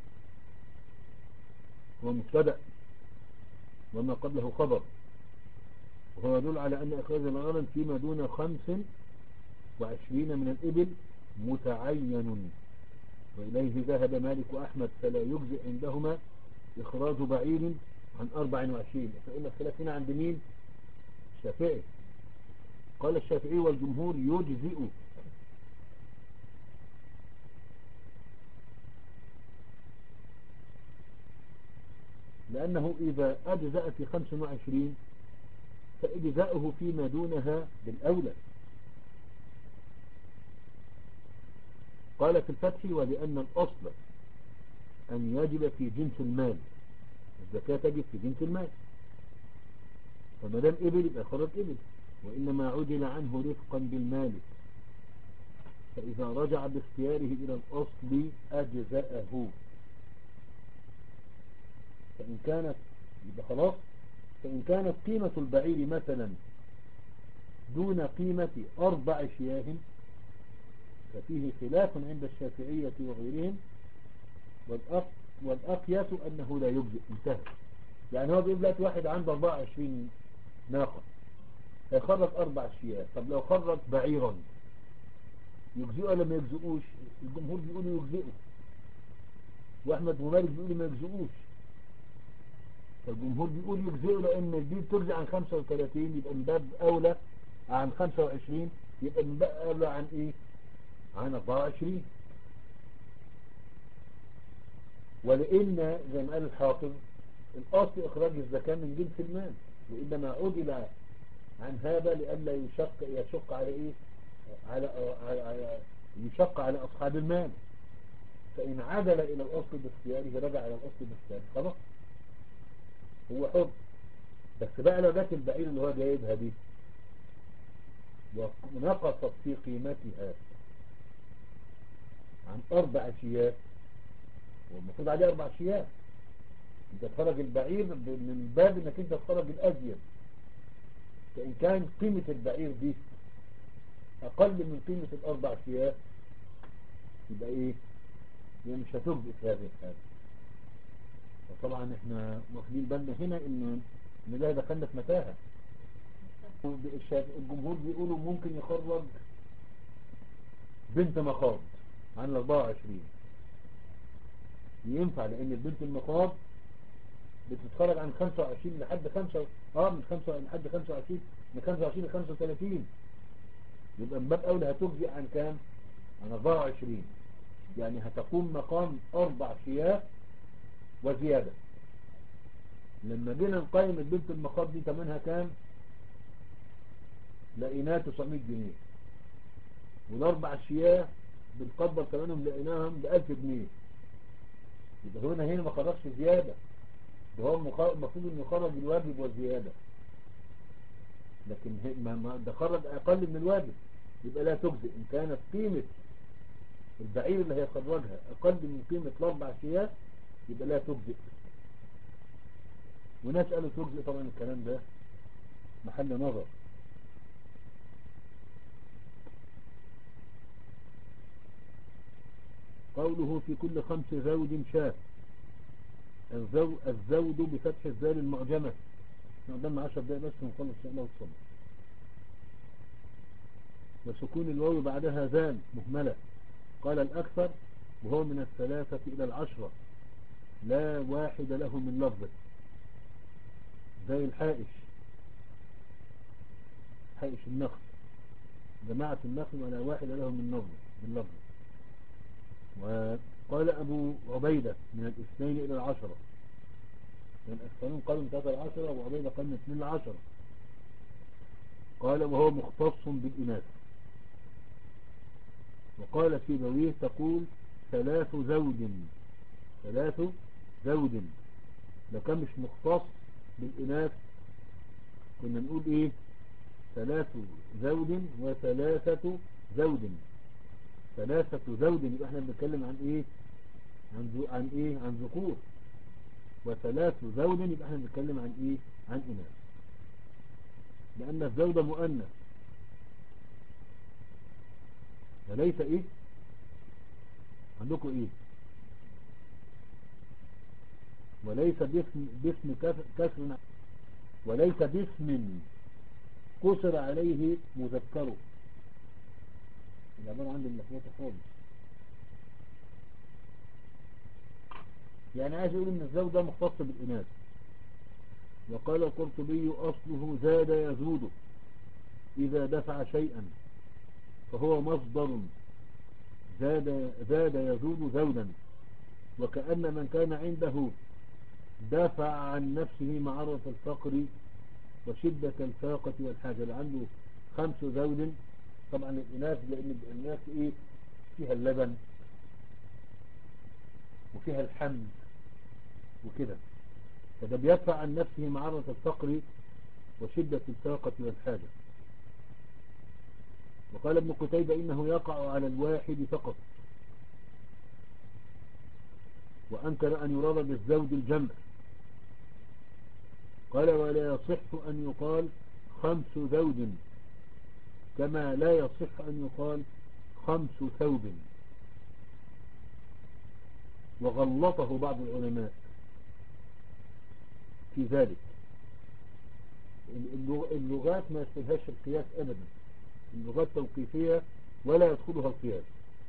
هو مبتدأ وما قبله خبر، وهو يدل على أن إخراج الغنم فيما دون خمس وعشرين من الإبل متعين، وإليه ذهب مالك وأحمد، فلا يجزئ عندهما إخراج بعير عن أربع وعشرين. فإن الخلاف هنا عند مين؟ الشافعي. قال الشافعي والجمهور يجزئ، لأنه إذا أجزأ في خمس وعشرين فإجزاؤه فيما دونها بالأولى. قال في الفتح ولأن الأصل أن يجب في جنس المال، الزكاة تجب في جنس المال، فمدام إبل يبقى خرج إبل، وإنما عدل عنه رفقا بالمال، فإذا رجع باختياره إلى الأصل أجزأه. فإن كانت يبقى خلاص، فإن كانت قيمة البعير مثلا دون قيمة أربع شياه ففيه خلاف عند الشافعية وغيرهم، والأق... والأقياس أنه لا يجزئ. انتهى. يعني هو بيقول لك واحد عنده أربعة وعشرين ناقة هيخرج أربع شياه، طب لو خرج بعيرا يجزئه ولا ما يجزئوش؟ الجمهور بيقولوا يجزئه، وأحمد ومالك بيقولوا ما يجزئوش. فالجمهور بيقول يجزئه لأن دي تجزئ عن خمسة وثلاثين، يبقى من باب أولى عن خمسة وعشرين، يبقى من باب أولى عن إيه؟ عن أربعة وعشرين. ولأن زي ما قال الحافظ الأصل إخراج الزكاة من جنس المال، وإنما عدل عن هذا لئلا يشق يشق على إيه؟ على, على, على يشق على أصحاب المال. فإن عدل إلى الأصل باختياره رجع إلى الأصل باختياره، خلاص هو حر. بس بقى لو جت البعير اللي هو جايبها دي ونقصت في قيمتها عن أربع شياه، والمفروض عليه أربع شياه، انت تخرج البعير من باب انك انت تخرج الأزيد. فإن كان قيمة البعير دي أقل من قيمة الأربع شياه يبقى إيه؟ يعني مش هتجزئ في هذه الحالة. وطبعا احنا واخدين بالنا هنا ان ان ده دخلنا في متاهة. الجمهور بيقولوا ممكن يخرج بنت مخاض عن أربعة وعشرين، ينفع لان البنت المخاض بتتخرج عن خمسة وعشرين لحد خمسة، اه من خمسة لحد خمسة وعشرين، من خمسة وعشرين ل خمسة وثلاثين، يبقى من باب اولى هتجزئ عن كام؟ عن أربعة وعشرين، يعني هتقوم مقام أربع شياه وزيادة. لما جينا نقيم البنت المخاض دي ثمنها كام؟ لقيناها تسعمائة جنيه، والاربع شياه بنقدر ثمنهم لقيناهم ب ألف جنيه. يبقى هنا هنا ما خرجش زيادة، ده هو المفروض انه يخرج الواجب والزيادة، لكن ما ده خرج اقل من الواجب، يبقى لا تجزئ. ان كانت قيمة البعير اللي هيخرجها اقل من قيمة الاربع شياه يبقى لا تجزئ. وناس قالوا تجزئ، طبعا الكلام ده محل نظر. قوله في كل خمس زود شاة، الزو الزود بفتح الزال المعجمة. قدامنا عشر دقائق بس ونخلص ان شاء الله والصبر. وسكون الواو بعدها زال مهملة، قال الأكثر وهو من الثلاثة إلى العشرة، لا واحد له من لفظه، زي الحائش، حائش النخل، جماعة النخل ولا واحد له من لفظه باللفظ. وقال أبو عبيدة من الاثنين إلى العشرة، يعني الأكثرون قالوا من ثلاثة العشرة، وأبو عبيدة قال من اثنين العشرة. قال وهو مختص بالإناث. وقال في بويه تقول ثلاث زوج، ثلاث زوج، لو كان مش مختص بالإناث كنا نقول إيه؟ ثلاث زوج وثلاثة زوج. ثلاثة زوج يبقى احنا بنتكلم عن إيه؟ عن ذو عن ايه عن ذكور، وثلاث زوج يبقى احنا بنتكلم عن ايه عن اناث، لان الزوج مؤنث وليس ايه عندكم ايه وليس باسم باسم كسر كسر- وليس باسم قصر عليه مذكره. العبارة عندي ملخبطة خالص. يعني عايز يقول ان الزوج ده مختص بالإناث. وقال القرطبي أصله زاد يزود إذا دفع شيئا، فهو مصدر زاد زاد يزود زودا، وكأن من كان عنده دافع عن نفسه معرة الفقر وشدة الفاقة والحاجة، اللي عنده خمس زوج. طبعا الإناث لأن الإناث إيه فيها اللبن وفيها الحمل وكده، فده بيدفع عن نفسه معرة الفقر وشدة الفاقة والحاجة. وقال ابن قتيبة إنه يقع على الواحد فقط، وأنكر أن يراد بالزوج الجمع. قال ولا يصح أن يقال خمس زوج، كما لا يصح أن يقال خمس ثوب. وغلطه بعض العلماء في ذلك. اللغات ما يدخلهاش القياس أبدا، اللغات توقيفية ولا يدخلها القياس.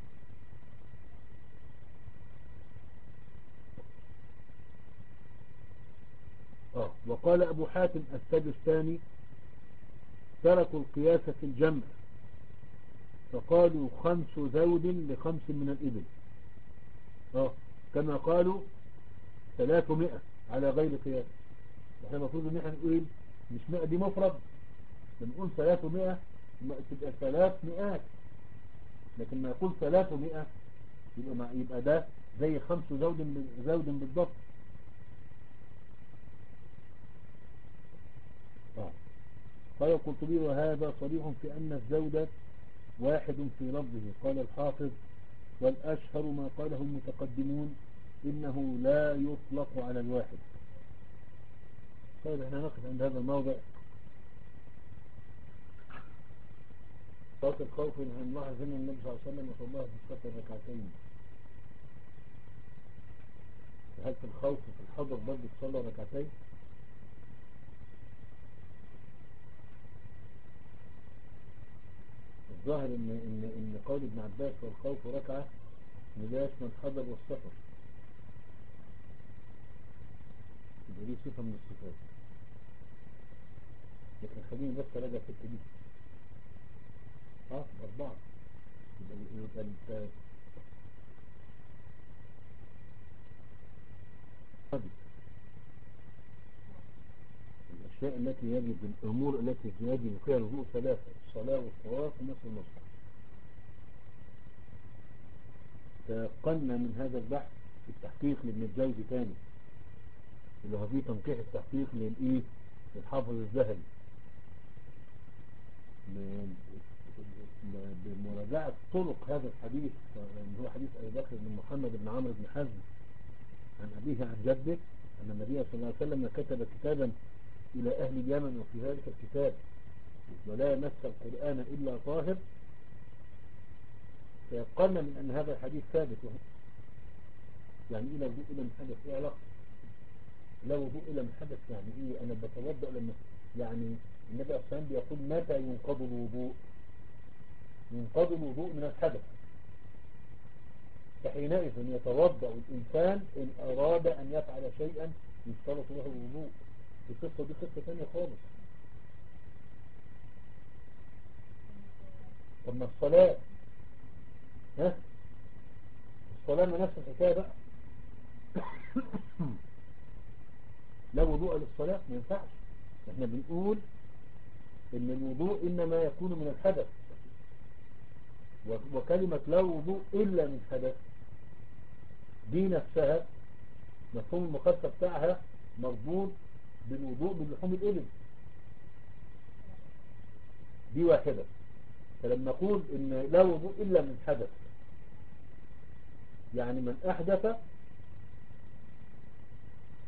آه. وقال أبو حاتم السجستاني تركوا القياس في الجمع، فقالوا خمس زوج لخمس من الإبل، آه. كما قالوا ثلاثمائة على غير قياس. احنا المفروض ان احنا نقول مش مائة دي مفرد، بنقول ثلاثمائة تبقى ثلاث مئات، لكن ما يقول ثلاثمائة يبقى, ما يبقى ده زي خمس زوج زوج بالضبط. آه. قال القرطبي وهذا صريح في أن الزوج واحد في لفظه. قال الحافظ والأشهر ما قاله المتقدمون إنه لا يطلق على الواحد. طيب احنا نقف عند هذا الموضع. صلاة الخوف عن الله عز وجل النبي صلى الله عليه وسلم وصلى الله في الصلاة ركعتين. هل في الخوف في الحضر برضه تصلى ركعتين؟ الظاهر ان ان ان قول ابن عباس والخوف ركعة لا يشمل الحضر والسفر، يبقى دي صفة من الصفات. لكن خليني بس اراجع الحتة دي. اه أربعة. يبقى يبقى انت الأشياء التي يجب الأمور التي يجب فيها الوضوء ثلاثة: الصلاة والطواف ومس المصحف. تيقنا من هذا البحث التحقيق لابن الجوزي تاني، اللي هو فيه تنقيح التحقيق للإيه للحافظ الذهبي بمراجعة طرق هذا الحديث، اللي هو حديث أبي بكر بن محمد بن عمرو بن حزم عن أبيه عن جده أن النبي صلى الله عليه وسلم كتب كتابا إلى أهل اليمن، وفي ذلك الكتاب ولا يمس القرآن إلا طاهر. فيقلنا من أن هذا الحديث ثابت. يعني إلى وضوء إلى من حدث إيه علاقة؟ لا وضوء إلى من حدث يعني إيه؟ أنا بتوضأ لما يعني النبي صلى الله عليه وسلم بيقول متى ينقض الوضوء؟ ينقض الوضوء من الحدث، فحينئذ يتوضأ الإنسان إن أراد أن يفعل شيئا يشترط له الوضوء. القصة دي قصة ثانية خالص. طب ما الصلاة، ها الصلاة ما نفس الحكاية بقى. لا وضوء للصلاة ما ينفعش. احنا بنقول ان الوضوء انما يكون من الحدث، وكلمة لا وضوء الا من حدث دي نفسها مفهوم المخالفة بتاعها مربوط بالوضوء باللحوم الإبل. دي واحدة. فلما نقول ان لا وضوء الا من حدث يعني من احدث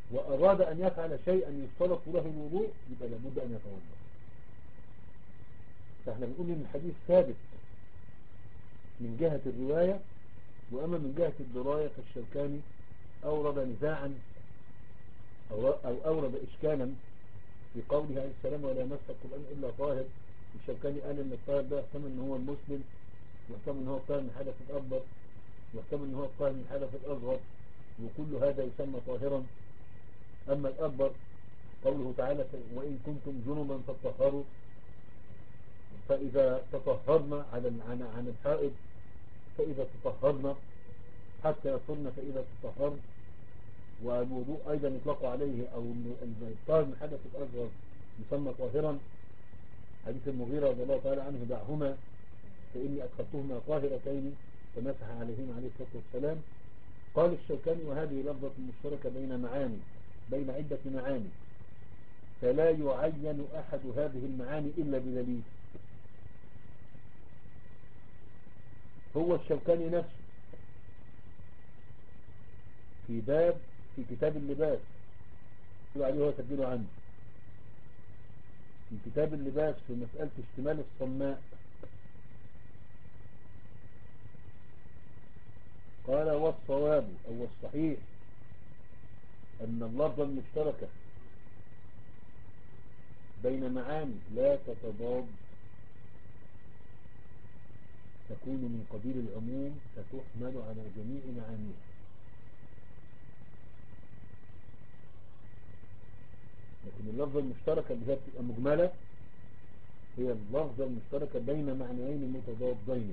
وأراد أن يفعل شيئا يشترط له الوضوء يبقى لابد أن يتوضأ. فاحنا بنقول إن الحديث ثابت من جهة الرواية، وأما من جهة الدراية فالشوكاني أورد نزاعا أو, أو أورد إشكالا في قوله عليه السلام ولا يمس القرآن إلا طاهر. الشوكاني قال إن الطاهر ده يحتمل إن هو المسلم، يحتمل إن هو الطاهر من الحدث الأكبر، يحتمل إن هو الطاهر من الحدث الأصغر، وكل هذا يسمى طاهرا. أما الأكبر قوله تعالى وإن كنتم جنبا فاتطهروا، فإذا تطهرنا عن عن الحائض فإذا تطهرنا حتى يصلنا فإذا تطهرنا. والوضوء أيضا يطلق عليه أو الطاهر من الحدث الأصغر يسمى طاهرا. حديث المغيرة رضي الله تعالى عنه دعهما فإني أدخلتهما طاهرتين فمسح عليهما عليه الصلاة والسلام. قال الشوكاني وهذه لفظة مشتركة بين معاني بين عدة معاني، فلا يعين أحد هذه المعاني إلا بدليل. هو الشوكاني نفسه في باب في كتاب اللباس عليه هو تسجيله عنه في كتاب اللباس في مسألة اشتمال الصماء قال والصواب أو الصحيح أن اللفظة المشتركة بين معاني لا تتضاد تكون من قبيل العموم فتحمل على جميع معانيها. لكن اللفظة المشتركة اللي هي بتبقى مجملة هي اللفظة المشتركة بين معنيين متضادين.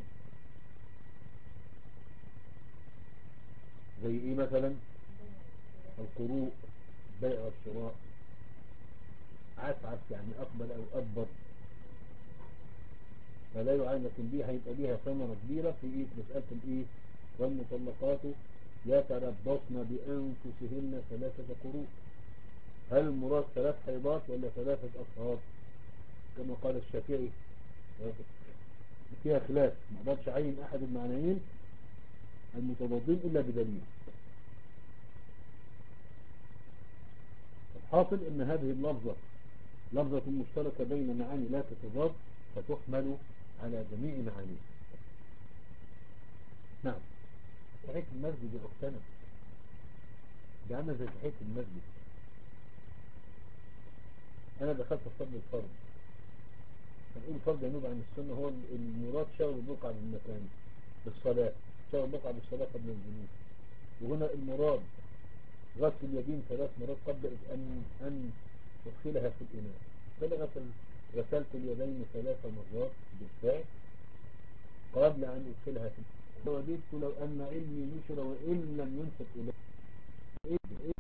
زي ايه مثلا؟ القروء، البيع والشراء، عسعس يعني أقبل أو أدبر، فلا يعين. لكن دي هيبقى ليها ثمرة كبيرة في إيه؟ مسألة الإيه؟ والمطلقات يتربصن بأنفسهن ثلاثة قروء. هل المراد ثلاث حيضات ولا ثلاثة أطهار؟ كما قال الشافعي فيها خلاف، ما اقدرش اعين أحد المعنيين المتضادين إلا بدليل. الحاصل أن هذه اللفظة لفظة مشتركة بين معاني لا تتضاد فتحمل على جميع معانيها. نعم. تحية المسجد يا أختنا دي عاملة زي تحية المسجد. أنا دخلت أصلي الفرض، هنقول الفرض ينوب عن السنة، هو المراد شغل البقعة بالمكان بالصلاة، شغل البقعة بالصلاة قبل الجلوس. وهنا المراد غسل اليدين ثلاث مرات قبل أن أن تدخلها في الإناء. فأنا غسل غسلت اليدين ثلاث مرات بالفعل قبل أن أدخلها في الإناء. وددت لو أن علمي نشر وإن لم ينسب إليه